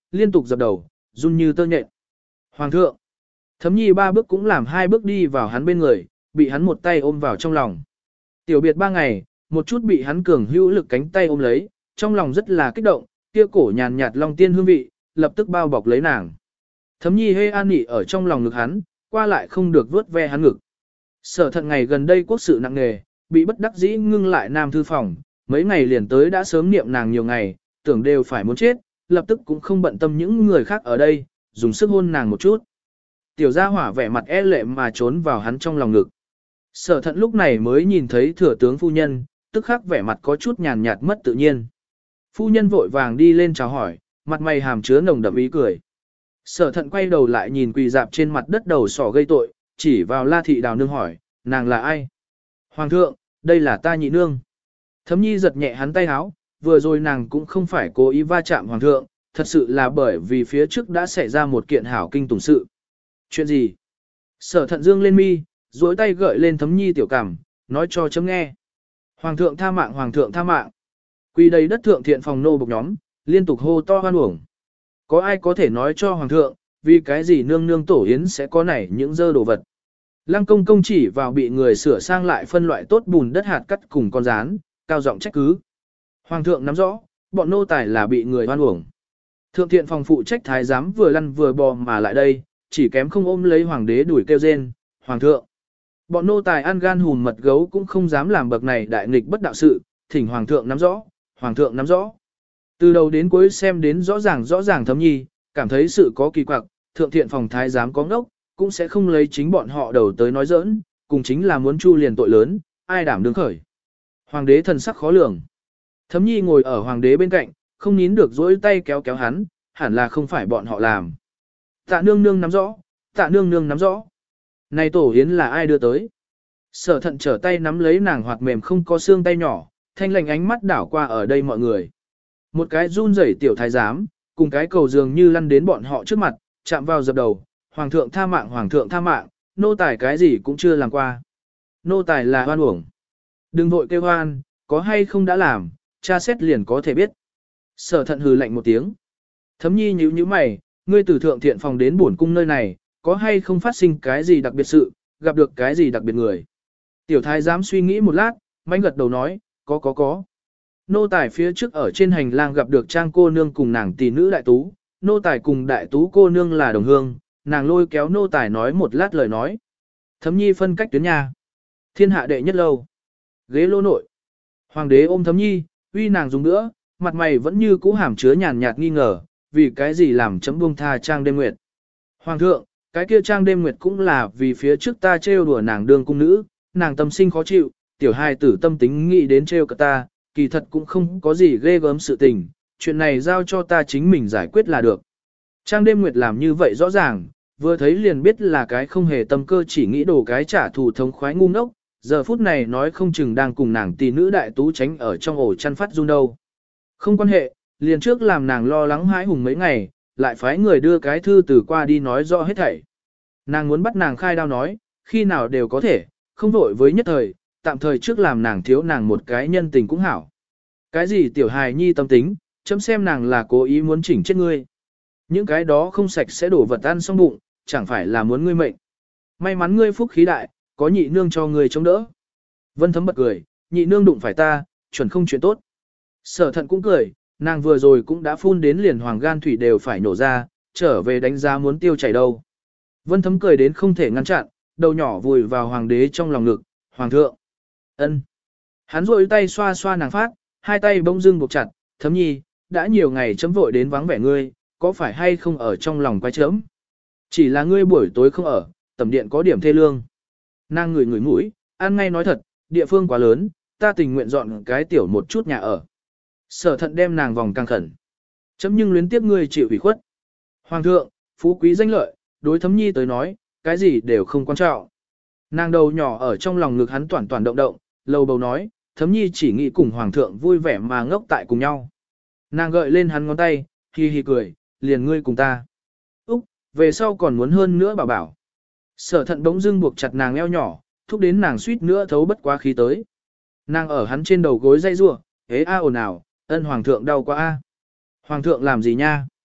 liên tục dập đầu, run như tơ nhện. Hoàng thượng, Thấm Nhi ba bước cũng làm hai bước đi vào hắn bên người, bị hắn một tay ôm vào trong lòng. Tiểu biệt ba ngày, một chút bị hắn cường hữu lực cánh tay ôm lấy, trong lòng rất là kích động, kia cổ nhàn nhạt long tiên hương vị, lập tức bao bọc lấy nàng. Thấm Nhi hê an nị ở trong lòng ngực hắn, qua lại không được vuốt ve hắn ngực. Sở Thận ngày gần đây quốc sự nặng nề, bị bất đắc dĩ ngưng lại nam thư phòng, mấy ngày liền tới đã sớm niệm nàng nhiều ngày, tưởng đều phải muốn chết, lập tức cũng không bận tâm những người khác ở đây, dùng sức hôn nàng một chút. Tiểu gia hỏa vẻ mặt e lệ mà trốn vào hắn trong lòng ngực. Sở Thận lúc này mới nhìn thấy thừa tướng phu nhân, tức khắc vẻ mặt có chút nhàn nhạt mất tự nhiên. Phu nhân vội vàng đi lên chào hỏi, mặt mày hàm chứa nồng đậm ý cười. Sở Thận quay đầu lại nhìn quỳ dạp trên mặt đất đầu sỏ gây tội, chỉ vào La Thị Đào nương hỏi, nàng là ai? Hoàng thượng, đây là ta nhị nương. Thấm Nhi giật nhẹ hắn tay áo, vừa rồi nàng cũng không phải cố ý va chạm hoàng thượng, thật sự là bởi vì phía trước đã xảy ra một kiện hảo kinh tủng sự. Chuyện gì? Sở Thận dương lên mi, duỗi tay gợi lên Thấm Nhi tiểu cảm, nói cho chấm nghe. Hoàng thượng tha mạng, hoàng thượng tha mạng. Quỳ đầy đất thượng thiện phòng nô bộc nhóm, liên tục hô to hoan uổng. Có ai có thể nói cho hoàng thượng, vì cái gì nương nương tổ yến sẽ có nảy những dơ đồ vật. Lăng công công chỉ vào bị người sửa sang lại phân loại tốt bùn đất hạt cắt cùng con rán, cao giọng trách cứ. Hoàng thượng nắm rõ, bọn nô tài là bị người hoan uổng. Thượng thiện phòng phụ trách thái giám vừa lăn vừa bò mà lại đây, chỉ kém không ôm lấy hoàng đế đuổi kêu rên, hoàng thượng. Bọn nô tài ăn gan hùn mật gấu cũng không dám làm bậc này đại nghịch bất đạo sự, thỉnh hoàng thượng nắm rõ, hoàng thượng nắm rõ. Từ đầu đến cuối xem đến rõ ràng rõ ràng Thấm Nhi, cảm thấy sự có kỳ quặc, thượng thiện phòng thái giám có ngốc, cũng sẽ không lấy chính bọn họ đầu tới nói giỡn, cùng chính là muốn chu liền tội lớn, ai đảm đương khởi. Hoàng đế thần sắc khó lường. Thấm Nhi ngồi ở hoàng đế bên cạnh, không nín được dỗi tay kéo kéo hắn, hẳn là không phải bọn họ làm. Tạ nương nương nắm rõ, tạ nương nương nắm rõ. Này tổ yến là ai đưa tới? Sở Thận trở tay nắm lấy nàng hoạt mềm không có xương tay nhỏ, thanh lành ánh mắt đảo qua ở đây mọi người. Một cái run rẩy tiểu thái giám, cùng cái cầu dường như lăn đến bọn họ trước mặt, chạm vào dập đầu, hoàng thượng tha mạng, hoàng thượng tha mạng, nô tài cái gì cũng chưa làm qua. Nô tài là hoan uổng. Đừng vội kêu hoan, có hay không đã làm, cha xét liền có thể biết. Sở Thận hừ lạnh một tiếng. Thấm Nhi nhíu nhíu mày, ngươi từ thượng thiện phòng đến bổn cung nơi này, có hay không phát sinh cái gì đặc biệt sự, gặp được cái gì đặc biệt người. Tiểu thái giám suy nghĩ một lát, manh gật đầu nói, có có có. Nô tài phía trước ở trên hành lang gặp được trang cô nương cùng nàng tỷ nữ đại tú, nô tài cùng đại tú cô nương là đồng hương, nàng lôi kéo nô tài nói một lát lời nói. Thấm Nhi phân cách tuyến nhà. Thiên hạ đệ nhất lâu. Ghế lô nội. Hoàng đế ôm Thấm Nhi, uy nàng dùng nữa, mặt mày vẫn như cũ hàm chứa nhàn nhạt nghi ngờ, vì cái gì làm chấm buông tha trang đêm nguyệt. Hoàng thượng, cái kia trang đêm nguyệt cũng là vì phía trước ta trêu đùa nàng đương cung nữ, nàng tâm sinh khó chịu, tiểu hài tử tâm tính nghĩ đến trêu cả ta, kỳ thật cũng không có gì ghê gớm sự tình, chuyện này giao cho ta chính mình giải quyết là được. Trang đêm nguyệt làm như vậy rõ ràng, vừa thấy liền biết là cái không hề tâm cơ chỉ nghĩ đổ cái trả thù thống khoái ngu ngốc, giờ phút này nói không chừng đang cùng nàng tỷ nữ đại tú tránh ở trong ổ chăn phát run đâu. Không quan hệ, liền trước làm nàng lo lắng hãi hùng mấy ngày, lại phái người đưa cái thư từ qua đi nói rõ hết thảy. Nàng muốn bắt nàng khai đao nói, khi nào đều có thể, không vội với nhất thời, tạm thời trước làm nàng thiếu nàng một cái nhân tình cũng hảo. Cái gì tiểu hài nhi tâm tính, chấm xem nàng là cố ý muốn chỉnh chết ngươi. Những cái đó không sạch sẽ đổ vật ăn xong bụng, chẳng phải là muốn ngươi mệnh. May mắn ngươi phúc khí đại, có nhị nương cho ngươi chống đỡ. Vân Thấm bật cười, nhị nương đụng phải ta, chuẩn không chuyện tốt. Sở Thận cũng cười, nàng vừa rồi cũng đã phun đến liền hoàng gan thủy đều phải nổ ra, trở về đánh giá muốn tiêu chảy đâu. Vân Thấm cười đến không thể ngăn chặn, đầu nhỏ vùi vào hoàng đế trong lòng ngực, hoàng thượng. Ân. Hắn rôi tay xoa xoa nàng phát, hai tay bỗng dưng buộc chặt, Thấm Nhi, đã nhiều ngày chấm vội đến vắng vẻ ngươi, có phải hay không ở trong lòng quay chấm? Chỉ là ngươi buổi tối không ở, tầm điện có điểm thê lương. Nàng ngửi ngửi mũi, ăn ngay nói thật, địa phương quá lớn, ta tình nguyện dọn cái tiểu một chút nhà ở. Sở Thận đem nàng vòng càng khẩn. Chấm nhưng luyến tiếp ngươi chịu ủy khuất. Hoàng thượng, phú quý danh lợi, đối Thấm Nhi tới nói, cái gì đều không quan trọng. Nàng đầu nhỏ ở trong lòng ngực hắn toàn toàn động động, lầu bầu nói, Thấm Nhi chỉ nghĩ cùng hoàng thượng vui vẻ mà ngốc tại cùng nhau. Nàng gợi lên hắn ngón tay, hi hi cười, liền ngươi cùng ta. Úc, về sau còn muốn hơn nữa bảo bảo. Sở Thận bỗng dưng buộc chặt nàng eo nhỏ, thúc đến nàng suýt nữa thấu bất quá khí tới. Nàng ở hắn trên đầu gối dây rua, ế a ồn ào, ân hoàng thượng đau quá a. Hoàng thượng làm gì nha?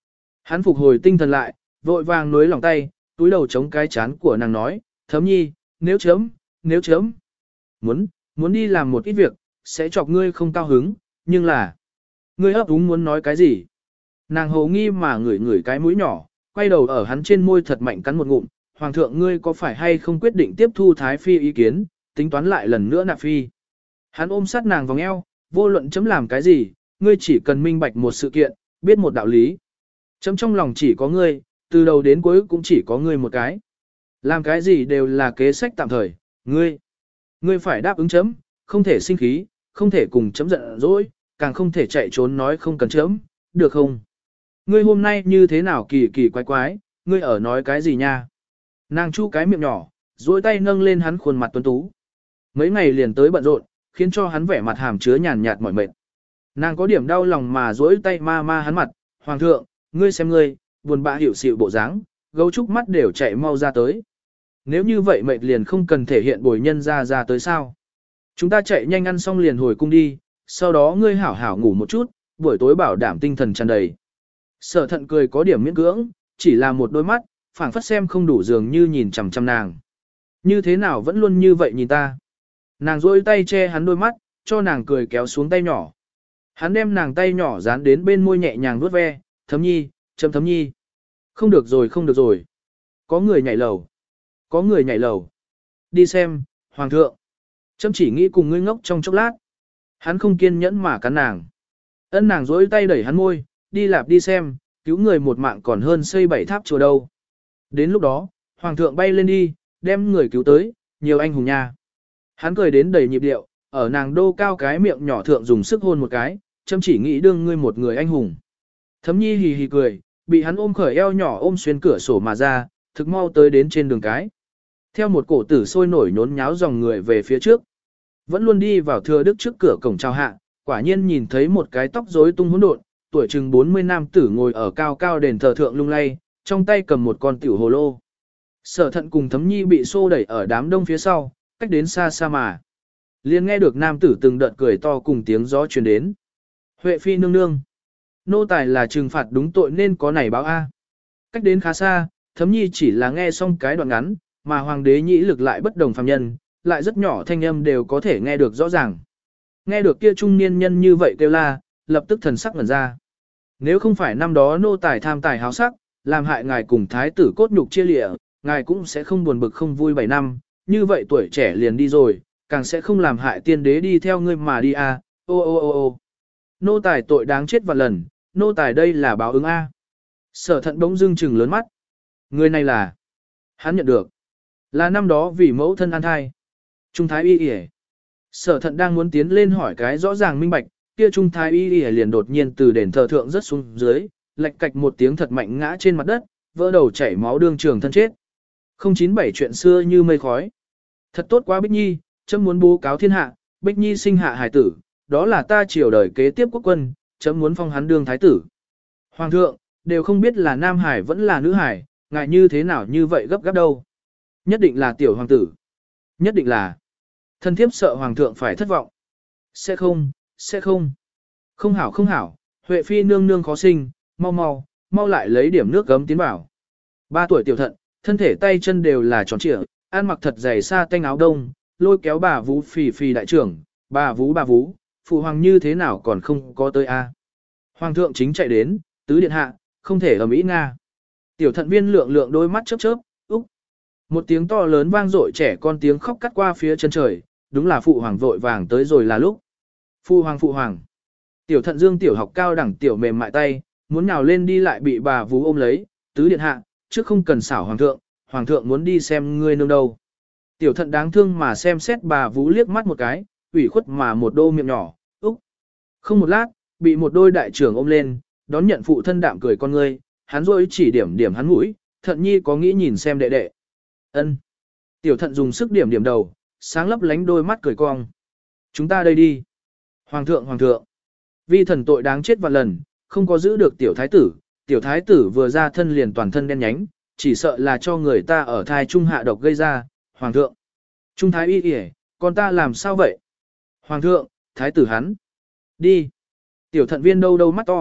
Hắn phục hồi tinh thần lại, vội vàng nối lòng tay, túi đầu chống cái chán của nàng nói, thấm nhi, nếu chấm, nếu chấm. Muốn, muốn đi làm một ít việc, sẽ chọc ngươi không cao hứng, nhưng là... Ngươi ấp úng muốn nói cái gì? Nàng hồ nghi mà ngửi ngửi cái mũi nhỏ, quay đầu ở hắn trên môi thật mạnh cắn một ngụm. Hoàng thượng ngươi có phải hay không quyết định tiếp thu Thái Phi ý kiến, tính toán lại lần nữa nạp Phi. Hắn ôm sát nàng vòng eo, vô luận chấm làm cái gì, ngươi chỉ cần minh bạch một sự kiện, biết một đạo lý. Chấm trong lòng chỉ có ngươi, từ đầu đến cuối cũng chỉ có ngươi một cái. Làm cái gì đều là kế sách tạm thời, ngươi. Ngươi phải đáp ứng chấm, không thể sinh khí, không thể cùng chấm giận dỗi, càng không thể chạy trốn nói không cần chấm, được không? Ngươi hôm nay như thế nào kỳ kỳ quái quái, ngươi ở nói cái gì nha? Nàng chu cái miệng nhỏ, duỗi tay nâng lên hắn khuôn mặt tuấn tú. Mấy ngày liền tới bận rộn, khiến cho hắn vẻ mặt hàm chứa nhàn nhạt mỏi mệt. Nàng có điểm đau lòng mà duỗi tay ma ma hắn mặt, hoàng thượng, ngươi xem ngươi, buồn bã hiểu xịu bộ dáng, gấu trúc mắt đều chạy mau ra tới. Nếu như vậy mệt liền không cần thể hiện bồi nhân ra ra tới sao. Chúng ta chạy nhanh ăn xong liền hồi cung đi, sau đó ngươi hảo hảo ngủ một chút, buổi tối bảo đảm tinh thần tràn đầy. Sở thận cười có điểm miễn cưỡng, chỉ là một đôi mắt, phảng phất xem không đủ dường như nhìn chằm chằm nàng. Như thế nào vẫn luôn như vậy nhìn ta. Nàng rôi tay che hắn đôi mắt, cho nàng cười kéo xuống tay nhỏ. Hắn đem nàng tay nhỏ dán đến bên môi nhẹ nhàng vuốt ve, thấm nhi, chấm thấm nhi. Không được rồi không được rồi. Có người nhảy lầu. Có người nhảy lầu. Đi xem, hoàng thượng. Chấm chỉ nghĩ cùng ngươi ngốc trong chốc lát. Hắn không kiên nhẫn mà cắn nàng. Ân nàng dối tay đẩy hắn môi, đi lạp đi xem, cứu người một mạng còn hơn xây bảy tháp chùa đâu. Đến lúc đó, hoàng thượng bay lên đi, đem người cứu tới, nhiều anh hùng nha. Hắn cười đến đầy nhịp điệu, ở nàng đô cao cái miệng nhỏ thượng dùng sức hôn một cái, chấm chỉ nghĩ đương ngươi một người anh hùng. Thấm nhi hì hì cười, bị hắn ôm khởi eo nhỏ ôm xuyên cửa sổ mà ra, thực mau tới đến trên đường cái. Theo một cổ tử sôi nổi nhốn nháo dòng người về phía trước. Vẫn luôn đi vào thừa đức trước cửa cổng chào hạ, quả nhiên nhìn thấy một cái tóc rối tung hỗn độn, tuổi chừng bốn mươi nam tử ngồi ở cao cao đền thờ thượng lung lay, trong tay cầm một con tiểu hồ lô. Sở thận cùng thấm nhi bị xô đẩy ở đám đông phía sau, cách đến xa xa mà. Liền nghe được nam tử từng đợt cười to cùng tiếng gió truyền đến. Huệ phi nương nương. Nô tài là trừng phạt đúng tội nên có nảy báo A. Cách đến khá xa, thấm nhi chỉ là nghe xong cái đoạn ngắn, mà hoàng đế nhĩ lực lại bất đồng phàm nhân, lại rất nhỏ thanh âm đều có thể nghe được rõ ràng. Nghe được kia trung niên nhân như vậy kêu la, lập tức thần sắc ngẩn ra. Nếu không phải năm đó nô tài tham tài háo sắc, làm hại ngài cùng thái tử cốt nhục chia lịa, ngài cũng sẽ không buồn bực không vui bảy năm, như vậy tuổi trẻ liền đi rồi, càng sẽ không làm hại tiên đế đi theo ngươi mà đi a. Ô ô ô ô nô tài tội đáng chết vạn lần, nô tài đây là báo ứng a. Sở thận bỗng dưng trừng lớn mắt. Người này là, hắn nhận được, là năm đó vì mẫu thân an thai. Trung thái y y. Sở thận đang muốn tiến lên hỏi cái rõ ràng minh bạch, kia trung thái y y liền đột nhiên từ đền thờ thượng rớt xuống dưới, lạch cạch một tiếng thật mạnh ngã trên mặt đất, vỡ đầu chảy máu đương trường thân chết. Không chín bảy chuyện xưa như mây khói. Thật tốt quá Bích Nhi, chấm muốn bố cáo thiên hạ, Bích Nhi sinh hạ hài tử, đó là ta triều đời kế tiếp quốc quân, chấm muốn phong hắn đương thái tử. Hoàng thượng, đều không biết là nam hải vẫn là nữ hải, ngại như thế nào như vậy gấp gáp đâu. Nhất định là tiểu hoàng tử. Nhất định là. Thân thiếp sợ hoàng thượng phải thất vọng. Sẽ không, sẽ không. Không hảo không hảo, Huệ phi nương nương khó sinh, mau mau, mau lại lấy điểm nước gấm tiến vào. Ba tuổi tiểu thận, thân thể tay chân đều là tròn trịa, ăn mặc thật dày sa tanh áo đông, lôi kéo bà vú phì phì đại trưởng, bà vú bà vú, phụ hoàng như thế nào còn không có tới a. Hoàng thượng chính chạy đến, tứ điện hạ, không thể ở Mỹ Nga. Tiểu thận viên lượng lượng đôi mắt chớp chớp, úc. Một tiếng to lớn vang dội trẻ con tiếng khóc cắt qua phía chân trời, đúng là phụ hoàng vội vàng tới rồi là lúc. Phụ hoàng phụ hoàng. Tiểu thận dương tiểu học cao đẳng tiểu mềm mại tay, muốn nhào lên đi lại bị bà vú ôm lấy, tứ điện hạ, trước không cần xảo hoàng thượng, hoàng thượng muốn đi xem ngươi nương đâu. Tiểu thận đáng thương mà xem xét bà vú liếc mắt một cái, ủy khuất mà một đô miệng nhỏ, úc. Không một lát, bị một đôi đại trưởng ôm lên, đón nhận phụ thân đạm cười con ngươi, hắn rồi chỉ điểm điểm hắn mũi, thận nhi có nghĩ nhìn xem đệ đệ. Ân. Tiểu thận dùng sức điểm điểm đầu, sáng lấp lánh đôi mắt cười cong. Chúng ta đây đi. Hoàng thượng hoàng thượng. Vi thần tội đáng chết vạn lần, không có giữ được tiểu thái tử, tiểu thái tử vừa ra thân liền toàn thân đen nhánh, chỉ sợ là cho người ta ở thai trung hạ độc gây ra. Hoàng thượng. Trung thái y y, con ta làm sao vậy? Hoàng thượng, thái tử hắn. Đi. Tiểu thận viên đâu đâu mắt to,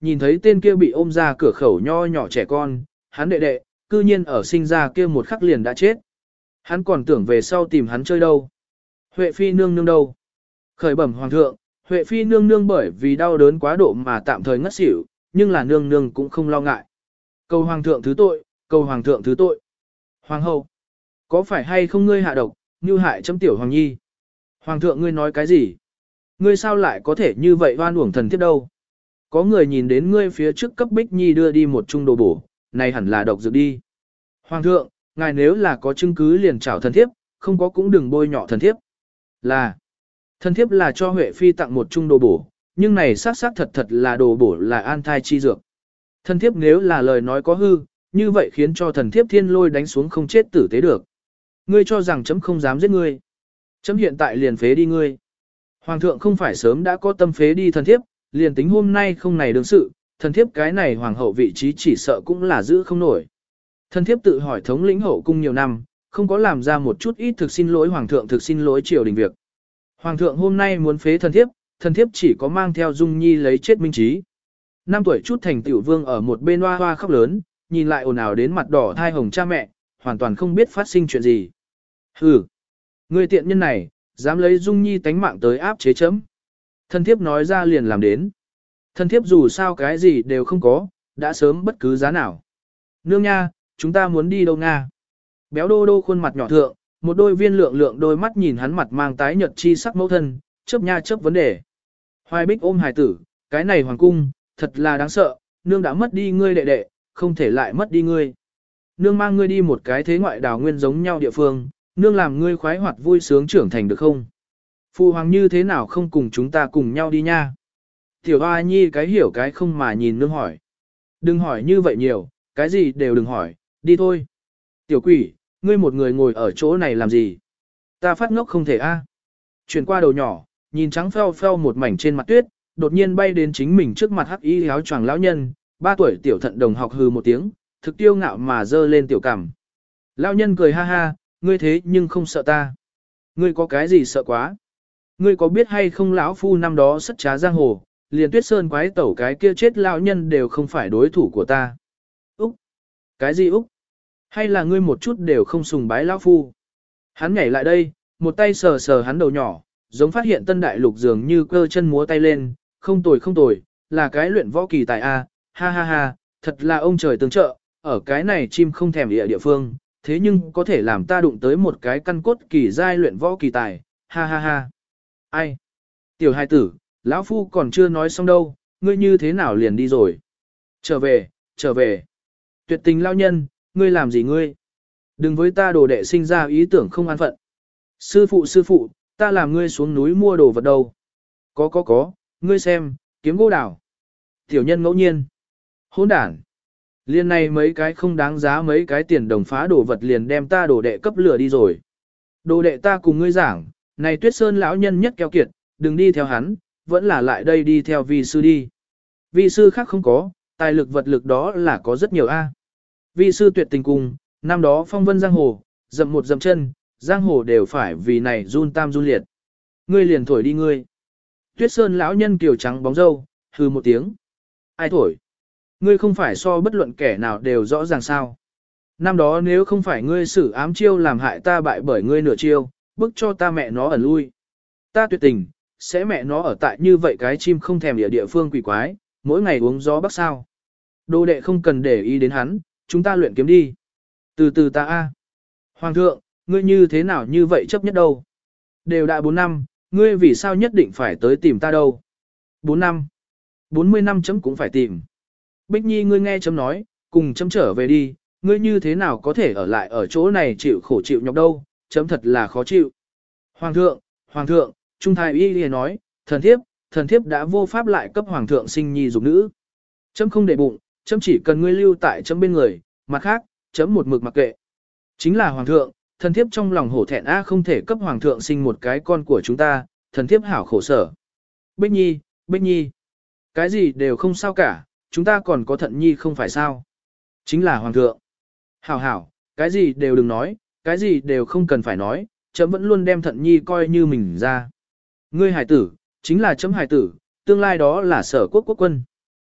nhìn thấy tên kia bị ôm ra cửa khẩu nho nhỏ trẻ con, hắn đệ đệ, cư nhiên ở sinh ra kia một khắc liền đã chết. Hắn còn tưởng về sau tìm hắn chơi đâu. Huệ phi nương nương đâu? Khởi bẩm hoàng thượng, Huệ phi nương nương bởi vì đau đớn quá độ mà tạm thời ngất xỉu, nhưng là nương nương cũng không lo ngại. Cầu hoàng thượng thứ tội, cầu hoàng thượng thứ tội. Hoàng hậu, có phải hay không ngươi hạ độc, như hại chấm tiểu hoàng nhi? Hoàng thượng ngươi nói cái gì? Ngươi sao lại có thể như vậy oan uổng thần thiếp đâu? Có người nhìn đến ngươi phía trước cấp Bích Nhi đưa đi một chung đồ bổ, này hẳn là độc dược đi. Hoàng thượng, ngài nếu là có chứng cứ liền trảo thần thiếp, không có cũng đừng bôi nhọ thần thiếp. Là, thần thiếp là cho Huệ phi tặng một chung đồ bổ, nhưng này xác xác thật thật là đồ bổ là an thai chi dược. Thần thiếp nếu là lời nói có hư, như vậy khiến cho thần thiếp thiên lôi đánh xuống không chết tử tế được. Ngươi cho rằng chấm không dám giết ngươi. Chấm hiện tại liền phế đi ngươi. Hoàng thượng không phải sớm đã có tâm phế đi thần thiếp, liền tính hôm nay không này đương sự, thần thiếp cái này hoàng hậu vị trí chỉ sợ cũng là giữ không nổi. Thần thiếp tự hỏi thống lĩnh hậu cung nhiều năm, không có làm ra một chút ít thực xin lỗi hoàng thượng thực xin lỗi triều đình việc. Hoàng thượng hôm nay muốn phế thần thiếp, thần thiếp chỉ có mang theo Dung Nhi lấy chết minh trí. Năm tuổi chút thành tiểu vương ở một bên hoa hoa khóc lớn, nhìn lại ồn ào đến mặt đỏ thai hồng cha mẹ, hoàn toàn không biết phát sinh chuyện gì. Hừ, người tiện nhân này, dám lấy Dung Nhi tánh mạng tới áp chế chấm. Thần thiếp nói ra liền làm đến. Thần thiếp dù sao cái gì đều không có, đã sớm bất cứ giá nào. Nương nha, chúng ta muốn đi đâu Nga? Béo đô đô khuôn mặt nhỏ thượng, một đôi viên lượng lượng đôi mắt nhìn hắn mặt mang tái nhợt chi sắc mẫu thân, chớp nha chớp vấn đề. Hoài Bích ôm hài tử, cái này hoàng cung, thật là đáng sợ, nương đã mất đi ngươi đệ đệ, không thể lại mất đi ngươi. Nương mang ngươi đi một cái thế ngoại đảo nguyên giống nhau địa phương, nương làm ngươi khoái hoạt vui sướng trưởng thành được không? Phụ hoàng như thế nào không cùng chúng ta cùng nhau đi nha? Tiểu Hoa Nhi cái hiểu cái không mà nhìn nương hỏi. Đừng hỏi như vậy nhiều, cái gì đều đừng hỏi, đi thôi. Tiểu quỷ, ngươi một người ngồi ở chỗ này làm gì? Ta phát ngốc không thể a. À. Chuyển qua đầu nhỏ, nhìn trắng pheo pheo một mảnh trên mặt tuyết, đột nhiên bay đến chính mình trước mặt hắc y áo choàng lão nhân, ba tuổi tiểu thận đồng học hừ một tiếng, thực tiêu ngạo mà dơ lên tiểu cằm. Lão nhân cười ha ha, ngươi thế nhưng không sợ ta. Ngươi có cái gì sợ quá? Ngươi có biết hay không lão phu năm đó sất trá giang hồ, liền tuyết sơn quái tẩu cái kia chết lão nhân đều không phải đối thủ của ta. Úc! Cái gì Úc? Hay là ngươi một chút đều không sùng bái lão phu? Hắn nhảy lại đây, một tay sờ sờ hắn đầu nhỏ, giống phát hiện tân đại lục dường như cơ chân múa tay lên, không tồi không tồi, là cái luyện võ kỳ tài a, ha ha ha, thật là ông trời tương trợ, ở cái này chim không thèm địa địa phương, thế nhưng có thể làm ta đụng tới một cái căn cốt kỳ giai luyện võ kỳ tài, ha ha ha. Ai? Tiểu hài tử, lão phu còn chưa nói xong đâu, ngươi như thế nào liền đi rồi? Trở về, trở về. Tuyệt tình lao nhân, ngươi làm gì ngươi? Đừng với ta đồ đệ sinh ra ý tưởng không an phận. Sư phụ sư phụ, ta làm ngươi xuống núi mua đồ vật đâu? Có có có, ngươi xem, kiếm gỗ đào. Tiểu nhân ngẫu nhiên. Hỗn đản. Liên này mấy cái không đáng giá mấy cái tiền đồng phá đồ vật liền đem ta đồ đệ cấp lửa đi rồi. Đồ đệ ta cùng ngươi giảng, này Tuyết Sơn lão nhân nhất keo kiệt, đừng đi theo hắn, vẫn là lại đây đi theo vi sư đi. Vi sư khác không có, tài lực vật lực đó là có rất nhiều a. Vi sư tuyệt tình cùng, năm đó phong vân giang hồ, dậm một dậm chân, giang hồ đều phải vì này run tam run liệt. Ngươi liền thổi đi ngươi. Tuyết Sơn lão nhân kiều trắng bóng râu, hừ một tiếng. Ai thổi? Ngươi không phải so bất luận kẻ nào đều rõ ràng sao. Năm đó nếu không phải ngươi xử ám chiêu làm hại ta bại bởi ngươi nửa chiêu, bức cho ta mẹ nó ẩn lui. Ta tuyệt tình, sẽ mẹ nó ở tại như vậy cái chim không thèm địa địa phương quỷ quái, mỗi ngày uống gió bắc sao. Đồ đệ không cần để ý đến hắn, chúng ta luyện kiếm đi. Từ từ ta a. Hoàng thượng, ngươi như thế nào như vậy chấp nhất đâu? Đều đã bốn năm, ngươi vì sao nhất định phải tới tìm ta đâu? Bốn năm. Bốn mươi năm chấm cũng phải tìm. Bích Nhi ngươi nghe chấm nói, cùng chấm trở về đi, ngươi như thế nào có thể ở lại ở chỗ này chịu khổ chịu nhọc đâu, chấm thật là khó chịu. Hoàng thượng, Hoàng thượng, Trung Thái Y liền nói, thần thiếp, thần thiếp đã vô pháp lại cấp Hoàng thượng sinh nhi dục nữ. Chấm không để bụng, chấm chỉ cần ngươi lưu tại chấm bên người, mặt khác, chấm một mực mặc kệ. Chính là Hoàng thượng, thần thiếp trong lòng hổ thẹn a không thể cấp Hoàng thượng sinh một cái con của chúng ta, thần thiếp hảo khổ sở. Bích Nhi, Bích Nhi, cái gì đều không sao cả, chúng ta còn có thận nhi không phải sao. Chính là Hoàng thượng. Hảo hảo, cái gì đều đừng nói, cái gì đều không cần phải nói, chấm vẫn luôn đem thận nhi coi như mình ra. Ngươi hải tử, chính là chấm hải tử, tương lai đó là sở quốc quốc quân.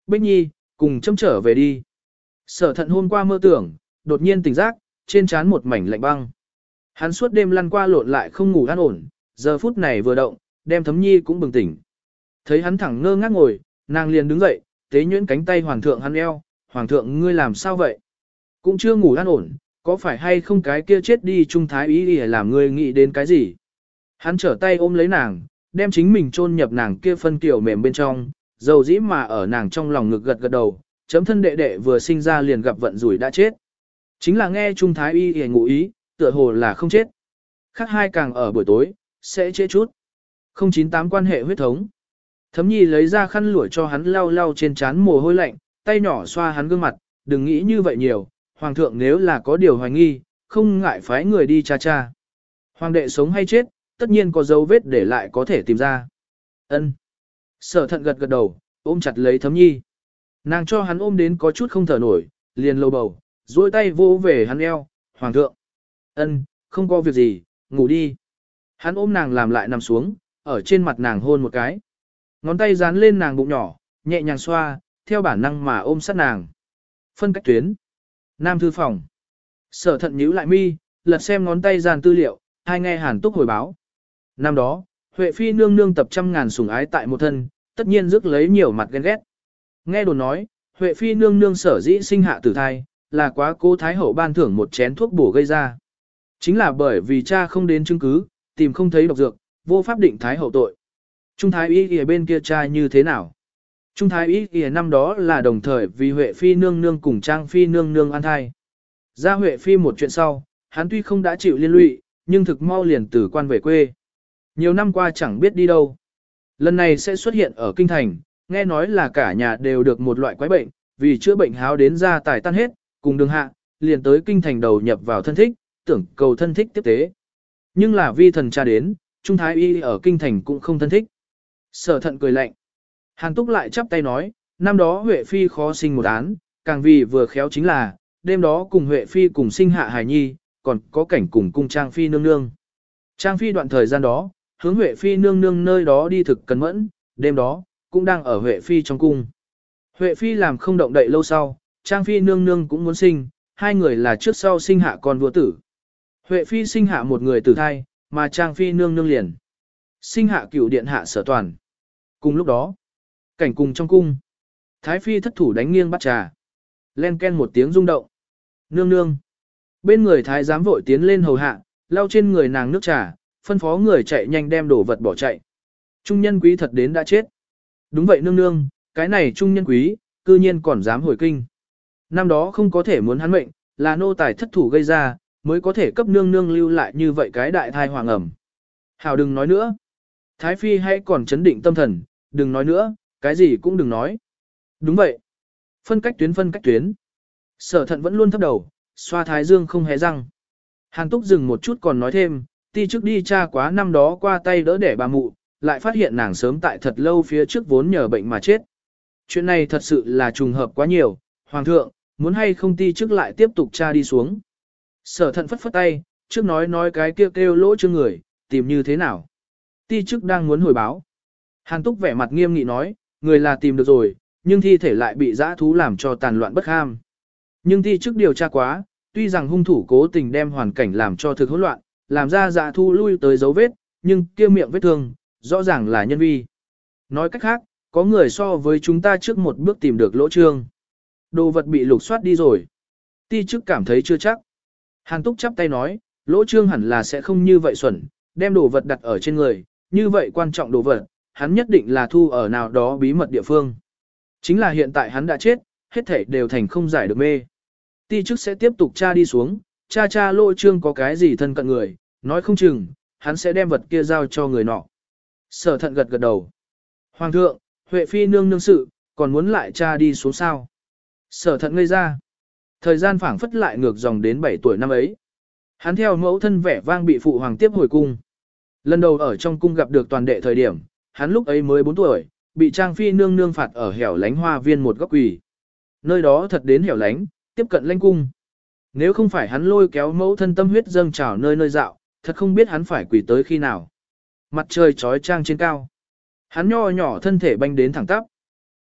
Bích Nhi, cùng châm trở về đi. Sở thận hôm qua mơ tưởng, đột nhiên tỉnh giác, trên trán một mảnh lạnh băng. Hắn suốt đêm lăn qua lộn lại không ngủ an ổn, giờ phút này vừa động, đem Thấm Nhi cũng bừng tỉnh. Thấy hắn thẳng ngơ ngác ngồi, nàng liền đứng dậy, tế nhuyễn cánh tay hoàng thượng hắn eo, hoàng thượng ngươi làm sao vậy? Cũng chưa ngủ an ổn, có phải hay không cái kia chết đi trung thái ý đi làm ngươi nghĩ đến cái gì? Hắn trở tay ôm lấy nàng, đem chính mình chôn nhập nàng kia phân kiểu mềm bên trong, dầu dĩ mà ở nàng trong lòng ngực gật gật đầu, chấm thân đệ đệ vừa sinh ra liền gặp vận rủi đã chết. Chính là nghe trung thái y y ngụ ý, tựa hồ là không chết. Khác hai càng ở buổi tối, sẽ trễ chút. không chín tám quan hệ huyết thống. Thấm Nhi lấy ra khăn lụa cho hắn lau lau trên trán mồ hôi lạnh, tay nhỏ xoa hắn gương mặt, đừng nghĩ như vậy nhiều, hoàng thượng nếu là có điều hoài nghi, không ngại phái người đi cha cha. Hoàng đệ sống hay chết, tất nhiên có dấu vết để lại có thể tìm ra. Ân. Sở thận gật gật đầu, ôm chặt lấy Thấm Nhi. Nàng cho hắn ôm đến có chút không thở nổi, liền lầu bầu, duỗi tay vô về hắn eo, hoàng thượng. Ân, không có việc gì, ngủ đi. Hắn ôm nàng làm lại nằm xuống, ở trên mặt nàng hôn một cái. Ngón tay dán lên nàng bụng nhỏ, nhẹ nhàng xoa, theo bản năng mà ôm sát nàng. Phân cách tuyến. Nam thư phòng. Sở thận nhíu lại mi, lật xem ngón tay dàn tư liệu, hai nghe Hàn Túc hồi báo. Năm đó, Huệ Phi nương nương tập trăm ngàn sủng ái tại một thân, tất nhiên rước lấy nhiều mặt ghen ghét. Nghe đồn nói, Huệ Phi nương nương sở dĩ sinh hạ tử thai, là quá cố Thái Hậu ban thưởng một chén thuốc bổ gây ra. Chính là bởi vì cha không đến chứng cứ, tìm không thấy độc dược, vô pháp định Thái Hậu tội. Trung Thái Y Y bên kia cha như thế nào? Trung Thái Y Y năm đó là đồng thời vì Huệ Phi nương nương cùng Trang Phi nương nương an thai. Ra Huệ Phi một chuyện sau, hắn tuy không đã chịu liên lụy, nhưng thực mau liền từ quan về quê. Nhiều năm qua chẳng biết đi đâu. Lần này sẽ xuất hiện ở kinh thành, nghe nói là cả nhà đều được một loại quái bệnh, vì chữa bệnh háo đến ra tài tan hết, cùng đường hạ, liền tới kinh thành đầu nhập vào thân thích, tưởng cầu thân thích tiếp tế. Nhưng là vi thần cha đến, Trung Thái Y ở kinh thành cũng không thân thích. Sở thận cười lạnh. Hàn Túc lại chắp tay nói, năm đó Huệ Phi khó sinh một án, càng vì vừa khéo chính là, đêm đó cùng Huệ Phi cùng sinh hạ hài nhi, còn có cảnh cùng cung Trang Phi nương nương. Trang Phi đoạn thời gian đó, hướng Huệ Phi nương nương nơi đó đi thực cẩn mẫn, đêm đó, cũng đang ở Huệ Phi trong cung. Huệ Phi làm không động đậy lâu sau, Trang Phi nương nương cũng muốn sinh, hai người là trước sau sinh hạ con vua tử. Huệ Phi sinh hạ một người tử thai, mà Trang Phi nương nương liền sinh hạ cửu điện hạ Sở Toàn. Cùng lúc đó, cảnh cùng trong cung, Thái Phi thất thủ đánh nghiêng bắt trà. Len ken một tiếng rung động. Nương nương. Bên người Thái giám vội tiến lên hầu hạ, lau trên người nàng nước trà, phân phó người chạy nhanh đem đồ vật bỏ chạy. Trung nhân quý thật đến đã chết. Đúng vậy nương nương, cái này trung nhân quý, cư nhiên còn dám hồi kinh. Năm đó không có thể muốn hắn mệnh, là nô tài thất thủ gây ra, mới có thể cấp nương nương lưu lại như vậy cái đại thai hoàng ẩm. Hảo đừng nói nữa. Thái Phi hãy còn chấn định tâm thần, đừng nói nữa, cái gì cũng đừng nói. Đúng vậy. Phân cách tuyến phân cách tuyến. Sở thận vẫn luôn thấp đầu, xoa thái dương không hé răng. Hàn Túc dừng một chút còn nói thêm, ti trước đi tra quá năm đó qua tay đỡ để bà mụ, lại phát hiện nàng sớm tại thật lâu phía trước vốn nhờ bệnh mà chết. Chuyện này thật sự là trùng hợp quá nhiều, hoàng thượng, muốn hay không ti trước lại tiếp tục tra đi xuống. Sở thận phất phất tay, trước nói nói cái kêu kêu lỗ chương người, tìm như thế nào. Ti trước đang muốn hồi báo. Hàn Túc vẻ mặt nghiêm nghị nói, người là tìm được rồi, nhưng thi thể lại bị dã thú làm cho tàn loạn bất kham. Nhưng ti trước điều tra quá, tuy rằng hung thủ cố tình đem hoàn cảnh làm cho thực hỗn loạn, làm ra dã thú lui tới dấu vết, nhưng kia miệng vết thương, rõ ràng là nhân vi. Nói cách khác, có người so với chúng ta trước một bước tìm được lỗ trương. Đồ vật bị lục soát đi rồi. Ti trước cảm thấy chưa chắc. Hàn Túc chắp tay nói, lỗ trương hẳn là sẽ không như vậy xuẩn, đem đồ vật đặt ở trên người, như vậy quan trọng đồ vật, hắn nhất định là thu ở nào đó bí mật địa phương. Chính là hiện tại hắn đã chết, hết thảy đều thành không giải được mê. Ti chức sẽ tiếp tục tra đi xuống, cha cha lỗ trương có cái gì thân cận người, nói không chừng, hắn sẽ đem vật kia giao cho người nọ. Sở thận gật gật đầu. Hoàng thượng, Huệ Phi nương nương sự, còn muốn lại tra đi xuống sao. Sở thận ngây ra. Thời gian phảng phất lại ngược dòng đến bảy tuổi năm ấy. Hắn theo mẫu thân vẻ vang bị phụ hoàng tiếp hồi cung. Lần đầu ở trong cung gặp được toàn đệ thời điểm, hắn lúc ấy mới bốn tuổi, bị Trang Phi nương nương phạt ở hẻo lánh hoa viên một góc quỳ. Nơi đó thật đến hẻo lánh, tiếp cận lãnh cung. Nếu không phải hắn lôi kéo mẫu thân tâm huyết dâng trào nơi nơi dạo, thật không biết hắn phải quỳ tới khi nào. Mặt trời trói trang trên cao. Hắn nho nhỏ thân thể banh đến thẳng tắp.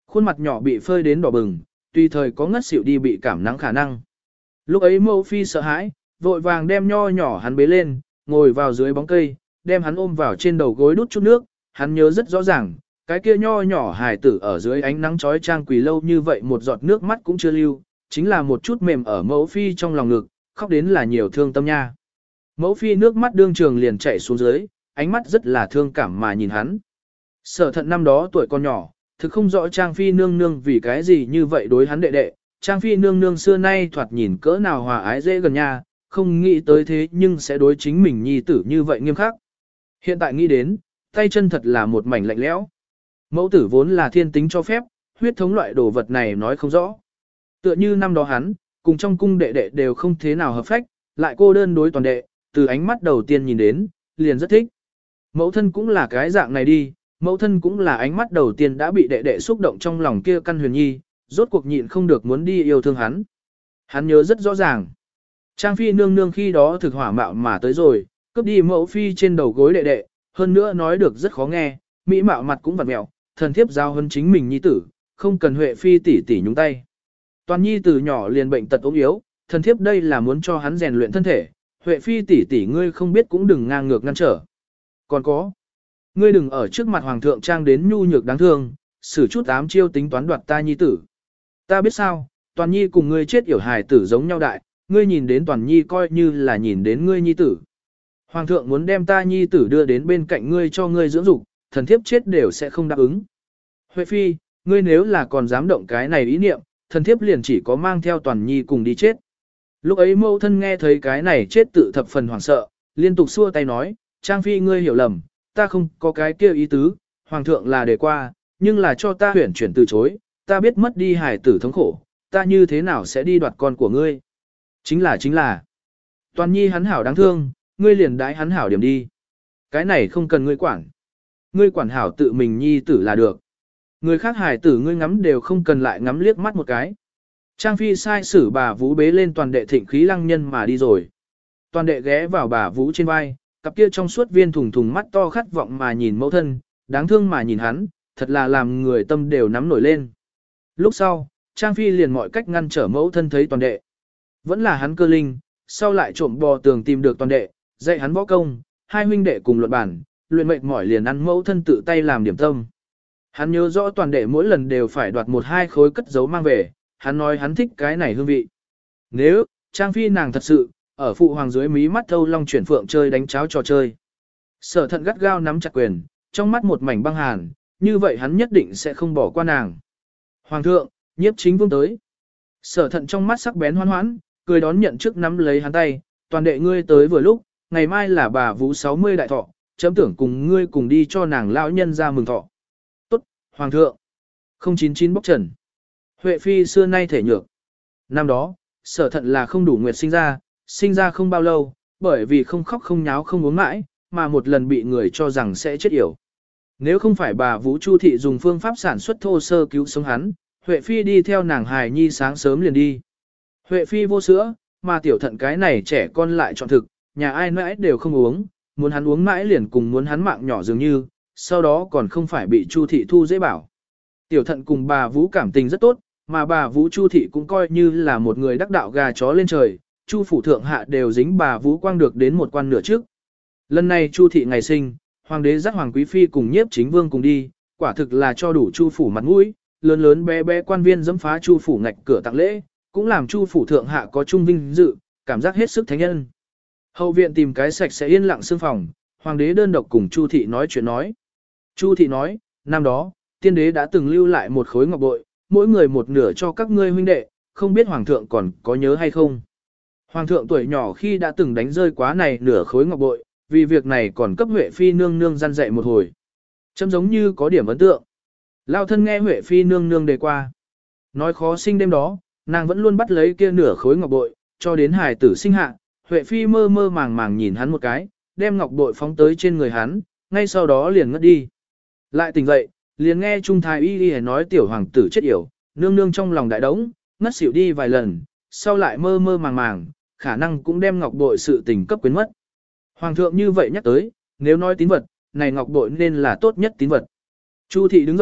khuôn mặt nhỏ bị phơi đến đỏ bừng, tùy thời có ngất xỉu đi bị cảm nắng khả năng. Lúc ấy mẫu phi sợ hãi, vội vàng đem nho nhỏ hắn bế lên, ngồi vào dưới bóng cây, đem hắn ôm vào trên đầu gối đút chút nước, hắn nhớ rất rõ ràng, cái kia nho nhỏ hài tử ở dưới ánh nắng chói chang quỳ lâu như vậy một giọt nước mắt cũng chưa lưu, chính là một chút mềm ở mẫu phi trong lòng ngực, khóc đến là nhiều thương tâm nha. Mẫu phi nước mắt đương trường liền chảy xuống dưới, ánh mắt rất là thương cảm mà nhìn hắn. Sở thận năm đó tuổi còn nhỏ, thực không rõ Trang Phi nương nương vì cái gì như vậy đối hắn đệ đệ, Trang Phi nương nương xưa nay thoạt nhìn cỡ nào hòa ái dễ gần nha, không nghĩ tới thế nhưng sẽ đối chính mình nhi tử như vậy nghiêm khắc. Hiện tại nghĩ đến, tay chân thật là một mảnh lạnh lẽo. Mẫu tử vốn là thiên tính cho phép, huyết thống loại đồ vật này nói không rõ. Tựa như năm đó hắn, cùng trong cung đệ đệ đều không thế nào hợp phách, lại cô đơn đối toàn đệ, từ ánh mắt đầu tiên nhìn đến, liền rất thích. Mẫu thân cũng là cái dạng này đi, mẫu thân cũng là ánh mắt đầu tiên đã bị đệ đệ xúc động trong lòng kia căn huyền nhi, rốt cuộc nhịn không được muốn đi yêu thương hắn. Hắn nhớ rất rõ ràng. Trang Phi nương nương khi đó thực hỏa mạo mà tới rồi, cướp đi mẫu phi trên đầu gối đệ đệ, hơn nữa nói được rất khó nghe, mỹ mạo mặt cũng vặt mẹo, thần thiếp giao hơn chính mình nhi tử, không cần Huệ phi tỷ tỷ nhúng tay. Toàn nhi từ nhỏ liền bệnh tật ốm yếu, thần thiếp đây là muốn cho hắn rèn luyện thân thể, Huệ phi tỷ tỷ ngươi không biết cũng đừng ngang ngược ngăn trở. Còn có, ngươi đừng ở trước mặt hoàng thượng trang đến nhu nhược đáng thương, xử chút ám chiêu tính toán đoạt ta nhi tử. Ta biết sao, Toàn nhi cùng ngươi chết yểu hài tử giống nhau đại, ngươi nhìn đến Toàn nhi coi như là nhìn đến ngươi nhi tử. Hoàng thượng muốn đem ta nhi tử đưa đến bên cạnh ngươi cho ngươi dưỡng dục, thần thiếp chết đều sẽ không đáp ứng. Huệ phi, ngươi nếu là còn dám động cái này ý niệm, thần thiếp liền chỉ có mang theo Toàn nhi cùng đi chết. Lúc ấy mẫu thân nghe thấy cái này chết tự thập phần hoảng sợ, liên tục xua tay nói, Trang Phi ngươi hiểu lầm, ta không có cái kia ý tứ, hoàng thượng là để qua, nhưng là cho ta huyển chuyển từ chối, ta biết mất đi hài tử thống khổ, ta như thế nào sẽ đi đoạt con của ngươi. Chính là chính là, Toàn nhi hắn hảo đáng thương, ngươi liền đái hắn hảo điểm đi. Cái này không cần ngươi quản. Ngươi quản hảo tự mình nhi tử là được. Người khác hài tử ngươi ngắm đều không cần lại ngắm liếc mắt một cái. Trang Phi sai sử bà Vũ bế lên toàn đệ thịnh khí lăng nhân mà đi rồi. Toàn đệ ghé vào bà Vũ trên vai, cặp kia trong suốt viên thùng thùng mắt to khát vọng mà nhìn mẫu thân, đáng thương mà nhìn hắn, thật là làm người tâm đều nắm nổi lên. Lúc sau, Trang Phi liền mọi cách ngăn trở mẫu thân thấy toàn đệ. Vẫn là hắn cơ linh, sau lại trộm bò tường tìm được toàn đệ, dạy hắn võ công, hai huynh đệ cùng luận bản, luyện mệt mỏi liền ăn mẫu thân tự tay làm điểm tâm. Hắn nhớ rõ toàn đệ mỗi lần đều phải đoạt một hai khối cất giấu mang về, hắn nói hắn thích cái này hương vị. Nếu, Trang Phi nàng thật sự, ở phụ hoàng dưới mí mắt thâu long chuyển phượng chơi đánh cháo trò chơi. Sở thận gắt gao nắm chặt quyền, trong mắt một mảnh băng hàn, như vậy hắn nhất định sẽ không bỏ qua nàng. Hoàng thượng, nhiếp chính vương tới. Sở thận trong mắt sắc bén hoan hoãn, cười đón nhận trước nắm lấy hắn tay, toàn đệ ngươi tới vừa lúc, ngày mai là bà Vũ sáu mươi đại thọ, chấm tưởng cùng ngươi cùng đi cho nàng lão nhân ra mừng thọ. Tốt, Hoàng thượng. không chín chín bóc trần. Huệ phi xưa nay thể nhược. Năm đó, sở thận là không đủ nguyệt sinh ra, sinh ra không bao lâu, bởi vì không khóc không nháo không uống mãi, mà một lần bị người cho rằng sẽ chết yểu. Nếu không phải bà Vũ Chu Thị dùng phương pháp sản xuất thô sơ cứu sống hắn, Huệ phi đi theo nàng hài nhi sáng sớm liền đi. Huệ phi vô sữa, mà tiểu thận cái này trẻ con lại chọn thực, nhà ai mãi đều không uống, muốn hắn uống mãi liền cùng muốn hắn mạng nhỏ dường như, sau đó còn không phải bị Chu Thị thu dễ bảo. Tiểu thận cùng bà Vũ cảm tình rất tốt, mà bà Vũ Chu Thị cũng coi như là một người đắc đạo gà chó lên trời, Chu phủ thượng hạ đều dính bà Vũ Quang được đến một quan nửa trước. Lần này Chu Thị ngày sinh, hoàng đế dắt hoàng quý phi cùng nhiếp chính vương cùng đi, quả thực là cho đủ Chu phủ mặt mũi, lớn lớn bé bé quan viên dẫm phá Chu phủ ngạch cửa tặng lễ, cũng làm Chu phủ thượng hạ có trung vinh dự, cảm giác hết sức thánh nhân. Hậu viện tìm cái sạch sẽ yên lặng xương phòng, hoàng đế đơn độc cùng Chu Thị nói chuyện nói. Chu Thị nói, năm đó, tiên đế đã từng lưu lại một khối ngọc bội, mỗi người một nửa cho các ngươi huynh đệ, không biết hoàng thượng còn có nhớ hay không. Hoàng thượng tuổi nhỏ khi đã từng đánh rơi quá này nửa khối ngọc bội, vì việc này còn cấp Huệ phi nương nương răn dạy một hồi. Chấm giống như có điểm ấn tượng. Lao thân nghe Huệ phi nương nương đề qua. Nói khó sinh đêm đó, nàng vẫn luôn bắt lấy kia nửa khối ngọc bội, cho đến hài tử sinh hạ, Huệ phi mơ mơ màng màng nhìn hắn một cái, đem ngọc bội phóng tới trên người hắn, ngay sau đó liền ngất đi. Lại tỉnh dậy, liền nghe Trung Thái Y Y nói tiểu hoàng tử chết yểu, nương nương trong lòng đại đống, ngất xỉu đi vài lần, sau lại mơ mơ màng màng, khả năng cũng đem ngọc bội sự tình cấp quyến mất. Hoàng thượng như vậy nhắc tới, nếu nói tín vật, này ngọc bội nên là tốt nhất tín vật. Chu Thị đứng dậy,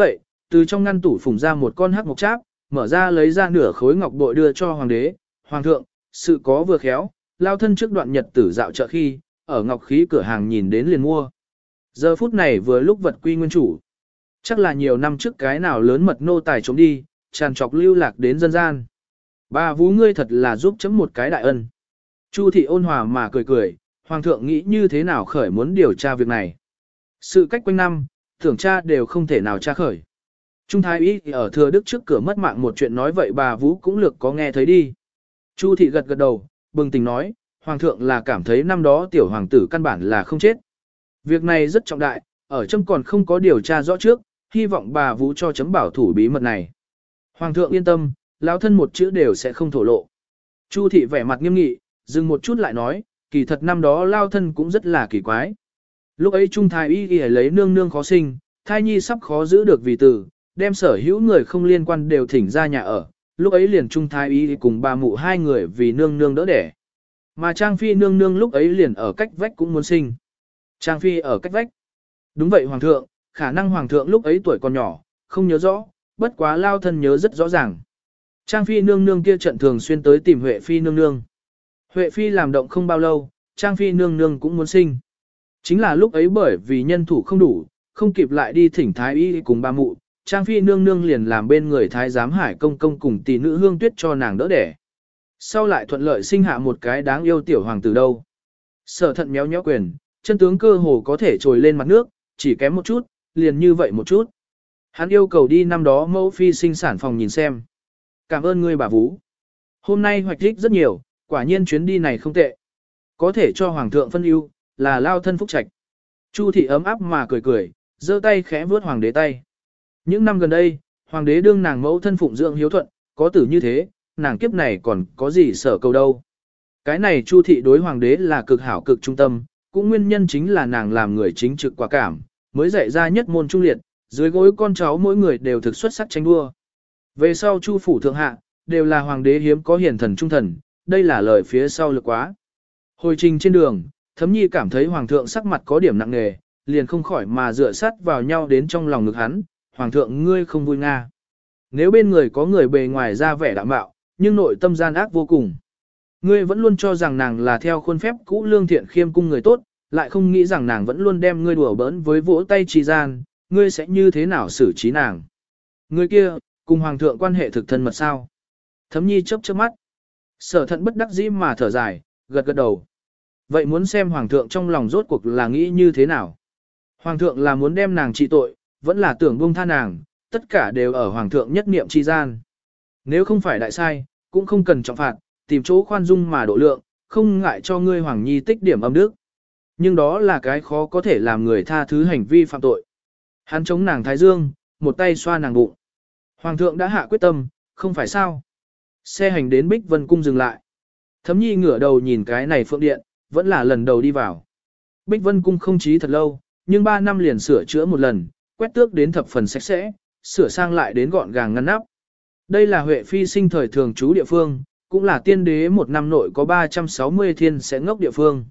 từ trong ngăn tủ phủng ra một con hắc mộc cháp, mở ra lấy ra nửa khối ngọc bội đưa cho hoàng đế. Hoàng thượng, sự có vừa khéo, lao thân trước đoạn nhật tử dạo chợ khi, ở ngọc khí cửa hàng nhìn đến liền mua. Giờ phút này vừa lúc vật quy nguyên chủ. Chắc là nhiều năm trước cái nào lớn mật nô tài trốn đi, tràn trọc lưu lạc đến dân gian. Bà vú ngươi thật là giúp chấm một cái đại ân. Chu thị ôn hòa mà cười cười, hoàng thượng nghĩ như thế nào khởi muốn điều tra việc này. Sự cách quanh năm, tưởng tra đều không thể nào tra khởi. Trung thái y ở thừa đức trước cửa mất mạng một chuyện nói vậy bà vú cũng lược có nghe thấy đi. Chu thị gật gật đầu, bừng tỉnh nói, hoàng thượng là cảm thấy năm đó tiểu hoàng tử căn bản là không chết. Việc này rất trọng đại, ở chấm còn không có điều tra rõ trước, hy vọng bà vú cho chấm bảo thủ bí mật này. Hoàng thượng yên tâm, lão thân một chữ đều sẽ không thổ lộ. Chu thị vẻ mặt nghiêm nghị, dừng một chút lại nói, kỳ thật năm đó lao thân cũng rất là kỳ quái. Lúc ấy trung thái y y lấy nương nương khó sinh, thai nhi sắp khó giữ được vì tử, đem sở hữu người không liên quan đều thỉnh ra nhà ở. Lúc ấy liền trung thái y cùng bà mụ hai người vì nương nương đỡ đẻ. Mà Trang Phi nương nương lúc ấy liền ở cách vách cũng muốn sinh. Trang Phi ở cách vách. Đúng vậy hoàng thượng, khả năng hoàng thượng lúc ấy tuổi còn nhỏ, không nhớ rõ, bất quá lao thân nhớ rất rõ ràng. Trang Phi nương nương kia trận thường xuyên tới tìm Huệ Phi nương nương. Huệ Phi làm động không bao lâu, Trang Phi nương nương cũng muốn sinh. Chính là lúc ấy bởi vì nhân thủ không đủ, không kịp lại đi thỉnh thái y cùng ba mụ, Trang Phi nương nương liền làm bên người thái giám Hải công công cùng tỷ nữ Hương Tuyết cho nàng đỡ đẻ. Sau lại thuận lợi sinh hạ một cái đáng yêu tiểu hoàng tử đâu. Sở thận méo méo quyền, chân tướng cơ hồ có thể trồi lên mặt nước, chỉ kém một chút, liền như vậy một chút. Hắn yêu cầu đi năm đó mẫu phi sinh sản phòng nhìn xem. Cảm ơn ngươi bà vú. Hôm nay hoạch thích rất nhiều, quả nhiên chuyến đi này không tệ. Có thể cho hoàng thượng phân ưu, là lao thân phúc trạch. Chu thị ấm áp mà cười cười, giơ tay khẽ vuốt hoàng đế tay. Những năm gần đây, hoàng đế đương nàng mẫu thân phụng dưỡng hiếu thuận, có tử như thế, nàng kiếp này còn có gì sở cầu đâu. Cái này Chu thị đối hoàng đế là cực hảo cực trung tâm, cũng nguyên nhân chính là nàng làm người chính trực quả cảm, mới dạy ra nhất môn trung liệt, dưới gối con cháu mỗi người đều thực xuất sắc tranh đua. Về sau Chu phủ thượng hạ, đều là hoàng đế hiếm có hiền thần trung thần, đây là lời phía sau lực quá. Hồi trình trên đường, Thấm Nhi cảm thấy hoàng thượng sắc mặt có điểm nặng nề, liền không khỏi mà dựa sát vào nhau đến trong lòng ngực hắn, hoàng thượng ngươi không vui nga. Nếu bên người có người bề ngoài ra vẻ đạm bạo, nhưng nội tâm gian ác vô cùng. Ngươi vẫn luôn cho rằng nàng là theo khuôn phép cũ lương thiện khiêm cung người tốt, lại không nghĩ rằng nàng vẫn luôn đem ngươi đùa bỡn với vỗ tay trì gian, ngươi sẽ như thế nào xử trí nàng. Người kia, cùng hoàng thượng quan hệ thực thân mật sao? Thấm Nhi chớp chớp mắt. Sở thận bất đắc dĩ mà thở dài, gật gật đầu. Vậy muốn xem hoàng thượng trong lòng rốt cuộc là nghĩ như thế nào? Hoàng thượng là muốn đem nàng trị tội, vẫn là tưởng buông tha nàng, tất cả đều ở hoàng thượng nhất niệm chi gian. Nếu không phải đại sai, cũng không cần trọng phạt, tìm chỗ khoan dung mà độ lượng, không ngại cho ngươi hoàng nhi tích điểm âm đức. Nhưng đó là cái khó có thể làm người tha thứ hành vi phạm tội. Hắn chống nàng thái dương, một tay xoa nàng bụng. Hoàng thượng đã hạ quyết tâm, không phải sao? Xe hành đến Bích Vân Cung dừng lại. Thấm Nhi ngửa đầu nhìn cái này phượng điện, vẫn là lần đầu đi vào. Bích Vân Cung không chí thật lâu, nhưng ba năm liền sửa chữa một lần, quét tước đến thập phần sạch sẽ, sửa sang lại đến gọn gàng ngăn nắp. Đây là Huệ Phi sinh thời thường trú địa phương, cũng là tiên đế một năm nội có ba trăm sáu mươi thiên sẽ ngốc địa phương.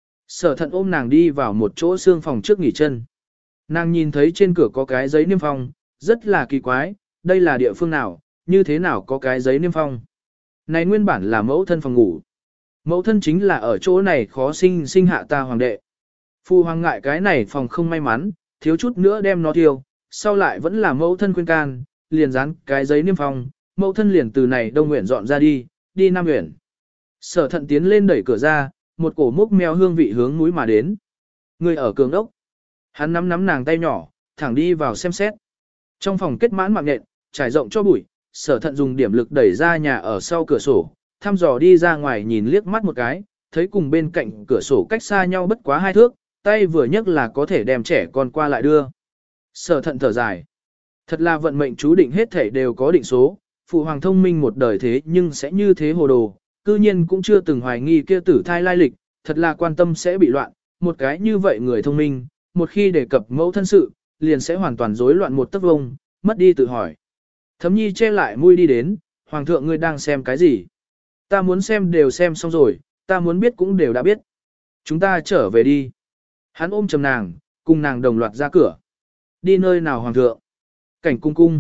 Sở thận ôm nàng đi vào một chỗ xương phòng trước nghỉ chân. Nàng nhìn thấy trên cửa có cái giấy niêm phong, rất là kỳ quái, đây là địa phương nào, như thế nào có cái giấy niêm phong. Này nguyên bản là mẫu thân phòng ngủ. Mẫu thân chính là ở chỗ này khó sinh sinh hạ ta hoàng đệ. Phu hoàng ngại cái này phòng không may mắn, thiếu chút nữa đem nó tiêu, sau lại vẫn là mẫu thân khuyên can, liền dán cái giấy niêm phong, mẫu thân liền từ này Đông Nguyện dọn ra đi, đi Nam Nguyện. Sở thận tiến lên đẩy cửa ra, một cổ mốc mèo hương vị hướng núi mà đến. Người ở cường đốc. Hắn nắm nắm nàng tay nhỏ, thẳng đi vào xem xét. Trong phòng kết mãn mạng nhện, trải rộng cho bụi, sở thận dùng điểm lực đẩy ra nhà ở sau cửa sổ, thăm dò đi ra ngoài nhìn liếc mắt một cái, thấy cùng bên cạnh cửa sổ cách xa nhau bất quá hai thước, tay vừa nhấc là có thể đem trẻ con qua lại đưa. Sở thận thở dài. Thật là vận mệnh chú định hết thể đều có định số, phụ hoàng thông minh một đời thế nhưng sẽ như thế hồ đồ, cư nhiên cũng chưa từng hoài nghi kia tử thai lai lịch, thật là quan tâm sẽ bị loạn, một cái như vậy người thông minh, một khi đề cập mẫu thân sự, liền sẽ hoàn toàn rối loạn một tấc vông, mất đi tự hỏi. Thấm Nhi che lại mũi đi đến, hoàng thượng ngươi đang xem cái gì? Ta muốn xem đều xem xong rồi, ta muốn biết cũng đều đã biết. Chúng ta trở về đi. Hắn ôm chầm nàng, cùng nàng đồng loạt ra cửa. Đi nơi nào hoàng thượng? Cảnh cung cung.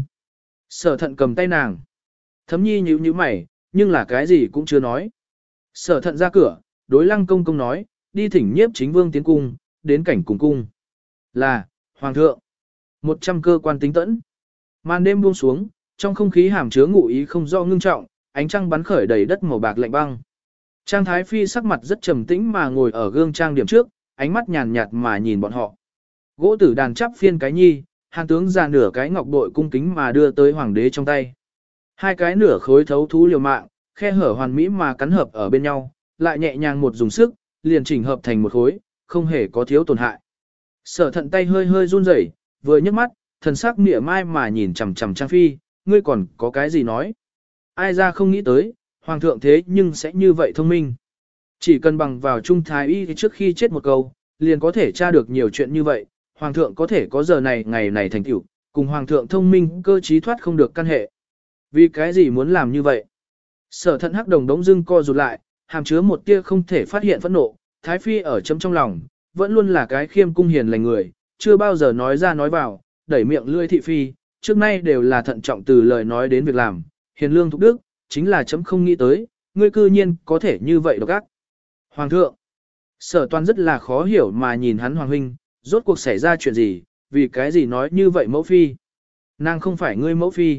Sở thận cầm tay nàng. Thấm nhi nhíu nhíu mày, nhưng là cái gì cũng chưa nói. Sở thận ra cửa, đối lăng công công nói, đi thỉnh nhiếp chính vương tiến cung, đến cảnh cung cung. Là, hoàng thượng. Một trăm cơ quan tính tẫn. Màn đêm buông xuống, trong không khí hàm chứa ngụ ý không do ngưng trọng, ánh trăng bắn khởi đầy đất màu bạc lạnh băng. Trang Thái Phi sắc mặt rất trầm tĩnh mà ngồi ở gương trang điểm trước, ánh mắt nhàn nhạt mà nhìn bọn họ. Gỗ tử đàn chắp phiên cái nhi, hàn tướng ra nửa cái ngọc bội cung kính mà đưa tới hoàng đế trong tay. Hai cái nửa khối thấu thú liều mạng, khe hở hoàn mỹ mà cắn hợp ở bên nhau, lại nhẹ nhàng một dùng sức, liền chỉnh hợp thành một khối, không hề có thiếu tổn hại. Sở thận tay hơi hơi run rẩy, vừa nhấc mắt, thần sắc mỉa mai mà nhìn chằm chằm Trang Phi, ngươi còn có cái gì nói? Ai ra không nghĩ tới, hoàng thượng thế nhưng sẽ như vậy thông minh. Chỉ cần bằng vào trung thái y trước khi chết một câu, liền có thể tra được nhiều chuyện như vậy, hoàng thượng có thể có giờ này ngày này thành tựu, cùng hoàng thượng thông minh cơ trí thoát không được căn hệ. Vì cái gì muốn làm như vậy? Sở thận hắc đồng đống dưng co rụt lại, hàm chứa một tia không thể phát hiện phẫn nộ, Thái Phi ở chấm trong lòng, vẫn luôn là cái khiêm cung hiền lành người, chưa bao giờ nói ra nói vào, đẩy miệng lươi thị phi, trước nay đều là thận trọng từ lời nói đến việc làm, hiền lương thục đức, chính là chấm không nghĩ tới, ngươi cư nhiên có thể như vậy độc ác. Hoàng thượng, sở toàn rất là khó hiểu mà nhìn hắn hoàng huynh, rốt cuộc xảy ra chuyện gì, vì cái gì nói như vậy mẫu phi. Nàng không phải ngươi mẫu phi.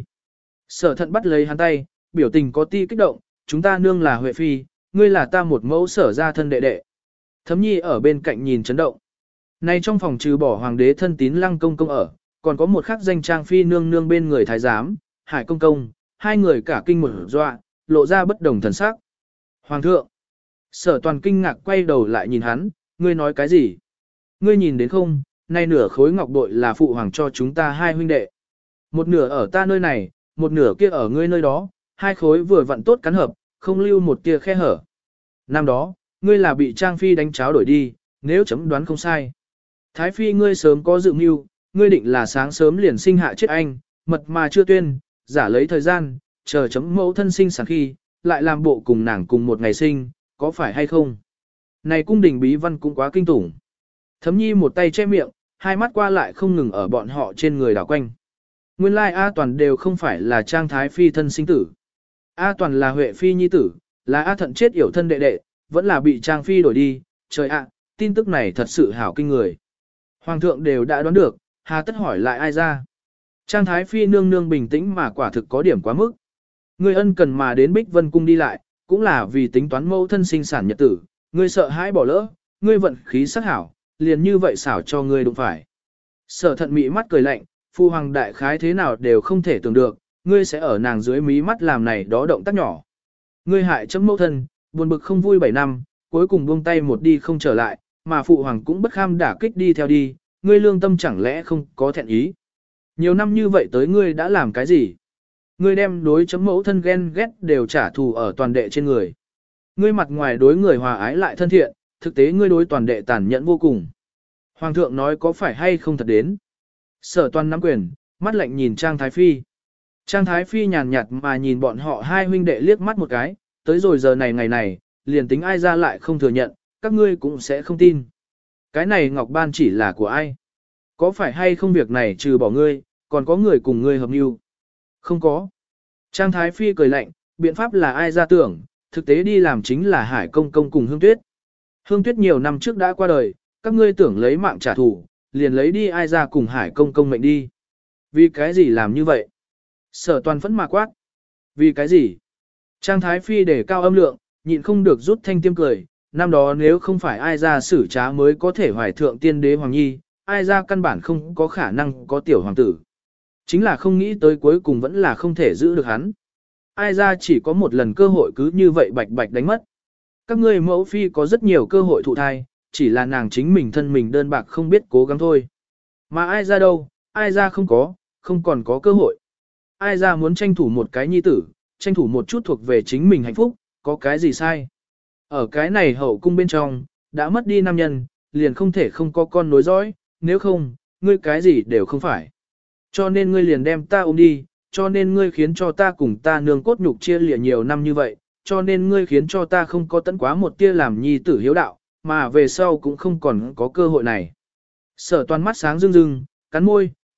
Sở thận bắt lấy hắn tay, biểu tình có ti kích động, chúng ta nương là Huệ phi, ngươi là ta một mẫu sở ra thân đệ đệ. Thấm nhi ở bên cạnh nhìn chấn động. Nay trong phòng trừ bỏ hoàng đế thân tín lăng công công ở, còn có một khắc danh Trang Phi nương nương bên người thái giám, hải công công, hai người cả kinh một dọa, lộ ra bất đồng thần sắc. Hoàng thượng, sở toàn kinh ngạc quay đầu lại nhìn hắn, ngươi nói cái gì? Ngươi nhìn đến không, nay nửa khối ngọc bội là phụ hoàng cho chúng ta hai huynh đệ. Một nửa ở ta nơi này, một nửa kia ở ngươi nơi đó, hai khối vừa vặn tốt cắn hợp, không lưu một tia khe hở. Năm đó, ngươi là bị Trang Phi đánh cháo đổi đi, nếu chấm đoán không sai. Thái Phi ngươi sớm có dự mưu, ngươi định là sáng sớm liền sinh hạ chết anh, mật mà chưa tuyên, giả lấy thời gian, chờ chấm mẫu thân sinh sản khi, lại làm bộ cùng nàng cùng một ngày sinh, có phải hay không? Này cung đình bí văn cũng quá kinh tủng. Thấm nhi một tay che miệng, hai mắt qua lại không ngừng ở bọn họ trên người đảo quanh. Nguyên lai A Toàn đều không phải là Trang Thái Phi thân sinh tử. A Toàn là Huệ Phi nhi tử, là A Thận chết yểu thân đệ đệ, vẫn là bị Trang Phi đổi đi, trời ạ, tin tức này thật sự hảo kinh người. Hoàng thượng đều đã đoán được, hà tất hỏi lại ai ra. Trang Thái Phi nương nương bình tĩnh mà quả thực có điểm quá mức. Ngươi ân cần mà đến Bích Vân Cung đi lại, cũng là vì tính toán mẫu thân sinh sản nhật tử, ngươi sợ hãi bỏ lỡ, ngươi vận khí sắc hảo, liền như vậy xảo cho ngươi đụng phải. Sở thận mị mắt cười lạnh, phu hoàng đại khái thế nào đều không thể tưởng được, ngươi sẽ ở nàng dưới mí mắt làm này đó động tác nhỏ. Ngươi hại chấm mẫu thân, buồn bực không vui bảy năm, cuối cùng buông tay một đi không trở lại, mà phụ hoàng cũng bất kham đả kích đi theo đi, ngươi lương tâm chẳng lẽ không có thẹn ý. Nhiều năm như vậy tới ngươi đã làm cái gì? Ngươi đem đối chấm mẫu thân ghen ghét đều trả thù ở toàn đệ trên người. Ngươi mặt ngoài đối người hòa ái lại thân thiện, thực tế ngươi đối toàn đệ tàn nhẫn vô cùng. Hoàng thượng nói có phải hay không thật đến. Sở toàn nắm quyền, mắt lạnh nhìn Trang Thái Phi. Trang Thái Phi nhàn nhạt mà nhìn bọn họ hai huynh đệ liếc mắt một cái, tới rồi giờ này ngày này, liền tính ai ra lại không thừa nhận, các ngươi cũng sẽ không tin. Cái này Ngọc Ban chỉ là của ai? Có phải hay không việc này trừ bỏ ngươi, còn có người cùng ngươi hợp mưu? Không có. Trang Thái Phi cười lạnh, biện pháp là ai ra tưởng, thực tế đi làm chính là Hải Công Công cùng Hương Tuyết. Hương Tuyết nhiều năm trước đã qua đời, các ngươi tưởng lấy mạng trả thù, liền lấy đi ai ra cùng Hải Công Công mệnh đi. Vì cái gì làm như vậy? Sở toàn phẫn mà quát. Vì cái gì? Trang Thái Phi để cao âm lượng, nhịn không được rút thanh tiêm cười. Năm đó nếu không phải ai ra xử trá mới có thể hoài thượng tiên đế Hoàng Nhi, ai ra căn bản không có khả năng có tiểu hoàng tử. Chính là không nghĩ tới cuối cùng vẫn là không thể giữ được hắn. Ai ra chỉ có một lần cơ hội cứ như vậy bạch bạch đánh mất. Các ngươi mẫu phi có rất nhiều cơ hội thụ thai, chỉ là nàng chính mình thân mình đơn bạc không biết cố gắng thôi. Mà ai ra đâu, ai ra không có, không còn có cơ hội. Ai ra muốn tranh thủ một cái nhi tử, tranh thủ một chút thuộc về chính mình hạnh phúc, có cái gì sai. Ở cái này hậu cung bên trong, đã mất đi nam nhân, liền không thể không có con nối dõi, nếu không, ngươi cái gì đều không phải. Cho nên ngươi liền đem ta ôm đi, cho nên ngươi khiến cho ta cùng ta nương cốt nhục chia lìa nhiều năm như vậy, cho nên ngươi khiến cho ta không có tận quá một tia làm nhi tử hiếu đạo, mà về sau cũng không còn có cơ hội này. Sở toàn mắt sáng rưng rưng, cắn môi,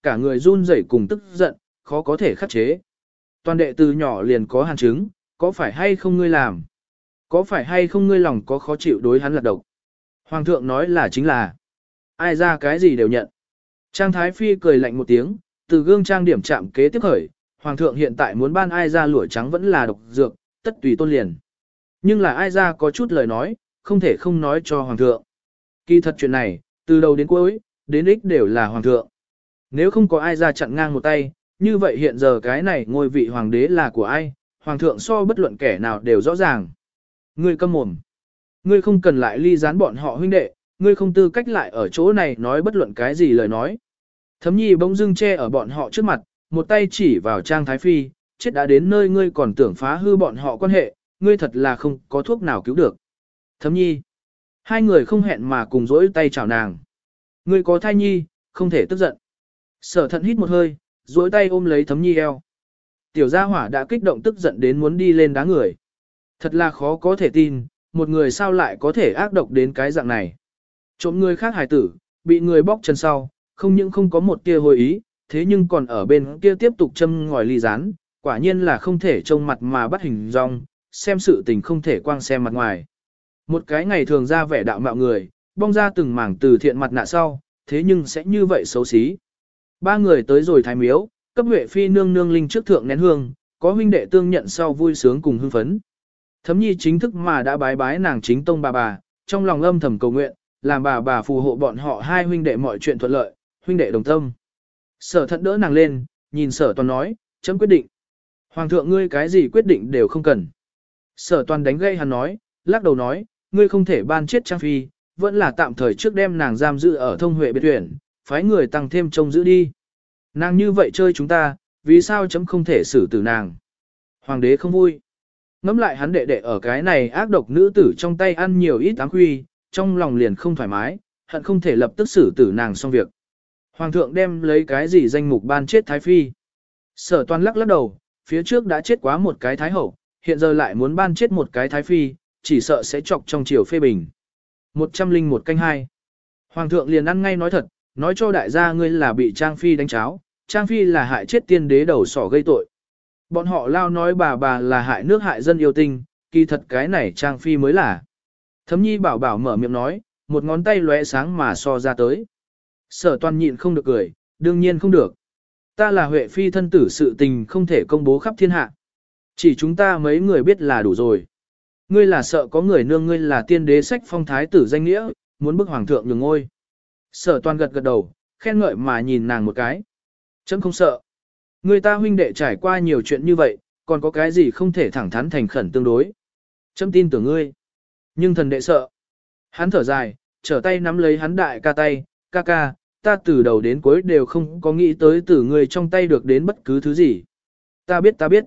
cả người run rẩy cùng tức giận, khó có thể khắc chế. Toàn đệ từ nhỏ liền có hàn chứng, có phải hay không ngươi làm? Có phải hay không ngươi lòng có khó chịu đối hắn lật độc? Hoàng thượng nói là chính là, ai ra cái gì đều nhận. Trang Thái Phi cười lạnh một tiếng, từ gương trang điểm chạm kế tiếp khởi, Hoàng thượng hiện tại muốn ban ai ra lũa trắng vẫn là độc dược, tất tùy tôn liền. Nhưng là ai ra có chút lời nói, không thể không nói cho Hoàng thượng. Kỳ thật chuyện này, từ đầu đến cuối, đến ích đều là Hoàng thượng. Nếu không có ai ra chặn ngang một tay, như vậy hiện giờ cái này ngôi vị Hoàng đế là của ai, Hoàng thượng so bất luận kẻ nào đều rõ ràng. Ngươi câm mồm. Ngươi không cần lại ly gián bọn họ huynh đệ, ngươi không tư cách lại ở chỗ này nói bất luận cái gì lời nói. Thấm nhi bỗng dưng che ở bọn họ trước mặt, một tay chỉ vào Trang Thái Phi, chết đã đến nơi ngươi còn tưởng phá hư bọn họ quan hệ, ngươi thật là không có thuốc nào cứu được. Thấm nhi. Hai người không hẹn mà cùng dỗi tay chào nàng. Ngươi có thai nhi, không thể tức giận. Sở thận hít một hơi, dỗi tay ôm lấy Thấm nhi eo. Tiểu gia hỏa đã kích động tức giận đến muốn đi lên đá người. Thật là khó có thể tin, một người sao lại có thể ác độc đến cái dạng này. Trộm người khác hài tử, bị người bóc chân sau, không những không có một tia hồi ý, thế nhưng còn ở bên kia tiếp tục châm ngòi ly rán, quả nhiên là không thể trông mặt mà bắt hình dong, xem sự tình không thể quang xem mặt ngoài. Một cái ngày thường ra vẻ đạo mạo người, bong ra từng mảng từ thiện mặt nạ sau, thế nhưng sẽ như vậy xấu xí. Ba người tới rồi thái miếu, cấp Huệ Phi nương nương linh trước thượng nén hương, có huynh đệ tương nhận sau vui sướng cùng hưng phấn. Thấm nhi chính thức mà đã bái bái nàng chính tông bà bà, trong lòng âm thầm cầu nguyện, làm bà bà phù hộ bọn họ hai huynh đệ mọi chuyện thuận lợi, huynh đệ đồng tâm. Sở thận đỡ nàng lên, nhìn sở toàn nói, chấm quyết định. Hoàng thượng ngươi cái gì quyết định đều không cần. Sở toàn đánh gây hắn nói, lắc đầu nói, ngươi không thể ban chết Trang Phi, vẫn là tạm thời trước đem nàng giam giữ ở thông huệ biệt tuyển, phái người tăng thêm trông giữ đi. Nàng như vậy chơi chúng ta, vì sao chấm không thể xử tử nàng. Hoàng đế không vui. Ngắm lại hắn đệ đệ ở cái này ác độc nữ tử trong tay ăn nhiều ít áng khuy, trong lòng liền không thoải mái, hận không thể lập tức xử tử nàng xong việc. Hoàng thượng đem lấy cái gì danh mục ban chết Thái Phi. Sở toàn lắc lắc đầu, phía trước đã chết quá một cái Thái Hậu, hiện giờ lại muốn ban chết một cái Thái Phi, chỉ sợ sẽ chọc trong triều phê bình. Một trăm linh một canh hai. Hoàng thượng liền ăn ngay nói thật, nói cho đại gia ngươi là bị Trang Phi đánh cháo, Trang Phi là hại chết tiên đế đầu sỏ gây tội. Bọn họ lao nói bà bà là hại nước hại dân yêu tinh, kỳ thật cái này Trang Phi mới là. Thấm nhi bảo bảo mở miệng nói, một ngón tay lóe sáng mà so ra tới. Sở toàn nhịn không được cười, đương nhiên không được. Ta là Huệ Phi thân tử sự tình không thể công bố khắp thiên hạ. Chỉ chúng ta mấy người biết là đủ rồi. Ngươi là sợ có người nương ngươi là tiên đế sách phong thái tử danh nghĩa, muốn bức hoàng thượng nhường ngôi. Sở toàn gật gật đầu, khen ngợi mà nhìn nàng một cái. Chấm không sợ. Người ta huynh đệ trải qua nhiều chuyện như vậy, còn có cái gì không thể thẳng thắn thành khẩn tương đối. Chấm tin tưởng ngươi. Nhưng thần đệ sợ. Hắn thở dài, trở tay nắm lấy hắn đại ca tay, ca ca, ta từ đầu đến cuối đều không có nghĩ tới từ ngươi trong tay được đến bất cứ thứ gì. Ta biết ta biết.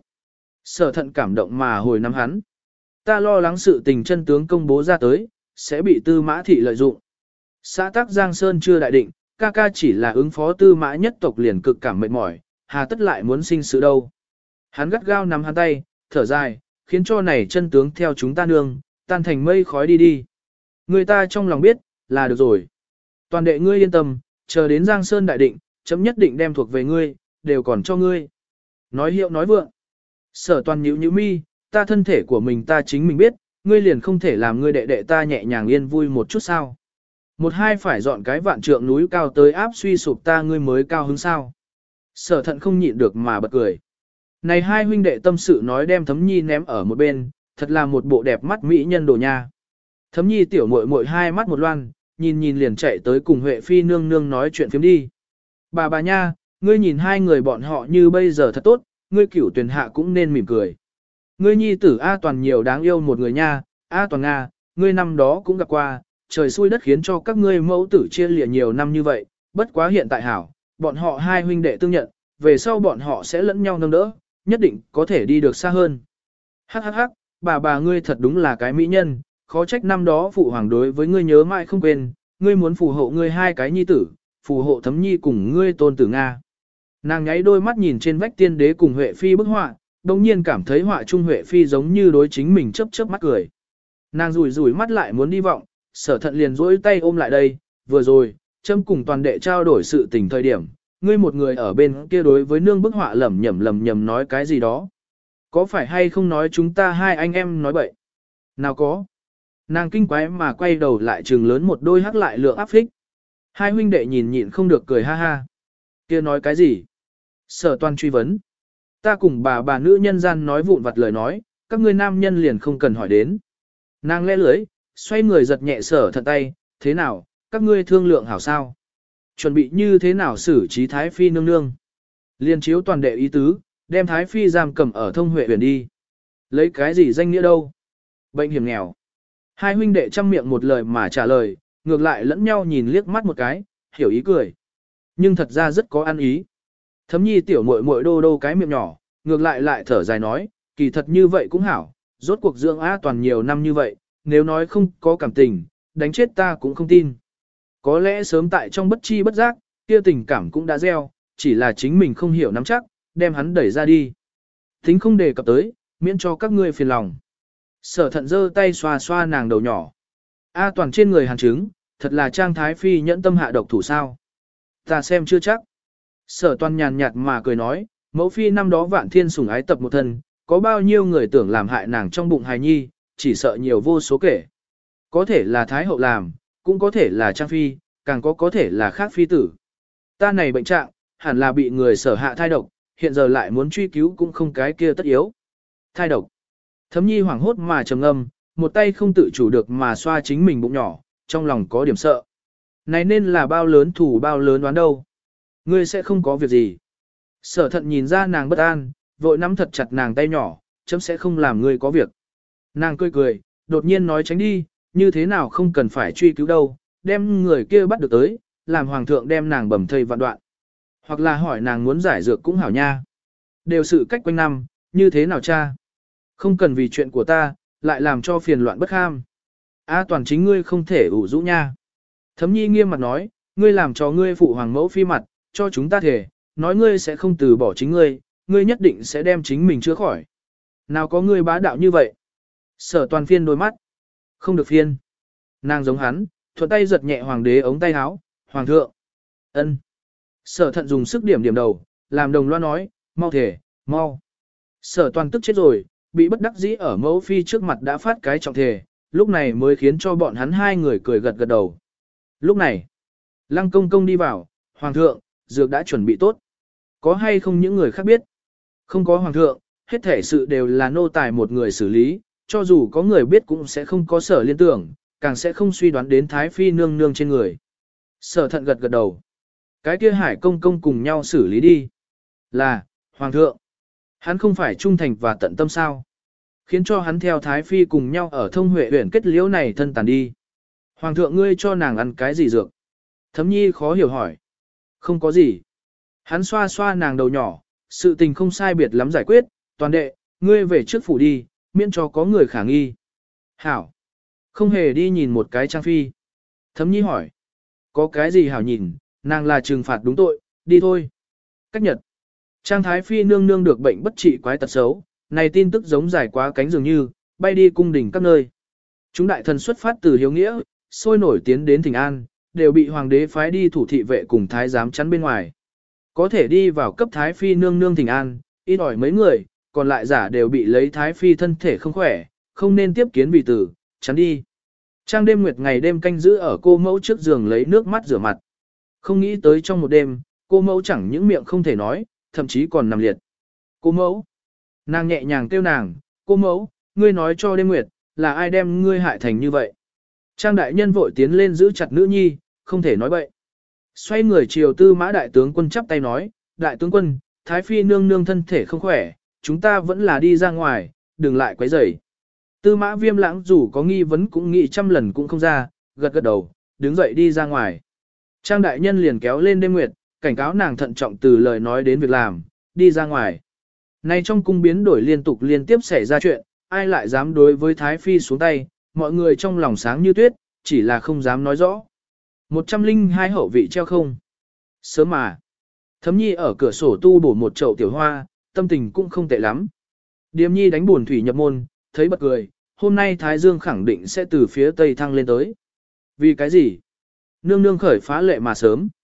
Sở thận cảm động mà hồi nắm hắn. Ta lo lắng sự tình chân tướng công bố ra tới, sẽ bị tư mã thị lợi dụng. Xã tắc Giang Sơn chưa đại định, ca ca chỉ là ứng phó tư mã nhất tộc liền cực cảm mệt mỏi, hà tất lại muốn sinh sự đâu. Hắn gắt gao nắm hắn tay, thở dài, khiến cho này chân tướng theo chúng ta nương, tan thành mây khói đi đi. Người ta trong lòng biết, là được rồi. Toàn đệ ngươi yên tâm, chờ đến Giang Sơn đại định, chấm nhất định đem thuộc về ngươi, đều còn cho ngươi. Nói hiệu nói vượng. Sở toàn nhíu nhíu mi, ta thân thể của mình ta chính mình biết, ngươi liền không thể làm ngươi đệ đệ ta nhẹ nhàng yên vui một chút sao. Một hai phải dọn cái vạn trượng núi cao tới áp suy sụp ta ngươi mới cao hứng sao. Sở thận không nhịn được mà bật cười. Này hai huynh đệ tâm sự nói đem Thấm Nhi ném ở một bên, thật là một bộ đẹp mắt mỹ nhân đồ nha. Thấm Nhi tiểu muội muội hai mắt một loan, nhìn nhìn liền chạy tới cùng Huệ Phi nương nương nói chuyện phiếm đi. Bà bà nha, ngươi nhìn hai người bọn họ như bây giờ thật tốt, ngươi cửu tuyển hạ cũng nên mỉm cười. Ngươi nhi tử A Toàn nhiều đáng yêu một người nha, A Toàn Nga, ngươi năm đó cũng gặp qua, trời xui đất khiến cho các ngươi mẫu tử chia lìa nhiều năm như vậy, bất quá hiện tại hảo, bọn họ hai huynh đệ tương nhận, về sau bọn họ sẽ lẫn nhau nâng đỡ, nhất định có thể đi được xa hơn. Hắc hắc hắc, bà bà ngươi thật đúng là cái mỹ nhân, khó trách năm đó phụ hoàng đối với ngươi nhớ mãi không quên, ngươi muốn phù hộ ngươi hai cái nhi tử, phù hộ Thấm Nhi cùng ngươi tôn tử Nga. Nàng nháy đôi mắt nhìn trên vách tiên đế cùng Huệ Phi bức họa, đồng nhiên cảm thấy họa trung Huệ Phi giống như đối chính mình chớp chớp mắt cười. Nàng rủi rủi mắt lại muốn đi vọng, Sở thận liền duỗi tay ôm lại đây, vừa rồi, châm cùng toàn đệ trao đổi sự tình thời điểm, ngươi một người ở bên kia đối với nương bức họa lẩm nhẩm lẩm nhẩm nói cái gì đó. Có phải hay không nói chúng ta hai anh em nói bậy? Nào có. Nàng kinh quái mà quay đầu lại trừng lớn một đôi hắc lại lượng áp phích. Hai huynh đệ nhìn nhịn không được cười ha ha. Kia nói cái gì? Sở Toàn truy vấn. Ta cùng bà bà nữ nhân gian nói vụn vặt lời nói, các ngươi nam nhân liền không cần hỏi đến. Nàng lẽ lưới, xoay người giật nhẹ Sở Thận tay, thế nào, các ngươi thương lượng hảo sao? Chuẩn bị như thế nào xử trí Thái Phi nương nương? Liên chiếu toàn đệ ý tứ, đem Thái Phi giam cầm ở thông huệ huyền đi. Lấy cái gì danh nghĩa đâu? Bệnh hiểm nghèo. Hai huynh đệ chăm miệng một lời mà trả lời, ngược lại lẫn nhau nhìn liếc mắt một cái, hiểu ý cười. Nhưng thật ra rất có ăn ý. Thấm nhi tiểu muội muội đô đô cái miệng nhỏ, ngược lại lại thở dài nói, kỳ thật như vậy cũng hảo, rốt cuộc dưỡng A Toàn nhiều năm như vậy, nếu nói không có cảm tình, đánh chết ta cũng không tin. Có lẽ sớm tại trong bất chi bất giác, kia tình cảm cũng đã gieo, chỉ là chính mình không hiểu nắm chắc, đem hắn đẩy ra đi. Tính không đề cập tới, miễn cho các ngươi phiền lòng. Sở Thận giơ tay xoa xoa nàng đầu nhỏ. A Toàn trên người hàn chứng, thật là Trang Thái Phi nhẫn tâm hạ độc thủ sao. Ta xem chưa chắc. Sở Toàn nhàn nhạt mà cười nói, mẫu phi năm đó vạn thiên sủng ái tập một thân, có bao nhiêu người tưởng làm hại nàng trong bụng hài nhi, chỉ sợ nhiều vô số kể. Có thể là Thái Hậu làm, cũng có thể là Trang Phi, càng có có thể là khác phi tử. Ta này bệnh trạng, hẳn là bị người sở hạ thai độc, hiện giờ lại muốn truy cứu cũng không cái kia tất yếu. Thai độc. Thấm nhi hoảng hốt mà trầm ngâm, một tay không tự chủ được mà xoa chính mình bụng nhỏ, trong lòng có điểm sợ. Này nên là bao lớn thủ bao lớn đoán đâu. Ngươi sẽ không có việc gì. Sở Thận nhìn ra nàng bất an, vội nắm thật chặt nàng tay nhỏ, chấm sẽ không làm ngươi có việc. Nàng cười cười, đột nhiên nói tránh đi, như thế nào không cần phải truy cứu đâu, đem người kia bắt được tới, làm hoàng thượng đem nàng bầm thây vạn đoạn. Hoặc là hỏi nàng muốn giải dược cũng hảo nha. Đều sự cách quanh năm, như thế nào cha? Không cần vì chuyện của ta, lại làm cho phiền loạn bất ham. A Toàn chính ngươi không thể ủ rũ nha. Thấm nhi nghiêm mặt nói, ngươi làm cho ngươi phụ hoàng mẫu phi mặt, cho chúng ta thể, nói ngươi sẽ không từ bỏ chính ngươi, ngươi nhất định sẽ đem chính mình chữa khỏi. Nào có ngươi bá đạo như vậy? Sở Toàn phiên đôi mắt. Không được phiên. Nàng giống hắn, thuận tay giật nhẹ hoàng đế ống tay áo, hoàng thượng. Ân. Sở Thận dùng sức điểm điểm đầu, làm đồng loa nói, mau thể, mau. Sở Toàn tức chết rồi, bị bất đắc dĩ ở mẫu phi trước mặt đã phát cái trọng thể, lúc này mới khiến cho bọn hắn hai người cười gật gật đầu. Lúc này, Lăng Công Công đi vào, hoàng thượng, dược đã chuẩn bị tốt. Có hay không những người khác biết? Không có hoàng thượng, hết thể sự đều là nô tài một người xử lý, cho dù có người biết cũng sẽ không có sở liên tưởng, càng sẽ không suy đoán đến Thái Phi nương nương trên người. Sở Thận gật gật đầu. Cái kia Hải Công Công cùng nhau xử lý đi. Là, hoàng thượng. Hắn không phải trung thành và tận tâm sao. Khiến cho hắn theo Thái Phi cùng nhau ở thông huệ huyện kết liễu này thân tàn đi. Hoàng thượng ngươi cho nàng ăn cái gì dược? Thấm nhi khó hiểu hỏi. Không có gì. Hắn xoa xoa nàng đầu nhỏ, sự tình không sai biệt lắm giải quyết, toàn đệ, ngươi về trước phủ đi, miễn cho có người khả nghi. Hảo. Không hề đi nhìn một cái Trang Phi. Thấm nhi hỏi. Có cái gì hảo nhìn, nàng là trừng phạt đúng tội, đi thôi. Cách nhật. Trang Thái Phi nương nương được bệnh bất trị quái tật xấu, này tin tức giống dài quá cánh dường như, bay đi cung đình các nơi. Chúng đại thần xuất phát từ hiếu nghĩa, sôi nổi tiến đến Thịnh An, đều bị hoàng đế phái đi thủ thị vệ cùng thái giám chắn bên ngoài. Có thể đi vào cấp Thái Phi nương nương Thịnh An, ít ỏi mấy người, còn lại giả đều bị lấy Thái Phi thân thể không khỏe, không nên tiếp kiến vì tử, chắn đi. Trang đêm nguyệt ngày đêm canh giữ ở cô mẫu trước giường lấy nước mắt rửa mặt. Không nghĩ tới trong một đêm, cô mẫu chẳng những miệng không thể nói, thậm chí còn nằm liệt. Cô mẫu. Nàng nhẹ nhàng kêu nàng, cô mẫu, ngươi nói cho đêm nguyệt, là ai đem ngươi hại thành như vậy. Trang đại nhân vội tiến lên giữ chặt nữ nhi, không thể nói bậy. Xoay người chiều tư mã đại tướng quân chắp tay nói, đại tướng quân, Thái Phi nương nương thân thể không khỏe, chúng ta vẫn là đi ra ngoài, đừng lại quấy rầy. Tư mã viêm lãng dù có nghi vấn cũng nghĩ trăm lần cũng không ra, gật gật đầu, đứng dậy đi ra ngoài. Trang đại nhân liền kéo lên đêm nguyệt, cảnh cáo nàng thận trọng từ lời nói đến việc làm, đi ra ngoài. Nay trong cung biến đổi liên tục liên tiếp xảy ra chuyện, ai lại dám đối với Thái Phi xuống tay, mọi người trong lòng sáng như tuyết, chỉ là không dám nói rõ. một trăm linh hai hậu vị treo không. Sớm mà. Thấm nhi ở cửa sổ tu bổ một chậu tiểu hoa, tâm tình cũng không tệ lắm. Điềm nhi đánh buồn thủy nhập môn, thấy bật cười, hôm nay Thái Dương khẳng định sẽ từ phía tây thăng lên tới. Vì cái gì? Nương nương khởi phá lệ mà sớm.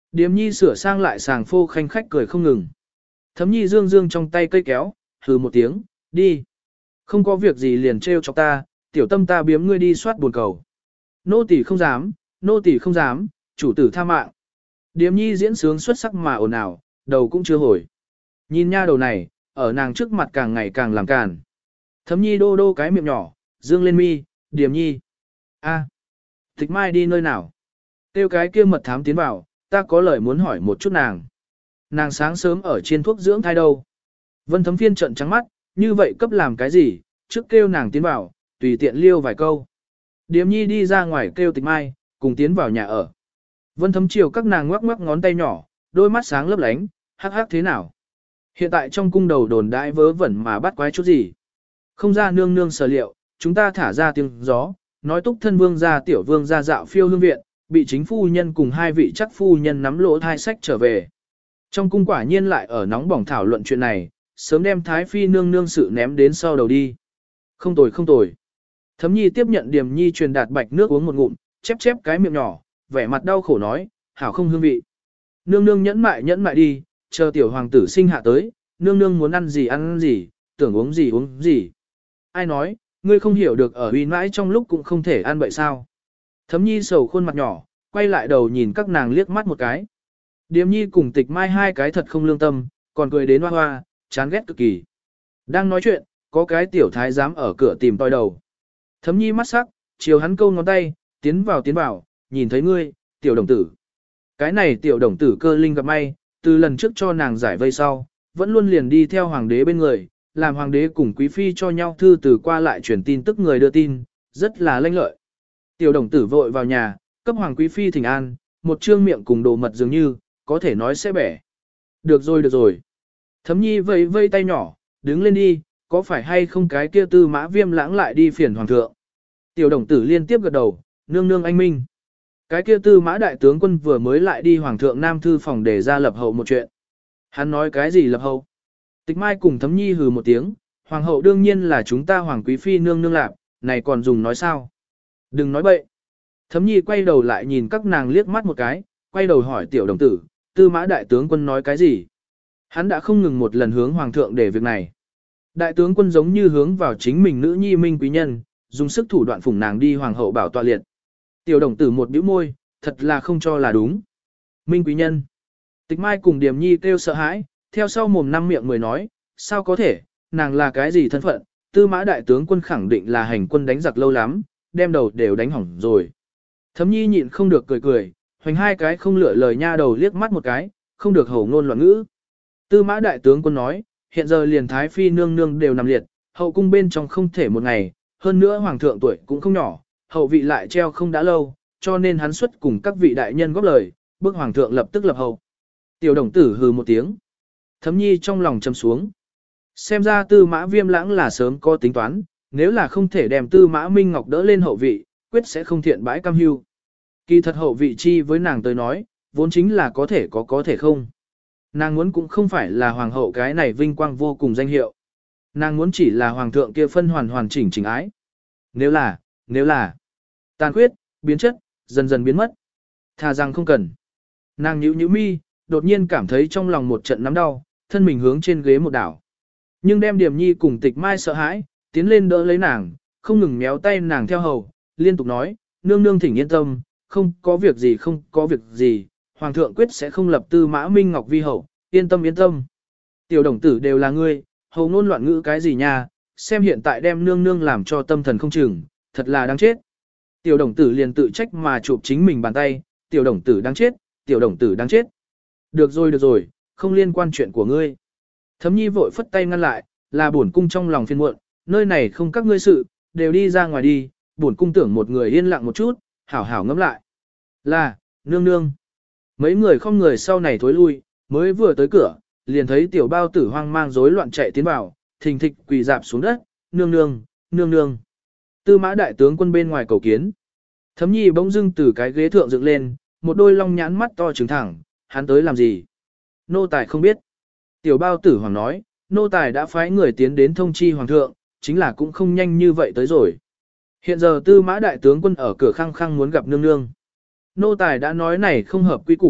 Điềm nhi sửa sang lại sàng phô khanh khách cười không ngừng. Thấm nhi dương dương trong tay cây kéo, hừ một tiếng, đi. Không có việc gì liền trêu chọc ta, tiểu tâm ta biếm ngươi đi soát buồn cầu. Nô tỳ không dám, nô tỳ không dám, chủ tử tha mạng. Điềm nhi diễn sướng xuất sắc mà ồn ào, đầu cũng chưa hồi. Nhìn nha đầu này, ở nàng trước mặt càng ngày càng làm càn. Thấm nhi đô đô cái miệng nhỏ, dương lên mi, điềm nhi. a Tịch mai đi nơi nào? Tiêu cái kia mật thám tiến vào, ta có lời muốn hỏi một chút nàng. Nàng sáng sớm ở trên thuốc dưỡng thai đâu? Vân Thấm Phiên trợn trắng mắt, như vậy cấp làm cái gì, trước kêu nàng tiến vào, tùy tiện liêu vài câu. Điềm nhi đi ra ngoài kêu Tịch mai, cùng tiến vào nhà ở. Vân Thấm chiều các nàng ngoắc ngoắc ngón tay nhỏ, đôi mắt sáng lấp lánh, hắc hắc thế nào? Hiện tại trong cung đầu đồn đại vớ vẩn mà bắt quái chút gì? Không ra nương nương sở liệu, chúng ta thả ra tiếng gió, nói túc thân vương gia tiểu vương gia dạo phiêu hương viện, bị chính phu nhân cùng hai vị chắc phu nhân nắm lỗ thai sách trở về. Trong cung quả nhiên lại ở nóng bỏng thảo luận chuyện này, sớm đem thái phi nương nương sự ném đến sau đầu đi. Không tồi không tồi. Thấm nhi tiếp nhận Điềm nhi truyền đạt bạch nước uống một ngụm, chép chép cái miệng nhỏ, vẻ mặt đau khổ nói, hảo không hương vị. Nương nương nhẫn mại nhẫn mại đi, chờ tiểu hoàng tử sinh hạ tới, nương nương muốn ăn gì ăn gì, tưởng uống gì uống gì. Ai nói, ngươi không hiểu được ở uy mãi trong lúc cũng không thể ăn bậy sao. Thấm nhi sầu khuôn mặt nhỏ, quay lại đầu nhìn các nàng liếc mắt một cái. Điềm nhi cùng Tịch mai hai cái thật không lương tâm, còn cười đến hoa hoa, chán ghét cực kỳ. Đang nói chuyện, có cái tiểu thái giám ở cửa tìm toi đầu. Thấm nhi mắt sắc, chiều hắn câu ngón tay, tiến vào tiến vào, nhìn thấy ngươi, tiểu đồng tử. Cái này tiểu đồng tử cơ linh gặp may, từ lần trước cho nàng giải vây sau, vẫn luôn liền đi theo hoàng đế bên người, làm hoàng đế cùng quý phi cho nhau thư từ qua lại truyền tin tức người đưa tin, rất là lanh lợi. Tiểu đồng tử vội vào nhà, cấp hoàng quý phi thỉnh an, một trương miệng cùng đồ mật dường như, có thể nói sẽ bẻ. Được rồi được rồi. Thấm nhi vây vây tay nhỏ, đứng lên đi, có phải hay không cái kia tư mã viêm lãng lại đi phiền hoàng thượng. Tiểu đồng tử liên tiếp gật đầu, nương nương anh minh. Cái kia tư mã đại tướng quân vừa mới lại đi hoàng thượng nam thư phòng để ra lập hậu một chuyện. Hắn nói cái gì lập hậu? Tịch mai cùng Thấm nhi hừ một tiếng, hoàng hậu đương nhiên là chúng ta hoàng quý phi nương nương lạc, này còn dùng nói sao? Đừng nói bậy. Thấm nhi quay đầu lại nhìn các nàng liếc mắt một cái, quay đầu hỏi tiểu đồng tử, tư mã đại tướng quân nói cái gì? Hắn đã không ngừng một lần hướng hoàng thượng để việc này. Đại tướng quân giống như hướng vào chính mình nữ nhi minh quý nhân, dùng sức thủ đoạn phủng nàng đi hoàng hậu bảo tọa liệt. Tiểu đồng tử một bĩu môi, thật là không cho là đúng. Minh quý nhân. Tịch mai cùng Điềm nhi kêu sợ hãi, theo sau mồm năm miệng mười nói, sao có thể, nàng là cái gì thân phận, tư mã đại tướng quân khẳng định là hành quân đánh giặc lâu lắm, đem đầu đều đánh hỏng rồi. Thấm nhi nhịn không được cười cười, hoành hai cái không lựa lời nha đầu liếc mắt một cái, không được hổ ngôn loạn ngữ. Tư mã đại tướng quân nói, hiện giờ liền thái phi nương nương đều nằm liệt, hậu cung bên trong không thể một ngày, hơn nữa hoàng thượng tuổi cũng không nhỏ, hậu vị lại treo không đã lâu, cho nên hắn xuất cùng các vị đại nhân góp lời, bức hoàng thượng lập tức lập hậu. Tiểu đồng tử hừ một tiếng. Thấm nhi trong lòng trầm xuống. Xem ra tư mã viêm lãng là sớm có tính toán, nếu là không thể đem tư mã minh ngọc đỡ lên hậu vị, quyết sẽ không thiện bãi cam hưu. Kỳ thật hậu vị chi với nàng tới nói, vốn chính là có thể có có thể không. Nàng muốn cũng không phải là hoàng hậu cái này vinh quang vô cùng danh hiệu. Nàng muốn chỉ là hoàng thượng kia phân hoàn hoàn chỉnh chỉnh ái. Nếu là, nếu là, tàn khuyết, biến chất, dần dần biến mất. Thà rằng không cần. Nàng nhíu nhíu mi, đột nhiên cảm thấy trong lòng một trận nắm đau, thân mình hướng trên ghế một đảo. Nhưng đem Điềm nhi cùng Tịch mai sợ hãi, tiến lên đỡ lấy nàng, không ngừng méo tay nàng theo hầu, liên tục nói, nương nương thỉnh yên tâm, không có việc gì không có việc gì, hoàng thượng quyết sẽ không lập tư mã minh ngọc vi hậu, yên tâm yên tâm. Tiểu đồng tử đều là ngươi, hầu ngôn loạn ngữ cái gì nha, xem hiện tại đem nương nương làm cho tâm thần không chừng, thật là đáng chết. Tiểu đồng tử liền tự trách mà chụp chính mình bàn tay, tiểu đồng tử đáng chết, tiểu đồng tử đáng chết. Được rồi được rồi, không liên quan chuyện của ngươi. Thấm nhi vội phất tay ngăn lại, là bổn cung trong lòng phiền muộn, nơi này không các ngươi sự, đều đi ra ngoài đi, bổn cung tưởng một người yên lặng một chút, hảo hảo ngẫm lại. Là, nương nương. Mấy người không người sau này thối lui, mới vừa tới cửa, liền thấy tiểu bao tử hoang mang rối loạn chạy tiến vào, thình thịch quỳ dạp xuống đất, nương nương, nương nương. Tư mã đại tướng quân bên ngoài cầu kiến. Thấm nhi bỗng dưng từ cái ghế thượng dựng lên, một đôi long nhãn mắt to trừng thẳng, hắn tới làm gì? Nô tài không biết. Tiểu bao tử hoàng nói, nô tài đã phái người tiến đến thông chi hoàng thượng, chính là cũng không nhanh như vậy tới rồi. Hiện giờ tư mã đại tướng quân ở cửa khăng khăng muốn gặp nương nương. Nô tài đã nói này không hợp quy củ,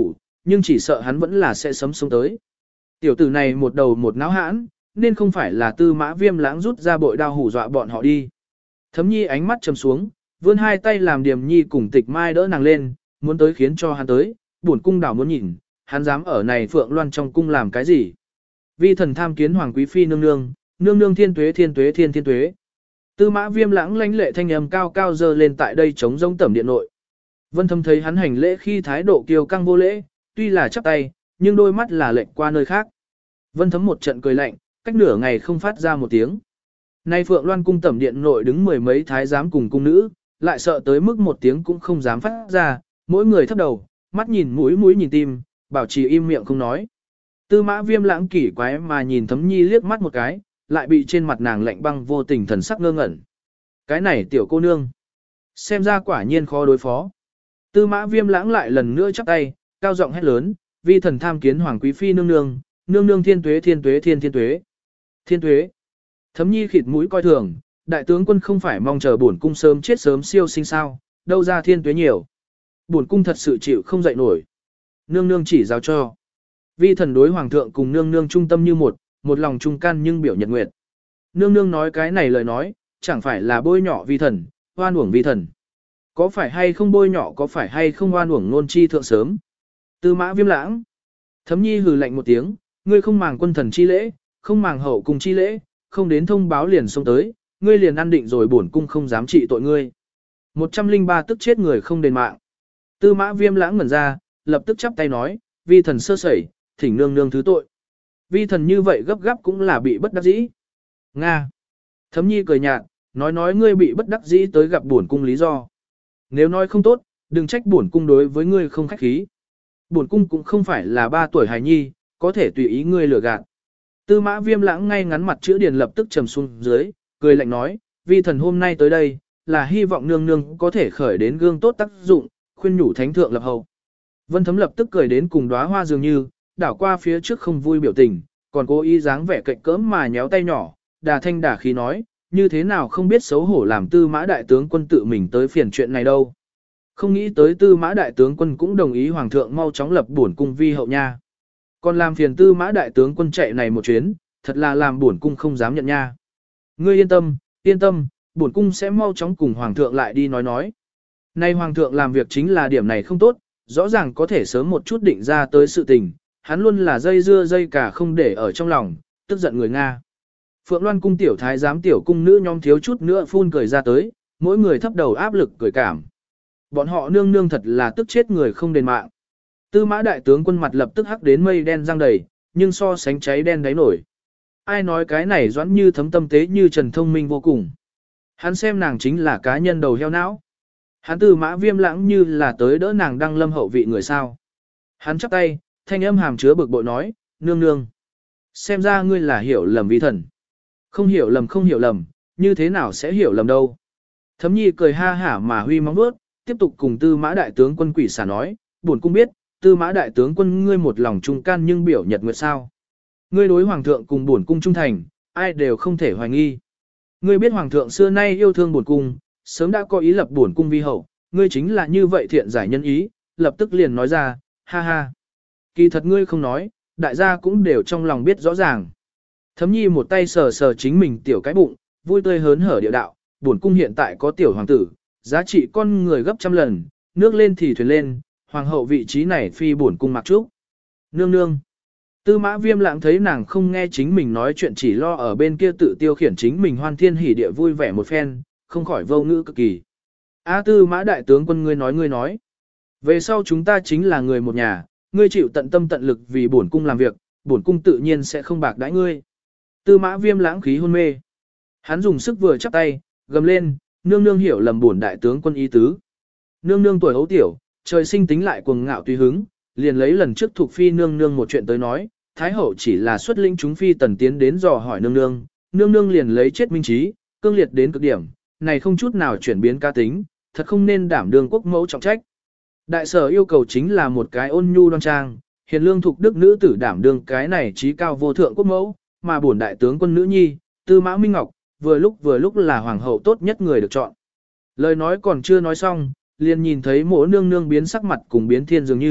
nhưng chỉ sợ hắn vẫn là sẽ sấm xuống tới. Tiểu tử này một đầu một náo hãn, nên không phải là Tư Mã Viêm lãng rút ra bội đao hù dọa bọn họ đi. Thấm Nhi ánh mắt trầm xuống, vươn hai tay làm Điềm Nhi cùng Tịch Mai đỡ nàng lên, muốn tới khiến cho hắn tới, buồn cung đảo muốn nhìn, hắn dám ở này Phượng Loan trong cung làm cái gì. Vi thần tham kiến Hoàng quý phi nương nương, nương nương thiên tuế thiên tuế thiên thiên tuế. Tư Mã Viêm lãng lãnh lệ thanh âm cao cao dơ lên tại đây chống rông tẩm điện nội. Vân Thâm thấy hắn hành lễ khi thái độ kiêu căng vô lễ, tuy là chắp tay, nhưng đôi mắt là lệnh qua nơi khác. Vân Thấm một trận cười lạnh, cách nửa ngày không phát ra một tiếng. Nay Phượng Loan cung tẩm điện nội đứng mười mấy thái giám cùng cung nữ, lại sợ tới mức một tiếng cũng không dám phát ra, mỗi người thấp đầu, mắt nhìn mũi mũi nhìn tim, bảo trì im miệng không nói. Tư Mã Viêm lãng kỳ quái mà nhìn Thấm Nhi liếc mắt một cái, lại bị trên mặt nàng lạnh băng vô tình thần sắc ngơ ngẩn. Cái này tiểu cô nương, xem ra quả nhiên khó đối phó. Tư Mã Viêm lãng lại lần nữa chắp tay, cao giọng hét lớn, vi thần tham kiến Hoàng quý phi nương nương, nương nương thiên tuế thiên tuế thiên thiên tuế. Thiên tuế. Thấm Nhi khịt mũi coi thường, đại tướng quân không phải mong chờ bổn cung sớm chết sớm siêu sinh sao, đâu ra thiên tuế nhiều. Bổn cung thật sự chịu không dậy nổi. Nương nương chỉ giáo cho. Vi thần đối hoàng thượng cùng nương nương trung tâm như một, một lòng trung can nhưng biểu nhật nguyệt. Nương nương nói cái này lời nói, chẳng phải là bôi nhọ vi thần, oan uổng vi thần. Có phải hay không bôi nhọ, có phải hay không oan uổng nôn chi thượng sớm. Tư Mã Viêm lãng. Thấm Nhi hừ lạnh một tiếng, ngươi không màng quân thần chi lễ, không màng hậu cung chi lễ, không đến thông báo liền xông tới, ngươi liền ăn định rồi bổn cung không dám trị tội ngươi. một trăm lẻ ba tức chết người không đền mạng. Tư Mã Viêm lãng ngẩn ra, lập tức chắp tay nói, vi thần sơ sẩy, thỉnh nương nương thứ tội. Vi thần như vậy gấp gáp cũng là bị bất đắc dĩ. Nga. Thấm Nhi cười nhạt, nói nói ngươi bị bất đắc dĩ tới gặp bổn cung lý do. Nếu nói không tốt, đừng trách bổn cung đối với ngươi không khách khí. Bổn cung cũng không phải là ba tuổi hài nhi, có thể tùy ý ngươi lừa gạt. Tư Mã Viêm lãng ngay ngắn mặt chữ điền lập tức trầm xuống dưới, cười lạnh nói, vi thần hôm nay tới đây, là hy vọng nương nương có thể khởi đến gương tốt tác dụng, khuyên nhủ thánh thượng lập hậu. Vân Thấm lập tức cười đến cùng đóa hoa dường như, đảo qua phía trước không vui biểu tình, còn cố ý dáng vẻ cạnh cỡm mà nhéo tay nhỏ, đà thanh đà khí nói, như thế nào không biết xấu hổ làm Tư Mã đại tướng quân tự mình tới phiền chuyện này đâu. Không nghĩ tới Tư Mã đại tướng quân cũng đồng ý hoàng thượng mau chóng lập bổn cung vi hậu nha. Còn làm phiền Tư Mã đại tướng quân chạy này một chuyến, thật là làm bổn cung không dám nhận nha. Ngươi yên tâm, yên tâm, bổn cung sẽ mau chóng cùng hoàng thượng lại đi nói nói. Nay hoàng thượng làm việc chính là điểm này không tốt, rõ ràng có thể sớm một chút định ra tới sự tình, hắn luôn là dây dưa dây cả không để ở trong lòng, tức giận người Nga. Phượng Loan cung tiểu thái giám tiểu cung nữ nhóm thiếu chút nữa phun cười ra tới, mỗi người thấp đầu áp lực cười cảm. Bọn họ nương nương thật là tức chết người không đền mạng. Tư Mã đại tướng quân mặt lập tức hắc đến mây đen răng đầy, nhưng so sánh cháy đen đáy nổi. Ai nói cái này Doãn Như thấm tâm tế như Trần thông minh vô cùng. Hắn xem nàng chính là cá nhân đầu heo não. Hắn Tư Mã Viêm lãng như là tới đỡ nàng đăng lâm hậu vị người sao. Hắn chắp tay, thanh âm hàm chứa bực bội nói, nương nương. Xem ra ngươi là hiểu lầm vi thần. Không hiểu lầm không hiểu lầm, như thế nào sẽ hiểu lầm đâu. Thấm Nhi cười ha hả mà huy móng vuốt, tiếp tục cùng Tư Mã đại tướng quân quỷ xả nói, buồn cung biết, Tư Mã đại tướng quân ngươi một lòng trung can nhưng biểu nhật nguyệt sao. Ngươi đối hoàng thượng cùng bổn cung trung thành, ai đều không thể hoài nghi. Ngươi biết hoàng thượng xưa nay yêu thương bổn cung, sớm đã có ý lập bổn cung vi hậu, ngươi chính là như vậy thiện giải nhân ý, lập tức liền nói ra, ha ha. Kỳ thật ngươi không nói, đại gia cũng đều trong lòng biết rõ ràng. Thấm Nhi một tay sờ sờ chính mình tiểu cái bụng, vui tươi hớn hở địa đạo, bổn cung hiện tại có tiểu hoàng tử, giá trị con người gấp trăm lần, nước lên thì thuyền lên, hoàng hậu vị trí này phi bổn cung mặc trúc. Nương nương. Tư Mã Viêm lãng thấy nàng không nghe chính mình nói chuyện, chỉ lo ở bên kia tự tiêu khiển chính mình hoan thiên hỉ địa vui vẻ một phen, không khỏi vô ngữ cực kỳ. A Tư Mã đại tướng quân ngươi nói ngươi nói. Về sau chúng ta chính là người một nhà, ngươi chịu tận tâm tận lực vì bổn cung làm việc, bổn cung tự nhiên sẽ không bạc đãi ngươi. Tư Mã Viêm lãng khí hôn mê. Hắn dùng sức vừa chắp tay, gầm lên, nương nương hiểu lầm bổn đại tướng quân ý tứ. Nương nương tuổi hấu tiểu, trời sinh tính lại cuồng ngạo tùy hứng, liền lấy lần trước thuộc phi nương nương một chuyện tới nói, thái hậu chỉ là xuất linh chúng phi tần tiến đến dò hỏi nương nương, nương nương liền lấy chết minh trí, cương liệt đến cực điểm, này không chút nào chuyển biến ca tính, thật không nên đảm đương quốc mẫu trọng trách. Đại sở yêu cầu chính là một cái ôn nhu đoan trang, hiền lương thục đức nữ tử đảm đương cái này trí cao vô thượng quốc mẫu, mà bổn đại tướng quân nữ nhi, Tư Mã Minh Ngọc, vừa lúc vừa lúc là hoàng hậu tốt nhất người được chọn. Lời nói còn chưa nói xong, liền nhìn thấy mỗi nương nương biến sắc mặt cùng biến thiên dường như,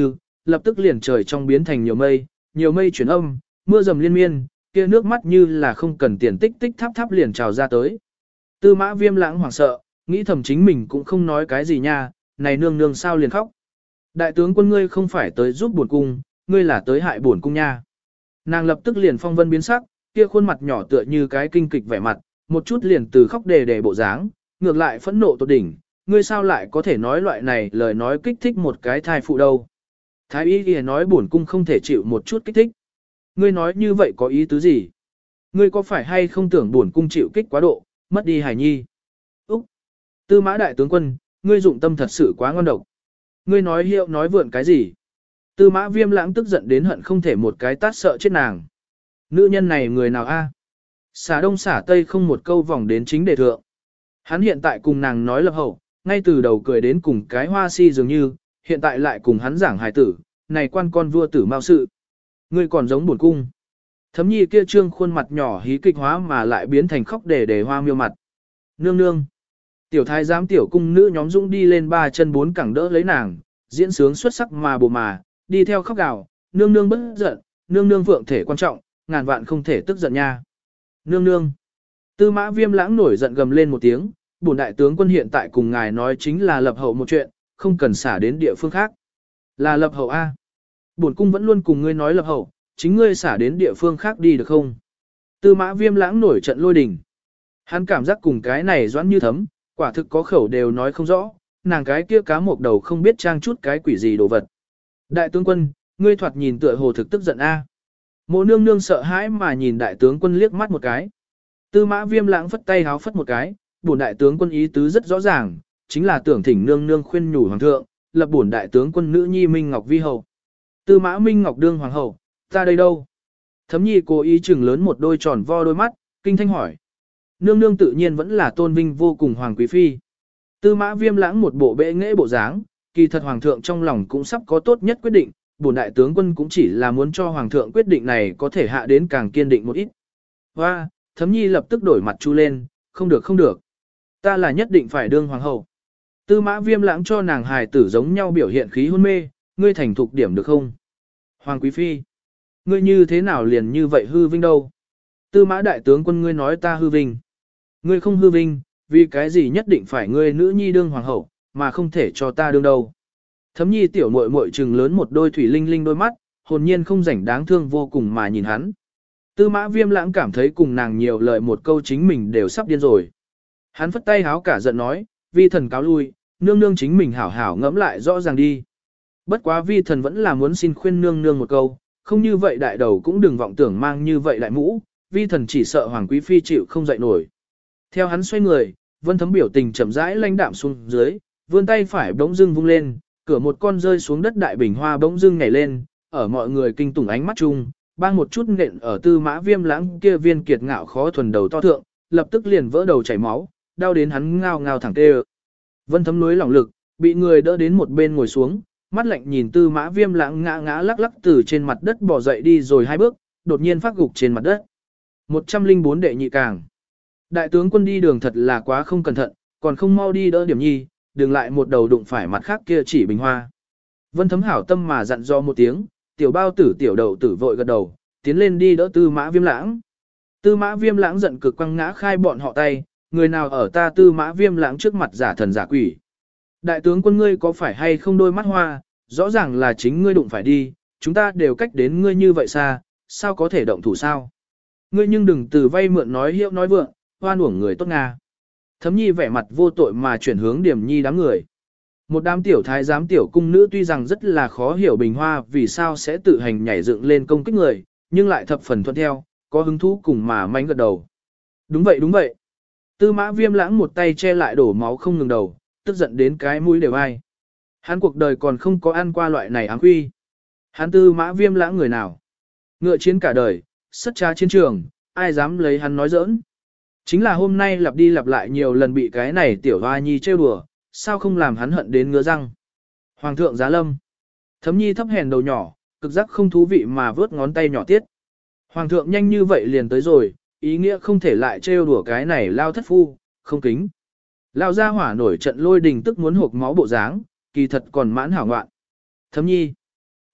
lập tức liền trời trong biến thành nhiều mây, nhiều mây chuyển âm, mưa rầm liên miên, kia nước mắt như là không cần tiền tích tích tháp tháp liền trào ra tới. Tư Mã Viêm lãng hoảng sợ, nghĩ thầm chính mình cũng không nói cái gì nha, này nương nương sao liền khóc. Đại tướng quân ngươi không phải tới giúp bổn cung, ngươi là tới hại bổn cung nha. Nàng lập tức liền phong vân biến sắc, kia khuôn mặt nhỏ tựa như cái kinh kịch vẻ mặt, một chút liền từ khóc đề đề bộ dáng, ngược lại phẫn nộ tột đỉnh, ngươi sao lại có thể nói loại này lời nói kích thích một cái thai phụ đâu. Thái y ghi nói bổn cung không thể chịu một chút kích thích. Ngươi nói như vậy có ý tứ gì? Ngươi có phải hay không tưởng bổn cung chịu kích quá độ, mất đi hài nhi? Úc! Tư Mã đại tướng quân, ngươi dụng tâm thật sự quá ngon độc. Ngươi nói hiệu nói vượn cái gì? Tư Mã Viêm lãng tức giận đến hận không thể một cái tát sợ chết nàng. Nữ nhân này người nào a? Xả đông xả tây không một câu vòng đến chính đề thượng. Hắn hiện tại cùng nàng nói lập hậu, ngay từ đầu cười đến cùng cái hoa si dường như, hiện tại lại cùng hắn giảng hài tử, này quan con vua tử mao sự. Ngươi còn giống buồn cung. Thấm nhi kia trương khuôn mặt nhỏ hí kịch hóa mà lại biến thành khóc để để hoa miêu mặt. Nương nương. Tiểu thái giám tiểu cung nữ nhóm dũng đi lên ba chân bốn cẳng đỡ lấy nàng, diễn sướng xuất sắc mà bồ mà, đi theo khóc gào, nương nương bất giận, nương nương vượng thể quan trọng, ngàn vạn không thể tức giận nha. Nương nương. Tư Mã Viêm lãng nổi giận gầm lên một tiếng, bổn đại tướng quân hiện tại cùng ngài nói chính là lập hậu một chuyện, không cần xả đến địa phương khác. Là lập hậu A. Bổn cung vẫn luôn cùng ngươi nói lập hậu, chính ngươi xả đến địa phương khác đi được không? Tư Mã Viêm lãng nổi trận lôi đình. Hắn cảm giác cùng cái này doãn như thấm, quả thực có khẩu đều nói không rõ, nàng cái kia cá một đầu không biết trang chút cái quỷ gì đồ vật. Đại tướng quân, ngươi thoạt nhìn tựa hồ thực tức giận A. Mộ nương nương sợ hãi mà nhìn đại tướng quân liếc mắt một cái. Tư Mã Viêm lãng phất tay háo phất một cái, bổn đại tướng quân ý tứ rất rõ ràng, chính là tưởng thỉnh nương nương khuyên nhủ hoàng thượng, lập bổn đại tướng quân nữ nhi Minh Ngọc vi hậu. Tư Mã Minh Ngọc đương hoàng hậu, ta đây đâu? Thấm nhi cố ý chừng lớn một đôi tròn vo đôi mắt, kinh thanh hỏi. Nương nương tự nhiên vẫn là tôn vinh vô cùng hoàng quý phi. Tư Mã Viêm lãng một bộ bệ nghệ bộ dáng, kỳ thật hoàng thượng trong lòng cũng sắp có tốt nhất quyết định, bổn đại tướng quân cũng chỉ là muốn cho hoàng thượng quyết định này có thể hạ đến càng kiên định một ít. Hoa, Thấm nhi lập tức đổi mặt chu lên, không được không được. Ta là nhất định phải đương hoàng hậu. Tư Mã Viêm lãng cho nàng hài tử giống nhau biểu hiện khí hôn mê, ngươi thành thục điểm được không? Hoàng quý phi, ngươi như thế nào liền như vậy hư vinh đâu? Tư Mã đại tướng quân ngươi nói ta hư vinh. Ngươi không hư vinh, vì cái gì nhất định phải ngươi nữ nhi đương hoàng hậu, mà không thể cho ta đương đâu? Thấm nhi tiểu muội muội trừng lớn một đôi thủy linh linh đôi mắt, hồn nhiên không rảnh đáng thương vô cùng mà nhìn hắn. Tư Mã Viêm lãng cảm thấy cùng nàng nhiều lời một câu chính mình đều sắp điên rồi. Hắn phất tay háo cả giận nói, vi thần cáo lui, nương nương chính mình hảo hảo ngẫm lại rõ ràng đi. Bất quá vi thần vẫn là muốn xin khuyên nương nương một câu, không như vậy đại đầu cũng đừng vọng tưởng mang như vậy đại mũ, vi thần chỉ sợ hoàng quý phi chịu không dậy nổi. Theo hắn xoay người, Vân Thấm biểu tình chậm rãi lãnh đạm xuống dưới, vươn tay phải bỗng dưng vung lên, cửa một con rơi xuống đất đại bình hoa bỗng dưng nhảy lên, ở mọi người kinh tủng ánh mắt chung, bang một chút nện ở Tư Mã Viêm lãng kia viên kiệt ngạo khó thuần đầu to thượng, lập tức liền vỡ đầu chảy máu, đau đến hắn ngao ngao thẳng tê. Vân Thấm núi lỏng lực, bị người đỡ đến một bên ngồi xuống, mắt lạnh nhìn Tư Mã Viêm lãng ngã ngã lắc lắc từ trên mặt đất bò dậy đi rồi hai bước, đột nhiên phát gục trên mặt đất. một trăm lẻ bốn đệ nhị càng. Đại tướng quân đi đường thật là quá không cẩn thận, còn không mau đi đỡ điểm nhi, đừng lại một đầu đụng phải mặt khác kia chỉ bình hoa. Vân Thấm hảo tâm mà dặn dò một tiếng, tiểu bao tử tiểu đầu tử vội gật đầu, tiến lên đi đỡ Tư Mã Viêm lãng. Tư Mã Viêm lãng giận cực quăng ngã khai bọn họ tay, người nào ở ta Tư Mã Viêm lãng trước mặt giả thần giả quỷ. Đại tướng quân ngươi có phải hay không đôi mắt hoa, rõ ràng là chính ngươi đụng phải đi, chúng ta đều cách đến ngươi như vậy xa, sao có thể động thủ sao? Ngươi nhưng đừng từ vay mượn nói hiệu nói vượng, hoan uổng người tốt Nga. Thấm nhi vẻ mặt vô tội mà chuyển hướng Điểm nhi đám người. Một đám tiểu thái giám tiểu cung nữ tuy rằng rất là khó hiểu bình hoa vì sao sẽ tự hành nhảy dựng lên công kích người, nhưng lại thập phần thuận theo, có hứng thú cùng mà mánh gật đầu. Đúng vậy đúng vậy. Tư Mã Viêm lãng một tay che lại đổ máu không ngừng đầu, tức giận đến cái mũi đều ai. Hắn cuộc đời còn không có ăn qua loại này ám quy. Hắn Tư Mã Viêm lãng người nào? Ngựa chiến cả đời, sất trá chiến trường, ai dám lấy hắn nói giỡn. Chính là hôm nay lặp đi lặp lại nhiều lần bị cái này tiểu hoa nhi trêu đùa, sao không làm hắn hận đến ngứa răng. Hoàng thượng giá lâm. Thấm nhi thấp hèn đầu nhỏ, cực giác không thú vị mà vớt ngón tay nhỏ tiết. Hoàng thượng nhanh như vậy liền tới rồi, ý nghĩa không thể lại trêu đùa cái này lao thất phu, không kính. Lao ra hỏa nổi trận lôi đình tức muốn hộp máu bộ dáng, kỳ thật còn mãn hảo ngoạn. Thấm nhi.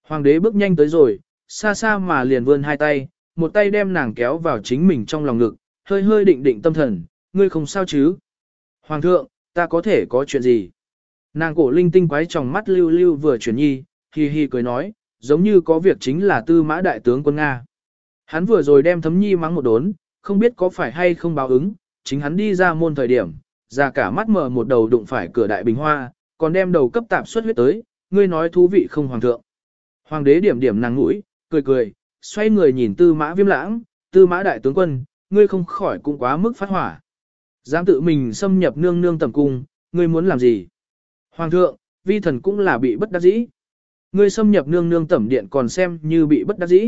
Hoàng đế bước nhanh tới rồi, xa xa mà liền vươn hai tay, một tay đem nàng kéo vào chính mình trong lòng ngực, hơi hơi định định tâm thần, ngươi không sao chứ? Hoàng thượng, ta có thể có chuyện gì? Nàng cổ linh tinh quái trong mắt lưu lưu vừa chuyển nhi, hi hi cười nói, giống như có việc chính là Tư Mã đại tướng quân Nga. Hắn vừa rồi đem Thấm Nhi mắng một đốn, không biết có phải hay không báo ứng, chính hắn đi ra môn thời điểm, ra cả mắt mở một đầu đụng phải cửa đại bình hoa, còn đem đầu cấp tạp xuất huyết tới, ngươi nói thú vị không hoàng thượng. Hoàng đế điểm điểm nàng mũi, cười cười, xoay người nhìn Tư Mã Viêm Lãng, Tư Mã đại tướng quân, ngươi không khỏi cũng quá mức phát hỏa. Dám tự mình xâm nhập nương nương tầm cung, ngươi muốn làm gì? Hoàng thượng, vi thần cũng là bị bất đắc dĩ. Ngươi xâm nhập nương nương tẩm điện còn xem như bị bất đắc dĩ.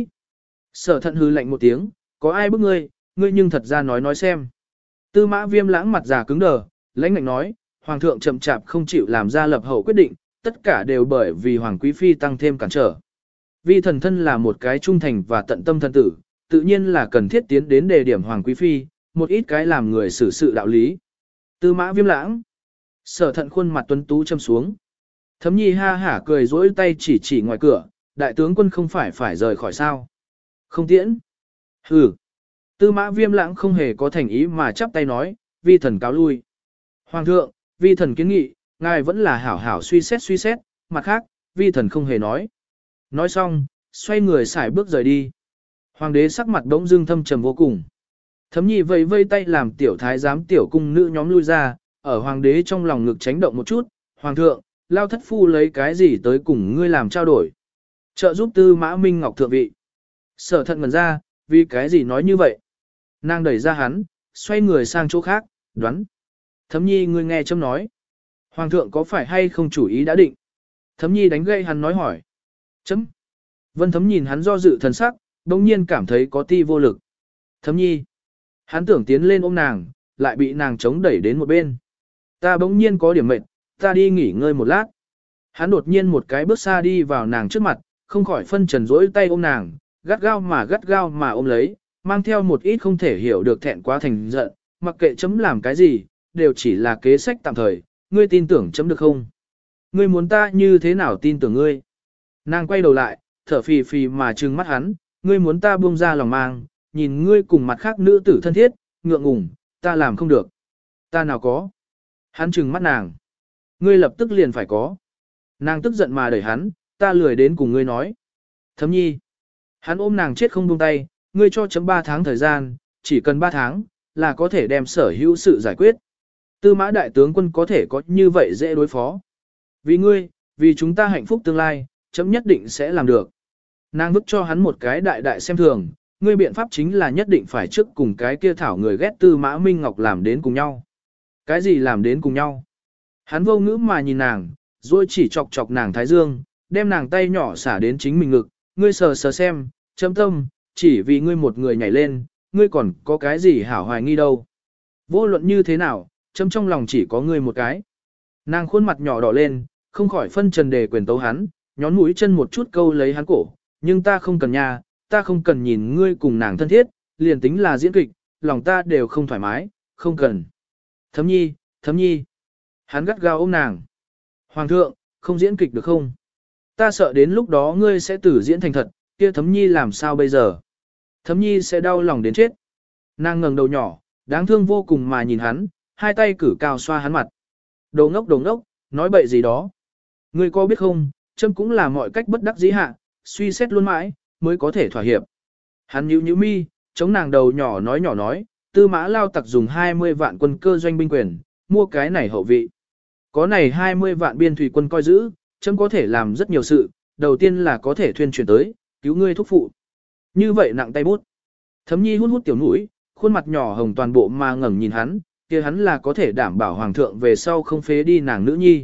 Sở thận hư lạnh một tiếng, có ai bức ngươi, ngươi nhưng thật ra nói nói xem. Tư Mã Viêm Lãng mặt già cứng đờ, lãnh ngạnh nói, hoàng thượng chậm chạp không chịu làm ra lập hậu quyết định, tất cả đều bởi vì hoàng quý phi tăng thêm cản trở. Vi thần thân là một cái trung thành và tận tâm thần tử, tự nhiên là cần thiết tiến đến đề điểm hoàng quý phi, một ít cái làm người xử sự đạo lý. Tư Mã Viêm Lãng. Sở thận khuôn mặt tuấn tú châm xuống. Thấm Nhi ha hả cười dỗi tay chỉ chỉ ngoài cửa, đại tướng quân không phải phải rời khỏi sao. Không tiễn. Hừ. Tư Mã Viêm Lãng không hề có thành ý mà chắp tay nói, vi thần cáo lui. Hoàng thượng, vi thần kiến nghị, ngài vẫn là hảo hảo suy xét suy xét, mặt khác, vi thần không hề nói. Nói xong, xoay người xài bước rời đi. Hoàng đế sắc mặt bỗng dưng thâm trầm vô cùng. Thấm Nhi vẫy vây tay làm tiểu thái giám tiểu cung nữ nhóm lui ra, ở hoàng đế trong lòng ngực tránh động một chút, hoàng thượng, lao thất phu lấy cái gì tới cùng ngươi làm trao đổi. Trợ giúp Tư Mã Minh Ngọc thượng vị. Sở thận ngần ra, vì cái gì nói như vậy. Nàng đẩy ra hắn, xoay người sang chỗ khác, đoán. Thấm Nhi ngươi nghe châm nói. Hoàng thượng có phải hay không chủ ý đã định. Thấm Nhi đánh gậy hắn nói hỏi. Chấm. Vân Thấm nhìn hắn do dự thần sắc, bỗng nhiên cảm thấy có ti vô lực. Thấm Nhi. Hắn tưởng tiến lên ôm nàng, lại bị nàng chống đẩy đến một bên. Ta bỗng nhiên có điểm mệt, ta đi nghỉ ngơi một lát. Hắn đột nhiên một cái bước xa đi vào nàng trước mặt, không khỏi phân trần rỗi tay ôm nàng, gắt gao mà gắt gao mà ôm lấy, mang theo một ít không thể hiểu được thẹn quá thành giận, mặc kệ chấm làm cái gì, đều chỉ là kế sách tạm thời, ngươi tin tưởng chấm được không? Ngươi muốn ta như thế nào tin tưởng ngươi? Nàng quay đầu lại, thở phì phì mà trừng mắt hắn, ngươi muốn ta buông ra lòng mang, nhìn ngươi cùng mặt khác nữ tử thân thiết, ngượng ngùng, ta làm không được. Ta nào có? Hắn trừng mắt nàng. Ngươi lập tức liền phải có. Nàng tức giận mà đẩy hắn, ta lười đến cùng ngươi nói. Thấm Nhi. Hắn ôm nàng chết không buông tay, ngươi cho chấm ba tháng thời gian, chỉ cần ba tháng, là có thể đem sở hữu sự giải quyết. Tư Mã đại tướng quân có thể có như vậy dễ đối phó. Vì ngươi, vì chúng ta hạnh phúc tương lai, chấm nhất định sẽ làm được. Nàng vứt cho hắn một cái đại đại xem thường, ngươi biện pháp chính là nhất định phải trước cùng cái kia thảo người ghét Tư Mã Minh Ngọc làm đến cùng nhau. Cái gì làm đến cùng nhau? Hắn vô ngữ mà nhìn nàng, rồi chỉ chọc chọc nàng thái dương, đem nàng tay nhỏ xả đến chính mình ngực, ngươi sờ sờ xem, chấm tâm, chỉ vì ngươi một người nhảy lên, ngươi còn có cái gì hảo hoài nghi đâu. Vô luận như thế nào, chấm trong lòng chỉ có ngươi một cái. Nàng khuôn mặt nhỏ đỏ lên, không khỏi phân trần đề quyền tấu hắn, nhón mũi chân một chút câu lấy hắn cổ, nhưng ta không cần nha, ta không cần nhìn ngươi cùng nàng thân thiết, liền tính là diễn kịch, lòng ta đều không thoải mái, không cần. Thấm Nhi, Thấm Nhi. Hắn gắt gao ôm nàng. Hoàng thượng, không diễn kịch được không? Ta sợ đến lúc đó ngươi sẽ tử diễn thành thật, kia Thấm Nhi làm sao bây giờ? Thấm Nhi sẽ đau lòng đến chết. Nàng ngẩng đầu nhỏ, đáng thương vô cùng mà nhìn hắn, hai tay cử cao xoa hắn mặt. Đồ ngốc đồ ngốc, nói bậy gì đó. Ngươi có biết không, châm cũng là mọi cách bất đắc dĩ hạ, suy xét luôn mãi, mới có thể thỏa hiệp. Hắn nhíu nhíu mi, chống nàng đầu nhỏ nói nhỏ nói, Tư Mã Lao Tặc dùng hai mươi vạn quân cơ doanh binh quyền, mua cái này hậu vị. Có này hai mươi vạn biên thủy quân coi giữ, chấm có thể làm rất nhiều sự, đầu tiên là có thể thuyên chuyển tới, cứu ngươi thúc phụ. Như vậy nặng tay bút. Thấm Nhi hút hút tiểu mũi, khuôn mặt nhỏ hồng toàn bộ mà ngẩng nhìn hắn, kia hắn là có thể đảm bảo hoàng thượng về sau không phế đi nàng nữ nhi.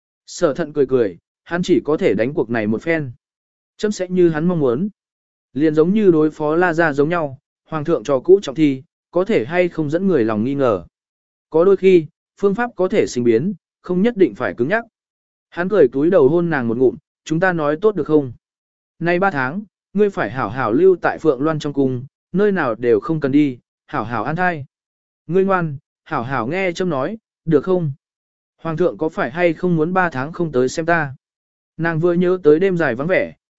Sở thận cười cười, hắn chỉ có thể đánh cuộc này một phen. Chấm sẽ như hắn mong muốn. Liền giống như đối phó La Gia giống nhau, hoàng thượng trò cũ trọng thi, có thể hay không dẫn người lòng nghi ngờ. Có đôi khi, phương pháp có thể sinh biến, không nhất định phải cứng nhắc. Hắn cười túi đầu hôn nàng một ngụm, chúng ta nói tốt được không? Nay ba tháng, ngươi phải hảo hảo lưu tại Phượng Loan trong cung, nơi nào đều không cần đi, hảo hảo an thai. Ngươi ngoan, hảo hảo nghe chấm nói, được không? Hoàng thượng có phải hay không muốn ba tháng không tới xem ta? Nàng vừa nhớ tới đêm dài vắng vẻ,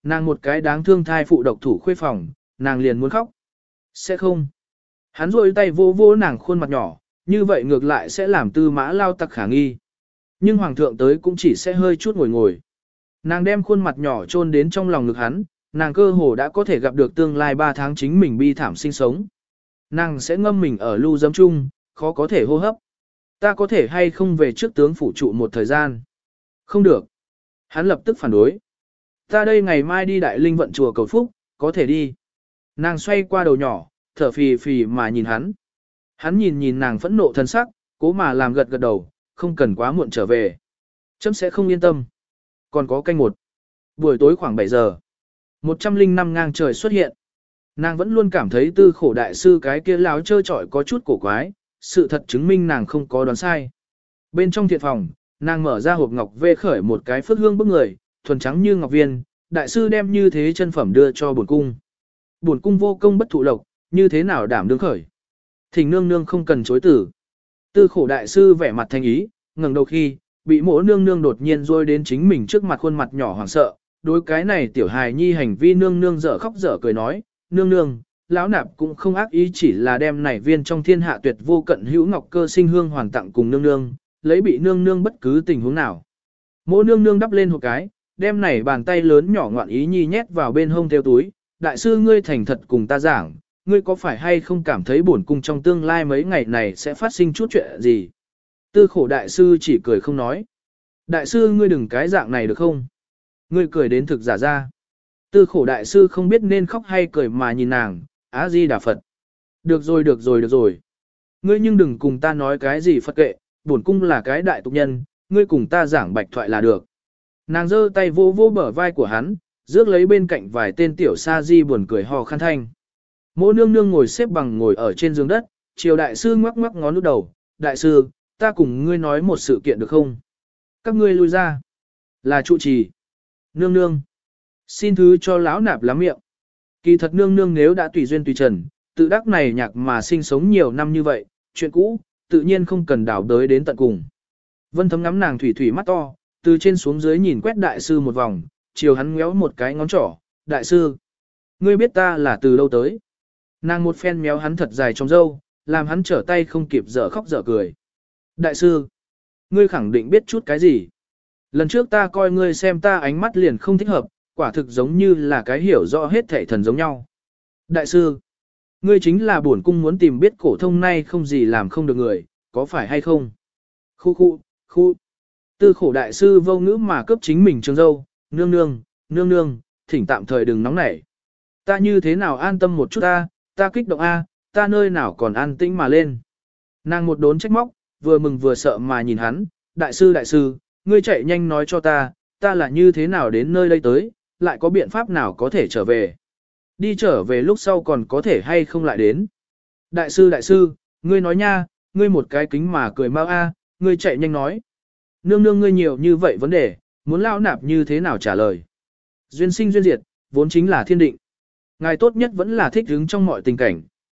Nàng một cái đáng thương thai phụ độc thủ khuê phòng, nàng liền muốn khóc. Sẽ không. Hắn rôi tay vô vô nàng khuôn mặt nhỏ, như vậy ngược lại sẽ làm tư mã lao tặc khả nghi. Nhưng hoàng thượng tới cũng chỉ sẽ hơi chút ngồi ngồi. Nàng đem khuôn mặt nhỏ chôn đến trong lòng ngực hắn, nàng cơ hồ đã có thể gặp được tương lai ba tháng chính mình bi thảm sinh sống. Nàng sẽ ngâm mình ở lưu dấm chung, khó có thể hô hấp. Ta có thể hay không về trước tướng phủ trụ một thời gian? Không được. Hắn lập tức phản đối. Ta đây ngày mai đi Đại Linh vận chùa cầu phúc, có thể đi. Nàng xoay qua đầu nhỏ, thở phì phì mà nhìn hắn. Hắn nhìn nhìn nàng phẫn nộ thân sắc, cố mà làm gật gật đầu, không cần quá muộn trở về. Chấm sẽ không yên tâm. Còn có canh một. Buổi tối khoảng bảy giờ. một trăm linh năm ngang trời xuất hiện. Nàng vẫn luôn cảm thấy tư khổ đại sư cái kia láo trơ trọi có chút cổ quái, sự thật chứng minh nàng không có đoán sai. Bên trong thiện phòng, nàng mở ra hộp ngọc vê khởi một cái phất hương bức người, thuần trắng như ngọc viên, đại sư đem như thế chân phẩm đưa cho bổn cung. Bổn cung vô công bất thụ lộc, như thế nào đảm đương khởi. Thỉnh nương nương không cần chối tử. Tư khổ đại sư vẻ mặt thanh ý, ngẩng đầu khi, bị mỗi nương nương đột nhiên rôi đến chính mình trước mặt khuôn mặt nhỏ hoảng sợ. Đối cái này tiểu hài nhi hành vi nương nương dở khóc dở cười nói, nương nương, lão nạp cũng không ác ý, chỉ là đem này viên trong thiên hạ tuyệt vô cận hữu ngọc cơ sinh hương hoàn tặng cùng nương nương, lấy bị nương nương bất cứ tình huống nào. Mỗi nương nương đắp lên một cái, đem này bàn tay lớn nhỏ ngoạn ý nhi nhét vào bên hông theo túi, đại sư ngươi thành thật cùng ta giảng, ngươi có phải hay không cảm thấy bổn cung trong tương lai mấy ngày này sẽ phát sinh chút chuyện gì? Tư khổ đại sư chỉ cười không nói. Đại sư ngươi đừng cái dạng này được không? Ngươi cười đến thực giả ra. Tư khổ đại sư không biết nên khóc hay cười mà nhìn nàng, Á Di Đà Phật. Được rồi được rồi được rồi. Ngươi nhưng đừng cùng ta nói cái gì Phật kệ, bổn cung là cái đại tục nhân, ngươi cùng ta giảng bạch thoại là được. Nàng giơ tay vô vô bờ vai của hắn, rước lấy bên cạnh vài tên tiểu sa di buồn cười hò khăn thanh. Mỗi nương nương ngồi xếp bằng ngồi ở trên giường đất, triều đại sư ngoắc ngoắc ngón út đầu, đại sư, ta cùng ngươi nói một sự kiện được không? Các ngươi lui ra. Là trụ trì. Nương nương. Xin thứ cho lão nạp lắm miệng. Kỳ thật nương nương nếu đã tùy duyên tùy trần, tự đắc này nhạc mà sinh sống nhiều năm như vậy, chuyện cũ, tự nhiên không cần đảo đới đến tận cùng. Vân Thấm ngắm nàng thủy thủy mắt to, từ trên xuống dưới nhìn quét đại sư một vòng, chiều hắn ngéo một cái ngón trỏ, đại sư. Ngươi biết ta là từ đâu tới? Nàng một phen méo hắn thật dài trong râu, làm hắn trở tay không kịp dở khóc dở cười. Đại sư, ngươi khẳng định biết chút cái gì? Lần trước ta coi ngươi xem ta ánh mắt liền không thích hợp, quả thực giống như là cái hiểu rõ hết thảy thần giống nhau. Đại sư, ngươi chính là bổn cung muốn tìm biết cổ thông nay không gì làm không được người, có phải hay không? Khu khu, khu. Tư khổ đại sư vô ngữ mà cấp chính mình trường dâu, nương nương, nương nương, thỉnh tạm thời đừng nóng nảy. Ta như thế nào an tâm một chút ta, ta kích động a, ta nơi nào còn an tĩnh mà lên. Nàng một đốn trách móc, vừa mừng vừa sợ mà nhìn hắn, đại sư đại sư, ngươi chạy nhanh nói cho ta, ta là như thế nào đến nơi đây tới, lại có biện pháp nào có thể trở về. Đi trở về lúc sau còn có thể hay không lại đến. Đại sư đại sư, ngươi nói nha, ngươi một cái kính mà cười mau a, ngươi chạy nhanh nói. Nương nương ngươi nhiều như vậy vấn đề, muốn lao nạp như thế nào trả lời. Duyên sinh duyên diệt, vốn chính là thiên định. Ngài tốt nhất vẫn là thích ứng trong mọi tình cảnh.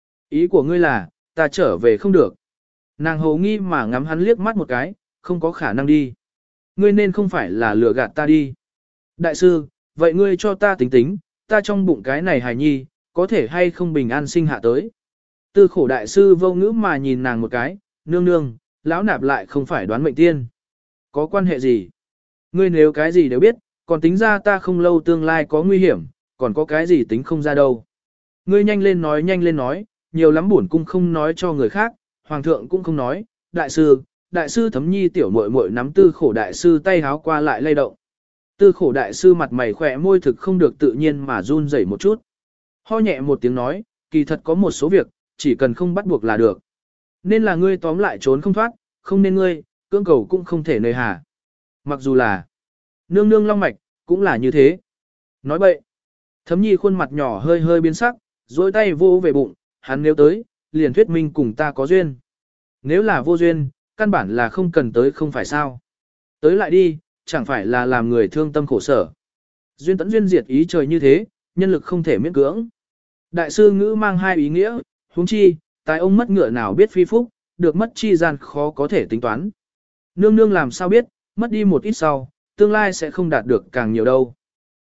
Ý của ngươi là, ta trở về không được. Nàng hầu nghi mà ngắm hắn liếc mắt một cái, không có khả năng đi. Ngươi nên không phải là lừa gạt ta đi. Đại sư, vậy ngươi cho ta tính tính, ta trong bụng cái này hài nhi, có thể hay không bình an sinh hạ tới. Tư khổ đại sư vô ngữ mà nhìn nàng một cái, nương nương, lão nạp lại không phải đoán mệnh tiên. Có quan hệ gì? Ngươi nếu cái gì đều biết, còn tính ra ta không lâu tương lai có nguy hiểm, còn có cái gì tính không ra đâu. Ngươi nhanh lên nói nhanh lên nói, nhiều lắm bổn cung không nói cho người khác, hoàng thượng cũng không nói, đại sư, đại sư Thấm Nhi tiểu muội muội nắm tư khổ đại sư tay háo qua lại lay động. Tư khổ đại sư mặt mày khỏe môi thực không được tự nhiên mà run rẩy một chút. Ho nhẹ một tiếng nói, kỳ thật có một số việc, chỉ cần không bắt buộc là được. Nên là ngươi tóm lại trốn không thoát, không nên ngươi, cưỡng cầu cũng không thể nơi hà. Mặc dù là nương nương long mạch, cũng là như thế. Nói bậy. Thấm Nhi khuôn mặt nhỏ hơi hơi biến sắc, dối tay vô về bụng, hắn nếu tới, liền thuyết minh cùng ta có duyên. Nếu là vô duyên, căn bản là không cần tới không phải sao. Tới lại đi, chẳng phải là làm người thương tâm khổ sở. Duyên tẫn duyên diệt ý trời như thế, nhân lực không thể miễn cưỡng. Đại sư ngữ mang hai ý nghĩa, huống chi, tài ông mất ngựa nào biết phi phúc, được mất chi gian khó có thể tính toán. Nương nương làm sao biết, mất đi một ít sau, tương lai sẽ không đạt được càng nhiều đâu.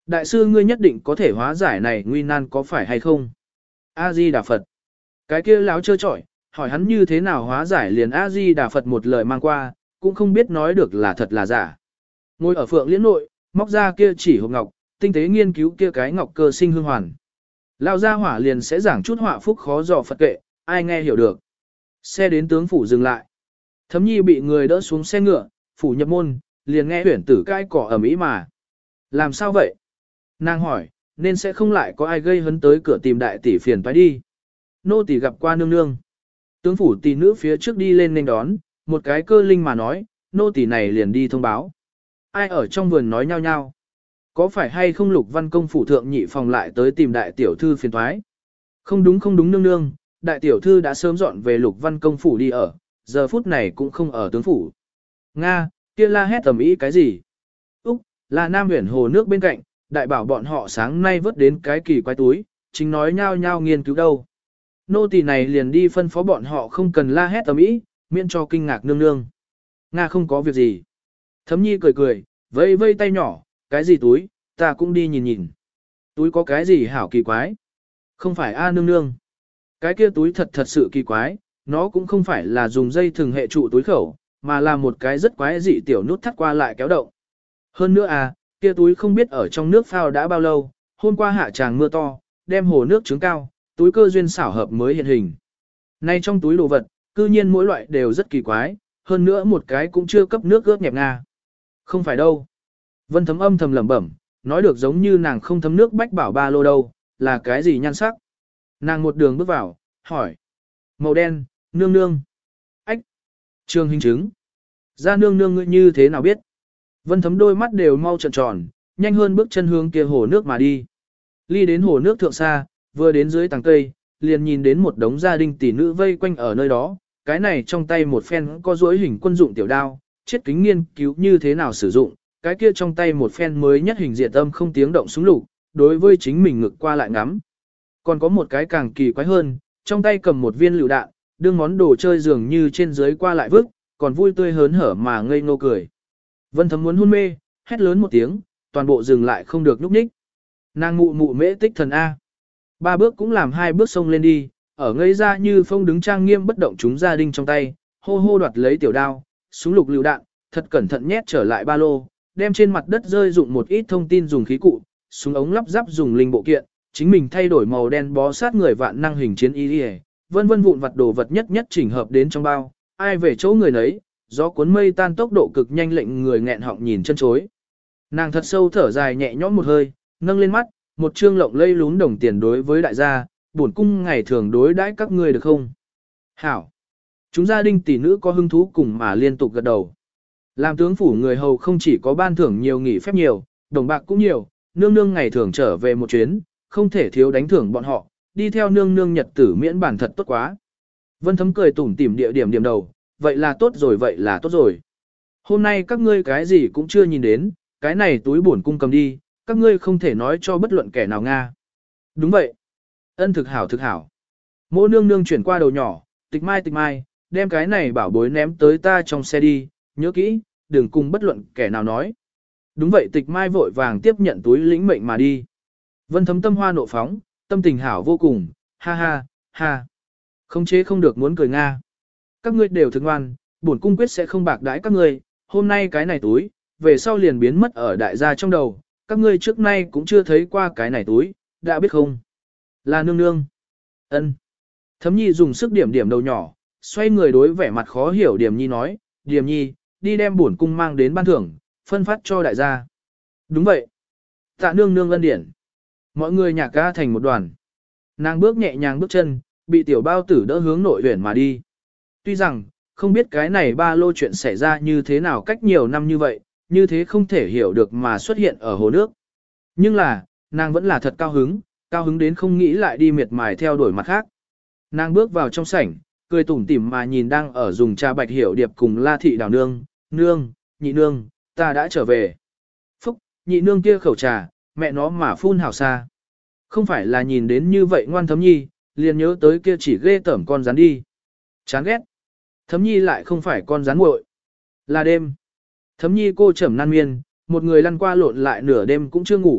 Đại sư ngươi nhất định có thể hóa giải này nguy nan có phải hay không? A-di-đà Phật. Cái kia láo trơ trọi, hỏi hắn như thế nào hóa giải liền A-di-đà Phật một lời mang qua, cũng không biết nói được là thật là giả. Ngồi ở phượng liễn nội, móc ra kia chỉ hộp ngọc, tinh tế nghiên cứu kia cái ngọc cơ sinh hương hoàn. Lao ra hỏa liền sẽ giảng chút họa phúc khó dò Phật kệ, ai nghe hiểu được. Xe đến tướng phủ dừng lại. Thấm nhi bị người đỡ xuống xe ngựa, phủ nhập môn, liền nghe huyển tử cai cỏ ẩm ý mà. Làm sao vậy? Nàng hỏi, nên sẽ không lại có ai gây hấn tới cửa tìm đại tỷ phiền toái đi. Nô tỷ gặp qua nương nương. Tướng phủ tỷ nữ phía trước đi lên nên đón, một cái cơ linh mà nói, nô tỷ này liền đi thông báo. Ai ở trong vườn nói nhau nhau. Có phải hay không Lục Văn công phủ thượng nhị phòng lại tới tìm đại tiểu thư phiền toái? Không đúng không đúng nương nương, đại tiểu thư đã sớm dọn về Lục Văn công phủ đi ở, giờ phút này cũng không ở tướng phủ. Nga, kia la hét tầm ý cái gì? Úc, là Nam Huyền hồ nước bên cạnh, đại bảo bọn họ sáng nay vớt đến cái kỳ quái túi, chính nói nhau nhau nghiên cứu đâu. Nô tỳ này liền đi phân phó bọn họ không cần la hét tầm ý, miễn cho kinh ngạc nương nương. Nga không có việc gì. Thấm nhi cười cười, vây vây tay nhỏ, cái gì túi, ta cũng đi nhìn nhìn. Túi có cái gì hảo kỳ quái? Không phải a nương nương. Cái kia túi thật thật sự kỳ quái, nó cũng không phải là dùng dây thừng hệ trụ túi khẩu, mà là một cái rất quái dị tiểu nút thắt qua lại kéo động. Hơn nữa à, kia túi không biết ở trong nước phao đã bao lâu, hôm qua hạ tràng mưa to, đem hồ nước trứng cao, túi cơ duyên xảo hợp mới hiện hình. Nay trong túi đồ vật, cư nhiên mỗi loại đều rất kỳ quái, hơn nữa một cái cũng chưa cấp nước ướt nhẹp nga. Không phải đâu. Vân Thấm âm thầm lẩm bẩm, nói được giống như nàng không thấm nước bách bảo ba lô đâu, là cái gì nhan sắc. Nàng một đường bước vào, hỏi. Màu đen, nương nương. Ách. Trường hình chứng. Ra nương nương ngươi như thế nào biết. Vân Thấm đôi mắt đều mau trợn tròn, nhanh hơn bước chân hướng kia hồ nước mà đi. Ly đến hồ nước thượng xa, vừa đến dưới tàng cây, liền nhìn đến một đống gia đình tỷ nữ vây quanh ở nơi đó, cái này trong tay một phen có duỗi hình quân dụng tiểu đao, chết kính nghiên cứu như thế nào sử dụng, cái kia trong tay một phen mới nhất hình diệt âm không tiếng động súng lục, đối với chính mình ngực qua lại ngắm. Còn có một cái càng kỳ quái hơn, trong tay cầm một viên lựu đạn, đương món đồ chơi dường như trên dưới qua lại vứt, còn vui tươi hớn hở mà ngây ngô cười. Vân Thấm muốn hôn mê, hét lớn một tiếng, toàn bộ dừng lại không được nhúc nhích. Nàng mụ mụ mễ tích thần A. Ba bước cũng làm hai bước xông lên đi, ở ngây ra như phong đứng trang nghiêm bất động chúng gia đình trong tay, hô hô đoạt lấy tiểu đao, súng lục lựu đạn, thật cẩn thận nhét trở lại ba lô, đem trên mặt đất rơi dụng một ít thông tin dùng khí cụ, súng ống lắp ráp dùng linh bộ kiện, chính mình thay đổi màu đen bó sát người vạn năng hình chiến y đi, vân vân vụn vặt đồ vật nhất nhất chỉnh hợp đến trong bao, ai về chỗ người nấy, gió cuốn mây tan tốc độ cực nhanh lệnh người nghẹn họng nhìn chân chối. Nàng thật sâu thở dài nhẹ nhõm một hơi, nâng lên mắt, một trương lộng lây lún đồng tiền đối với đại gia, bổn cung ngày thường đối đãi các ngươi được không? Hảo! Chúng gia đình tỷ nữ có hứng thú cùng mà liên tục gật đầu. Làm tướng phủ người hầu không chỉ có ban thưởng nhiều nghỉ phép nhiều, đồng bạc cũng nhiều, nương nương ngày thường trở về một chuyến, không thể thiếu đánh thưởng bọn họ, đi theo nương nương nhật tử miễn bản thật tốt quá. Vân Thấm cười tủm tỉm địa điểm điểm đầu, vậy là tốt rồi vậy là tốt rồi. Hôm nay các ngươi cái gì cũng chưa nhìn đến, cái này túi bổn cung cầm đi, các ngươi không thể nói cho bất luận kẻ nào nga. Đúng vậy. Ân thực hảo thực hảo. Mỗ nương nương chuyển qua đầu nhỏ, tịch mai tịch mai, đem cái này bảo bối ném tới ta trong xe đi, nhớ kỹ, đừng cùng bất luận kẻ nào nói. Đúng vậy tịch mai vội vàng tiếp nhận túi lĩnh mệnh mà đi. Vân Thấm tâm hoa nộ phóng, tâm tình hảo vô cùng, ha ha, ha. Không chế không được muốn cười nga. Các ngươi đều thực ngoan, bổn cung quyết sẽ không bạc đãi các ngươi, hôm nay cái này túi, về sau liền biến mất ở đại gia trong đầu, các ngươi trước nay cũng chưa thấy qua cái này túi, đã biết không? Là nương nương. Ân. Thấm nhi dùng sức điểm điểm đầu nhỏ, xoay người đối vẻ mặt khó hiểu điểm nhi nói, điểm nhi, đi đem bổn cung mang đến ban thưởng, phân phát cho đại gia. Đúng vậy. Tạ nương nương ân điển. Mọi người nhạc ca thành một đoàn. Nàng bước nhẹ nhàng bước chân, bị tiểu bao tử đỡ hướng nội huyển mà đi. Tuy rằng, không biết cái này ba lô chuyện xảy ra như thế nào cách nhiều năm như vậy, như thế không thể hiểu được mà xuất hiện ở hồ nước. Nhưng là, nàng vẫn là thật cao hứng, cao hứng đến không nghĩ lại đi miệt mài theo đuổi mặt khác. Nàng bước vào trong sảnh, cười tủm tỉm mà nhìn đang ở dùng trà bạch hiểu điệp cùng la thị đào nương, nương, nhị nương, ta đã trở về. Phúc, nhị nương kia khẩu trà, mẹ nó mà phun hảo xa. Không phải là nhìn đến như vậy ngoan Thấm nhi, liền nhớ tới kia chỉ ghê tởm con rắn đi. Chán ghét. Thấm nhi lại không phải con rắn muội. Là đêm. Thấm nhi cô trầm nan miên, một người lăn qua lộn lại nửa đêm cũng chưa ngủ,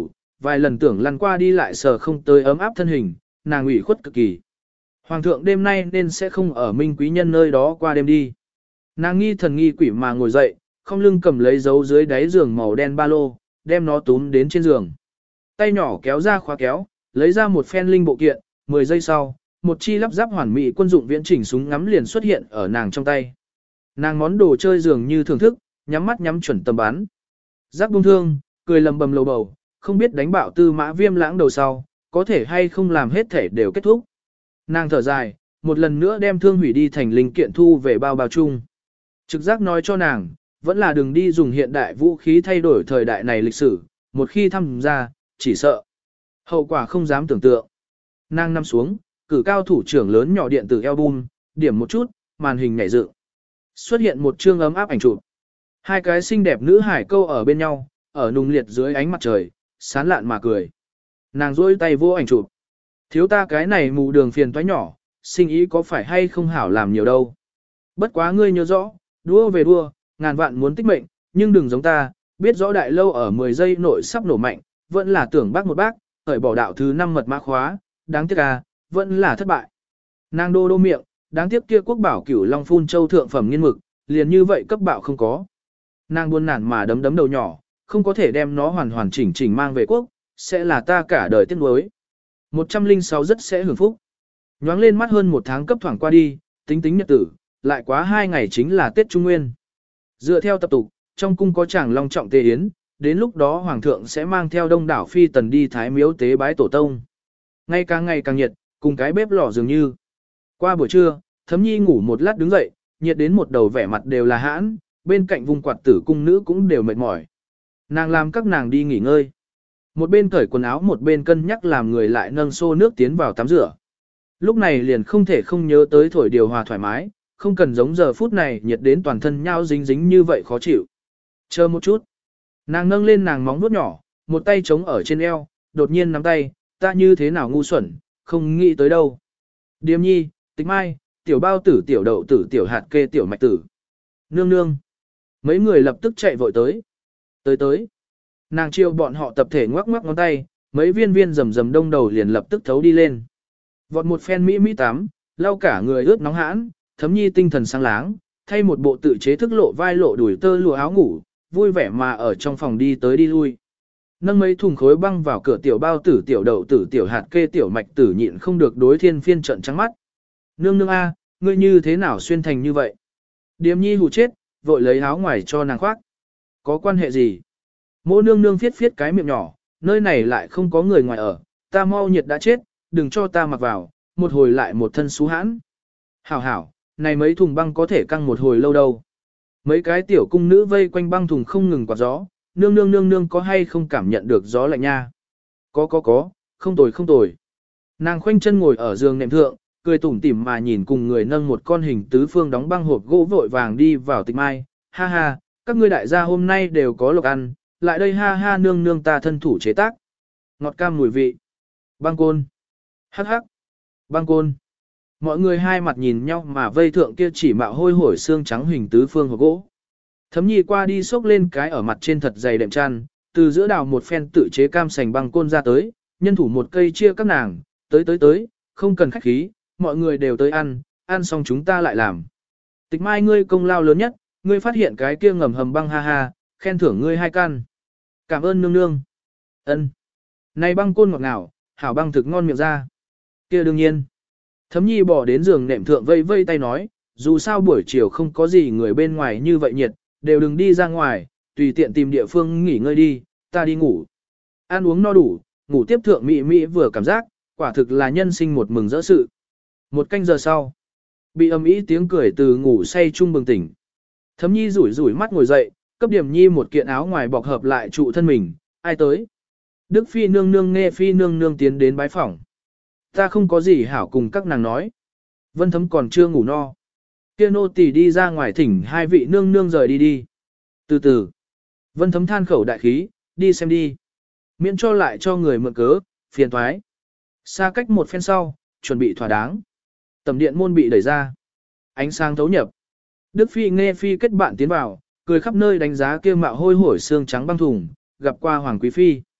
vài lần tưởng lăn qua đi lại sờ không tới ấm áp thân hình, nàng ủy khuất cực kỳ. Hoàng thượng đêm nay nên sẽ không ở Minh quý nhân nơi đó qua đêm đi. Nàng nghi thần nghi quỷ mà ngồi dậy, không lưng cầm lấy dấu dưới đáy giường màu đen ba lô, đem nó túm đến trên giường. Tay nhỏ kéo ra khóa kéo, lấy ra một phen linh bộ kiện, mười giây sau, một chi lắp ráp hoàn mỹ quân dụng viễn chỉnh súng ngắm liền xuất hiện ở nàng trong tay. Nàng món đồ chơi dường như thưởng thức, nhắm mắt nhắm chuẩn tầm bắn. Giác buông thương, cười lầm bầm lầu bầu, không biết đánh bạo tư mã viêm lãng đầu sau, có thể hay không làm hết thể đều kết thúc. Nàng thở dài, một lần nữa đem thương hủy đi thành linh kiện thu về bao bao chung. Trực giác nói cho nàng, vẫn là đừng đi dùng hiện đại vũ khí thay đổi thời đại này lịch sử, một khi thăm ra, chỉ sợ. Hậu quả không dám tưởng tượng. Nàng nằm xuống, cử cao thủ trưởng lớn nhỏ điện tử album, điểm một chút, màn hình nhảy dựng. Xuất hiện một chương ấm áp ảnh chụp. Hai cái xinh đẹp nữ hải câu ở bên nhau, ở nung liệt dưới ánh mặt trời, sán lạn mà cười. Nàng rôi tay vô ảnh chụp. Thiếu ta cái này mù đường phiền toái nhỏ, sinh ý có phải hay không hảo làm nhiều đâu. Bất quá ngươi nhớ rõ, đua về đua, ngàn vạn muốn tích mệnh, nhưng đừng giống ta, biết rõ đại lâu ở mười giây nội sắp nổ mạnh, vẫn là tưởng bác một bác, khởi bỏ đạo thứ năm mật mã khóa, đáng tiếc à, vẫn là thất bại. Nàng đô đô miệng, đáng tiếc kia quốc bảo cửu long phun châu thượng phẩm nghiên mực, liền như vậy cấp bạo không có. Nàng buồn nản mà đấm đấm đầu nhỏ, không có thể đem nó hoàn hoàn chỉnh chỉnh mang về quốc, sẽ là ta cả đời tiếc nuối. một trăm lẻ sáu rất sẽ hưởng phúc. Nhoáng lên mắt hơn một tháng cấp thoảng qua đi, tính tính nhật tử, lại quá hai ngày chính là Tết Trung Nguyên. Dựa theo tập tục, trong cung có chàng long trọng tế yến, đến lúc đó hoàng thượng sẽ mang theo đông đảo phi tần đi thái miếu tế bái tổ tông. Ngày càng ngày càng nhiệt, cùng cái bếp lò dường như. Qua buổi trưa, Thấm Nhi ngủ một lát đứng dậy, nhiệt đến một đầu vẻ mặt đều là hãn, bên cạnh vùng quạt tử cung nữ cũng đều mệt mỏi. Nàng làm các nàng đi nghỉ ngơi. Một bên cởi quần áo một bên cân nhắc làm người lại nâng xô nước tiến vào tắm rửa. Lúc này liền không thể không nhớ tới thổi điều hòa thoải mái, không cần giống giờ phút này nhiệt đến toàn thân nhau dính dính như vậy khó chịu. Chờ một chút. Nàng nâng lên nàng móng vuốt nhỏ, một tay chống ở trên eo, đột nhiên nắm tay, ta như thế nào ngu xuẩn, không nghĩ tới đâu. Điềm nhi, Tịch Mai, tiểu bao tử tiểu đậu tử tiểu hạt kê tiểu mạch tử. Nương nương. Mấy người lập tức chạy vội tới. Tới tới. Nàng chiêu bọn họ tập thể ngoắc ngoắc ngón tay, mấy viên viên rầm rầm đông đầu liền lập tức thấu đi lên. Vọt một phen mỹ mỹ tắm, lau cả người ướt nóng hãn, Thấm Nhi tinh thần sáng láng, thay một bộ tự chế thức lộ vai lộ đuổi tơ lụa áo ngủ, vui vẻ mà ở trong phòng đi tới đi lui. Nâng mấy thùng khối băng vào cửa tiểu bao tử tiểu đậu tử tiểu hạt kê tiểu mạch tử nhịn không được đối thiên phiên trận trắng mắt. Nương nương a, ngươi như thế nào xuyên thành như vậy? Điềm nhi hù chết, vội lấy áo ngoài cho nàng khoác. Có quan hệ gì? Mỗ nương nương phiết phiết cái miệng nhỏ, nơi này lại không có người ngoài ở, ta mau nhiệt đã chết, đừng cho ta mặc vào, một hồi lại một thân xú hãn. Hảo hảo, này mấy thùng băng có thể căng một hồi lâu đâu. Mấy cái tiểu cung nữ vây quanh băng thùng không ngừng quạt gió, nương nương nương nương có hay không cảm nhận được gió lạnh nha? Có có có, không tồi không tồi. Nàng khoanh chân ngồi ở giường nệm thượng, cười tủm tỉm mà nhìn cùng người nâng một con hình tứ phương đóng băng hộp gỗ vội vàng đi vào Tịch Mai, ha ha, các ngươi đại gia hôm nay đều có lộc ăn, lại đây ha ha nương nương ta thân thủ chế tác. Ngọt cam mùi vị. Băng côn. Hắc hắc. Băng côn. Mọi người hai mặt nhìn nhau mà vây thượng kia chỉ mạo hôi hổi xương trắng hình tứ phương hộp gỗ. Thấm Nhi qua đi xốc lên cái ở mặt trên thật dày đệm chăn, từ giữa đào một phen tự chế cam sành băng côn ra tới, nhân thủ một cây chia các nàng, tới tới tới, không cần khách khí, mọi người đều tới ăn, ăn xong chúng ta lại làm. Tịch Mai ngươi công lao lớn nhất, ngươi phát hiện cái kia ngầm hầm băng ha ha, khen thưởng ngươi hai căn. Cảm ơn nương nương. Ân. Này băng côn ngọt ngào, hảo băng thực ngon miệng ra. Kia đương nhiên. Thấm Nhi bỏ đến giường nệm thượng vây vây tay nói, dù sao buổi chiều không có gì người bên ngoài như vậy nhiệt, đều đừng đi ra ngoài, tùy tiện tìm địa phương nghỉ ngơi đi, ta đi ngủ. Ăn uống no đủ, ngủ tiếp thượng mị mị vừa cảm giác, quả thực là nhân sinh một mừng rỡ sự. Một canh giờ sau, bị ầm ĩ tiếng cười từ ngủ say chung bừng tỉnh. Thấm Nhi rủi rủi mắt ngồi dậy, cấp Điểm Nhi một kiện áo ngoài bọc hợp lại trụ thân mình, ai tới? Đức Phi nương nương nghe Phi nương nương tiến đến bái phỏng. Ta không có gì hảo cùng các nàng nói. Vân Thấm còn chưa ngủ no. Kia nô tỳ đi ra ngoài thỉnh hai vị nương nương rời đi đi. Từ từ. Vân Thấm than khẩu đại khí, đi xem đi. Miễn cho lại cho người mượn cớ, phiền toái. Xa cách một phen sau, chuẩn bị thỏa đáng. Tầm điện môn bị đẩy ra. Ánh sáng thấu nhập. Đức Phi nghe Phi kết bạn tiến vào, cười khắp nơi đánh giá kia mạo hôi hổi xương trắng băng thùng, gặp qua Hoàng Quý Phi.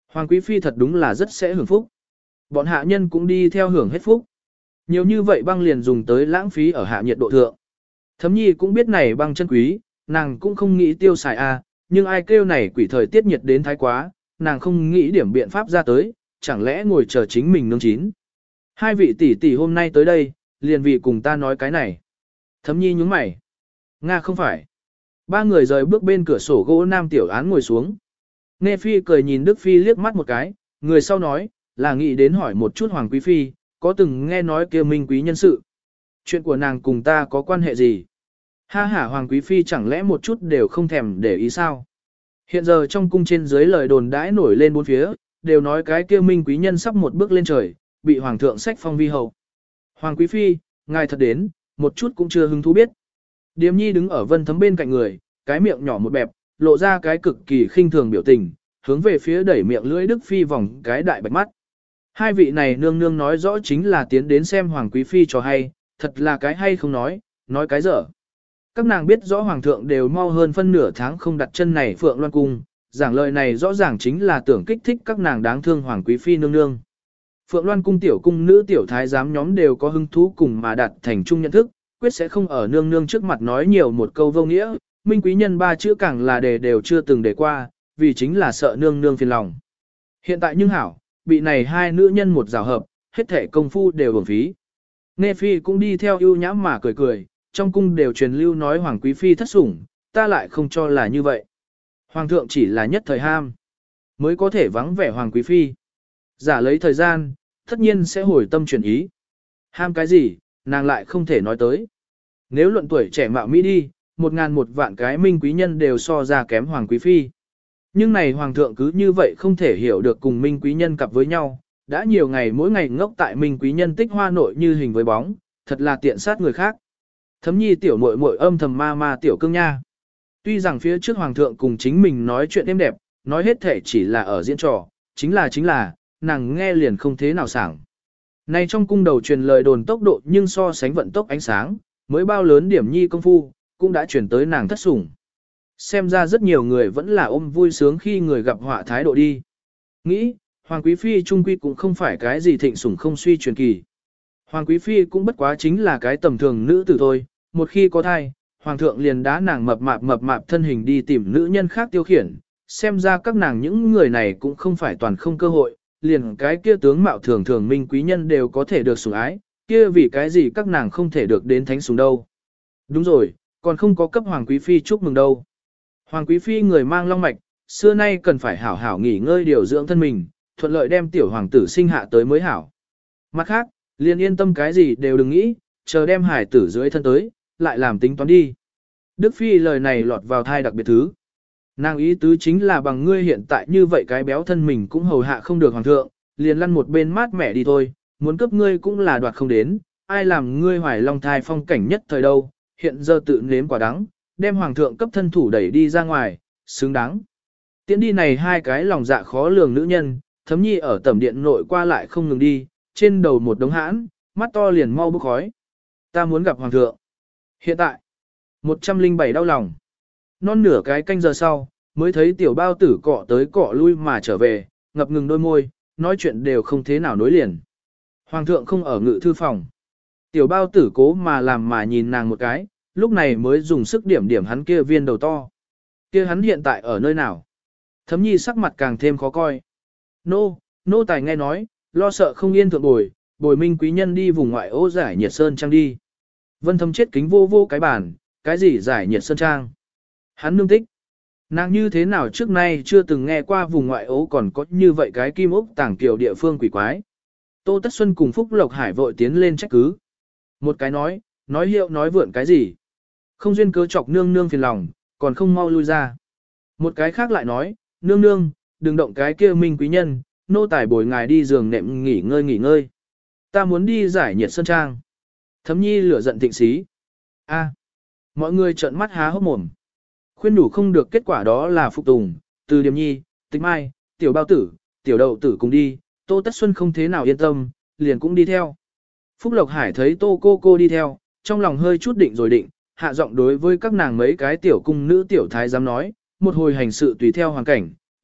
Hoàng quý phi thật đúng là rất sẽ hưởng phúc. Bọn hạ nhân cũng đi theo hưởng hết phúc. Nhiều như vậy băng liền dùng tới lãng phí ở hạ nhiệt độ thượng. Thấm nhi cũng biết này băng chân quý, nàng cũng không nghĩ tiêu xài a, nhưng ai kêu này quỷ thời tiết nhiệt đến thái quá, nàng không nghĩ điểm biện pháp ra tới, chẳng lẽ ngồi chờ chính mình nướng chín. Hai vị tỷ tỷ hôm nay tới đây, liền vì cùng ta nói cái này. Thấm nhi nhướng mày. Nga không phải. Ba người rời bước bên cửa sổ gỗ nam tiểu án ngồi xuống. Nghe phi cười nhìn Đức phi liếc mắt một cái, người sau nói, là nghĩ đến hỏi một chút hoàng quý phi, có từng nghe nói kia minh quý nhân sự. Chuyện của nàng cùng ta có quan hệ gì? Ha ha, hoàng quý phi chẳng lẽ một chút đều không thèm để ý sao? Hiện giờ trong cung trên dưới lời đồn đãi nổi lên bốn phía, đều nói cái kia minh quý nhân sắp một bước lên trời, bị hoàng thượng sách phong vi hậu. Hoàng quý phi, ngài thật đến, một chút cũng chưa hứng thú biết. Điềm nhi đứng ở Vân Thấm bên cạnh người, cái miệng nhỏ một bẹp, lộ ra cái cực kỳ khinh thường biểu tình, hướng về phía đẩy miệng lưỡi Đức phi vòng cái đại bạch mắt. Hai vị này nương nương nói rõ chính là tiến đến xem hoàng quý phi cho hay, thật là cái hay không nói, nói cái dở. Các nàng biết rõ hoàng thượng đều mau hơn phân nửa tháng không đặt chân này Phượng Loan cung, giảng lời này rõ ràng chính là tưởng kích thích các nàng đáng thương hoàng quý phi nương nương. Phượng Loan cung tiểu cung nữ tiểu thái giám nhóm đều có hứng thú cùng mà đạt thành chung nhận thức, quyết sẽ không ở nương nương trước mặt nói nhiều một câu vô nghĩa, minh quý nhân ba chữ càng là đề đều chưa từng đề qua, vì chính là sợ nương nương phiền lòng. Hiện tại nhưng hảo, bị này hai nữ nhân một rào hợp, hết thể công phu đều uổng phí. Nghe phi cũng đi theo ưu nhãm mà cười cười, trong cung đều truyền lưu nói hoàng quý phi thất sủng, ta lại không cho là như vậy. Hoàng thượng chỉ là nhất thời ham, mới có thể vắng vẻ hoàng quý phi. Giả lấy thời gian, tất nhiên sẽ hồi tâm chuyển ý. Ham cái gì, nàng lại không thể nói tới. Nếu luận tuổi trẻ mạo Mỹ đi, một ngàn một vạn cái minh quý nhân đều so ra kém hoàng quý phi. Nhưng này hoàng thượng cứ như vậy không thể hiểu được cùng minh quý nhân cặp với nhau, đã nhiều ngày mỗi ngày ngốc tại minh quý nhân tích hoa nội như hình với bóng, thật là tiện sát người khác. Thấm nhi tiểu muội muội âm thầm ma ma tiểu cương nha. Tuy rằng phía trước hoàng thượng cùng chính mình nói chuyện êm đẹp, nói hết thể chỉ là ở diễn trò, chính là chính là, nàng nghe liền không thế nào sảng. Này trong cung đầu truyền lời đồn tốc độ nhưng so sánh vận tốc ánh sáng, mới bao lớn điểm nhi công phu, cũng đã chuyển tới nàng thất sủng. Xem ra rất nhiều người vẫn là ôm vui sướng khi người gặp họa thái độ đi. Nghĩ, Hoàng Quý Phi trung quy cũng không phải cái gì thịnh sủng không suy truyền kỳ. Hoàng Quý Phi cũng bất quá chính là cái tầm thường nữ tử thôi, một khi có thai, Hoàng thượng liền đá nàng mập mạp mập mạp thân hình đi tìm nữ nhân khác tiêu khiển. Xem ra các nàng những người này cũng không phải toàn không cơ hội, liền cái kia tướng mạo thường thường minh quý nhân đều có thể được sủng ái, kia vì cái gì các nàng không thể được đến thánh sủng đâu. Đúng rồi, còn không có cấp Hoàng Quý Phi chúc mừng đâu. Hoàng Quý Phi người mang long mạch, xưa nay cần phải hảo hảo nghỉ ngơi điều dưỡng thân mình, thuận lợi đem tiểu hoàng tử sinh hạ tới mới hảo. Mặt khác, liền yên tâm cái gì đều đừng nghĩ, chờ đem hải tử dưới thân tới, lại làm tính toán đi. Đức Phi lời này lọt vào thai đặc biệt thứ. Nàng ý tứ chính là bằng ngươi hiện tại như vậy cái béo thân mình cũng hầu hạ không được hoàng thượng, liền lăn một bên mát mẻ đi thôi, muốn cấp ngươi cũng là đoạt không đến, ai làm ngươi hoài long thai phong cảnh nhất thời đâu, hiện giờ tự nếm quả đắng, đem hoàng thượng cấp thân thủ đẩy đi ra ngoài, xứng đáng. Tiến đi này hai cái lòng dạ khó lường nữ nhân, Thấm Nhi ở tẩm điện nội qua lại không ngừng đi, trên đầu một đống hãn, mắt to liền mau bốc khói. Ta muốn gặp hoàng thượng. Hiện tại, một trăm linh bảy đau lòng. Non nửa cái canh giờ sau, mới thấy tiểu bao tử cọ tới cọ lui mà trở về, ngập ngừng đôi môi, nói chuyện đều không thế nào nối liền. Hoàng thượng không ở ngự thư phòng. Tiểu bao tử cố mà làm mà nhìn nàng một cái, lúc này mới dùng sức điểm điểm hắn kia viên đầu to. Kia hắn hiện tại ở nơi nào? Thấm Nhi sắc mặt càng thêm khó coi. Nô, nô tài nghe nói, lo sợ không yên thượng bồi, bồi minh quý nhân đi vùng ngoại ô giải nhiệt sơn trang đi. Vân Thấm chết kính vô vô cái bản, cái gì giải nhiệt sơn trang? Hắn nương tích. Nàng như thế nào trước nay chưa từng nghe qua vùng ngoại ố còn có như vậy cái kim ốc tàng kiều địa phương quỷ quái. Tô Tất Xuân cùng Phúc Lộc Hải vội tiến lên trách cứ. Một cái nói, nói hiệu nói vượn cái gì. Không duyên cớ chọc nương nương phiền lòng, còn không mau lui ra. Một cái khác lại nói, nương nương, đừng động cái kia minh quý nhân, nô tài bồi ngài đi giường nệm nghỉ ngơi nghỉ ngơi. Ta muốn đi giải nhiệt sơn trang. Thấm Nhi lửa giận thịnh xí. A, mọi người trợn mắt há hốc mồm. Khuyên đủ không được kết quả đó là phục tùng, từ Điềm Nhi, Tịch Mai, tiểu bao tử, tiểu đậu tử cùng đi, Tô Tất Xuân không thế nào yên tâm, liền cũng đi theo. Phúc Lộc Hải thấy Tô cô cô đi theo, trong lòng hơi chút định rồi định, hạ giọng đối với các nàng mấy cái tiểu cung nữ tiểu thái dám nói, một hồi hành sự tùy theo hoàn cảnh,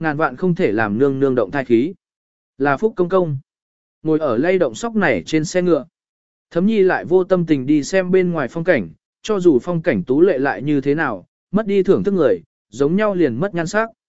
ngàn vạn không thể làm nương nương động thai khí. Là Phúc công công. Ngồi ở lay động sóc này trên xe ngựa. Thấm nhi lại vô tâm tình đi xem bên ngoài phong cảnh, cho dù phong cảnh tú lệ lại như thế nào, mất đi thưởng thức người, giống nhau liền mất nhan sắc.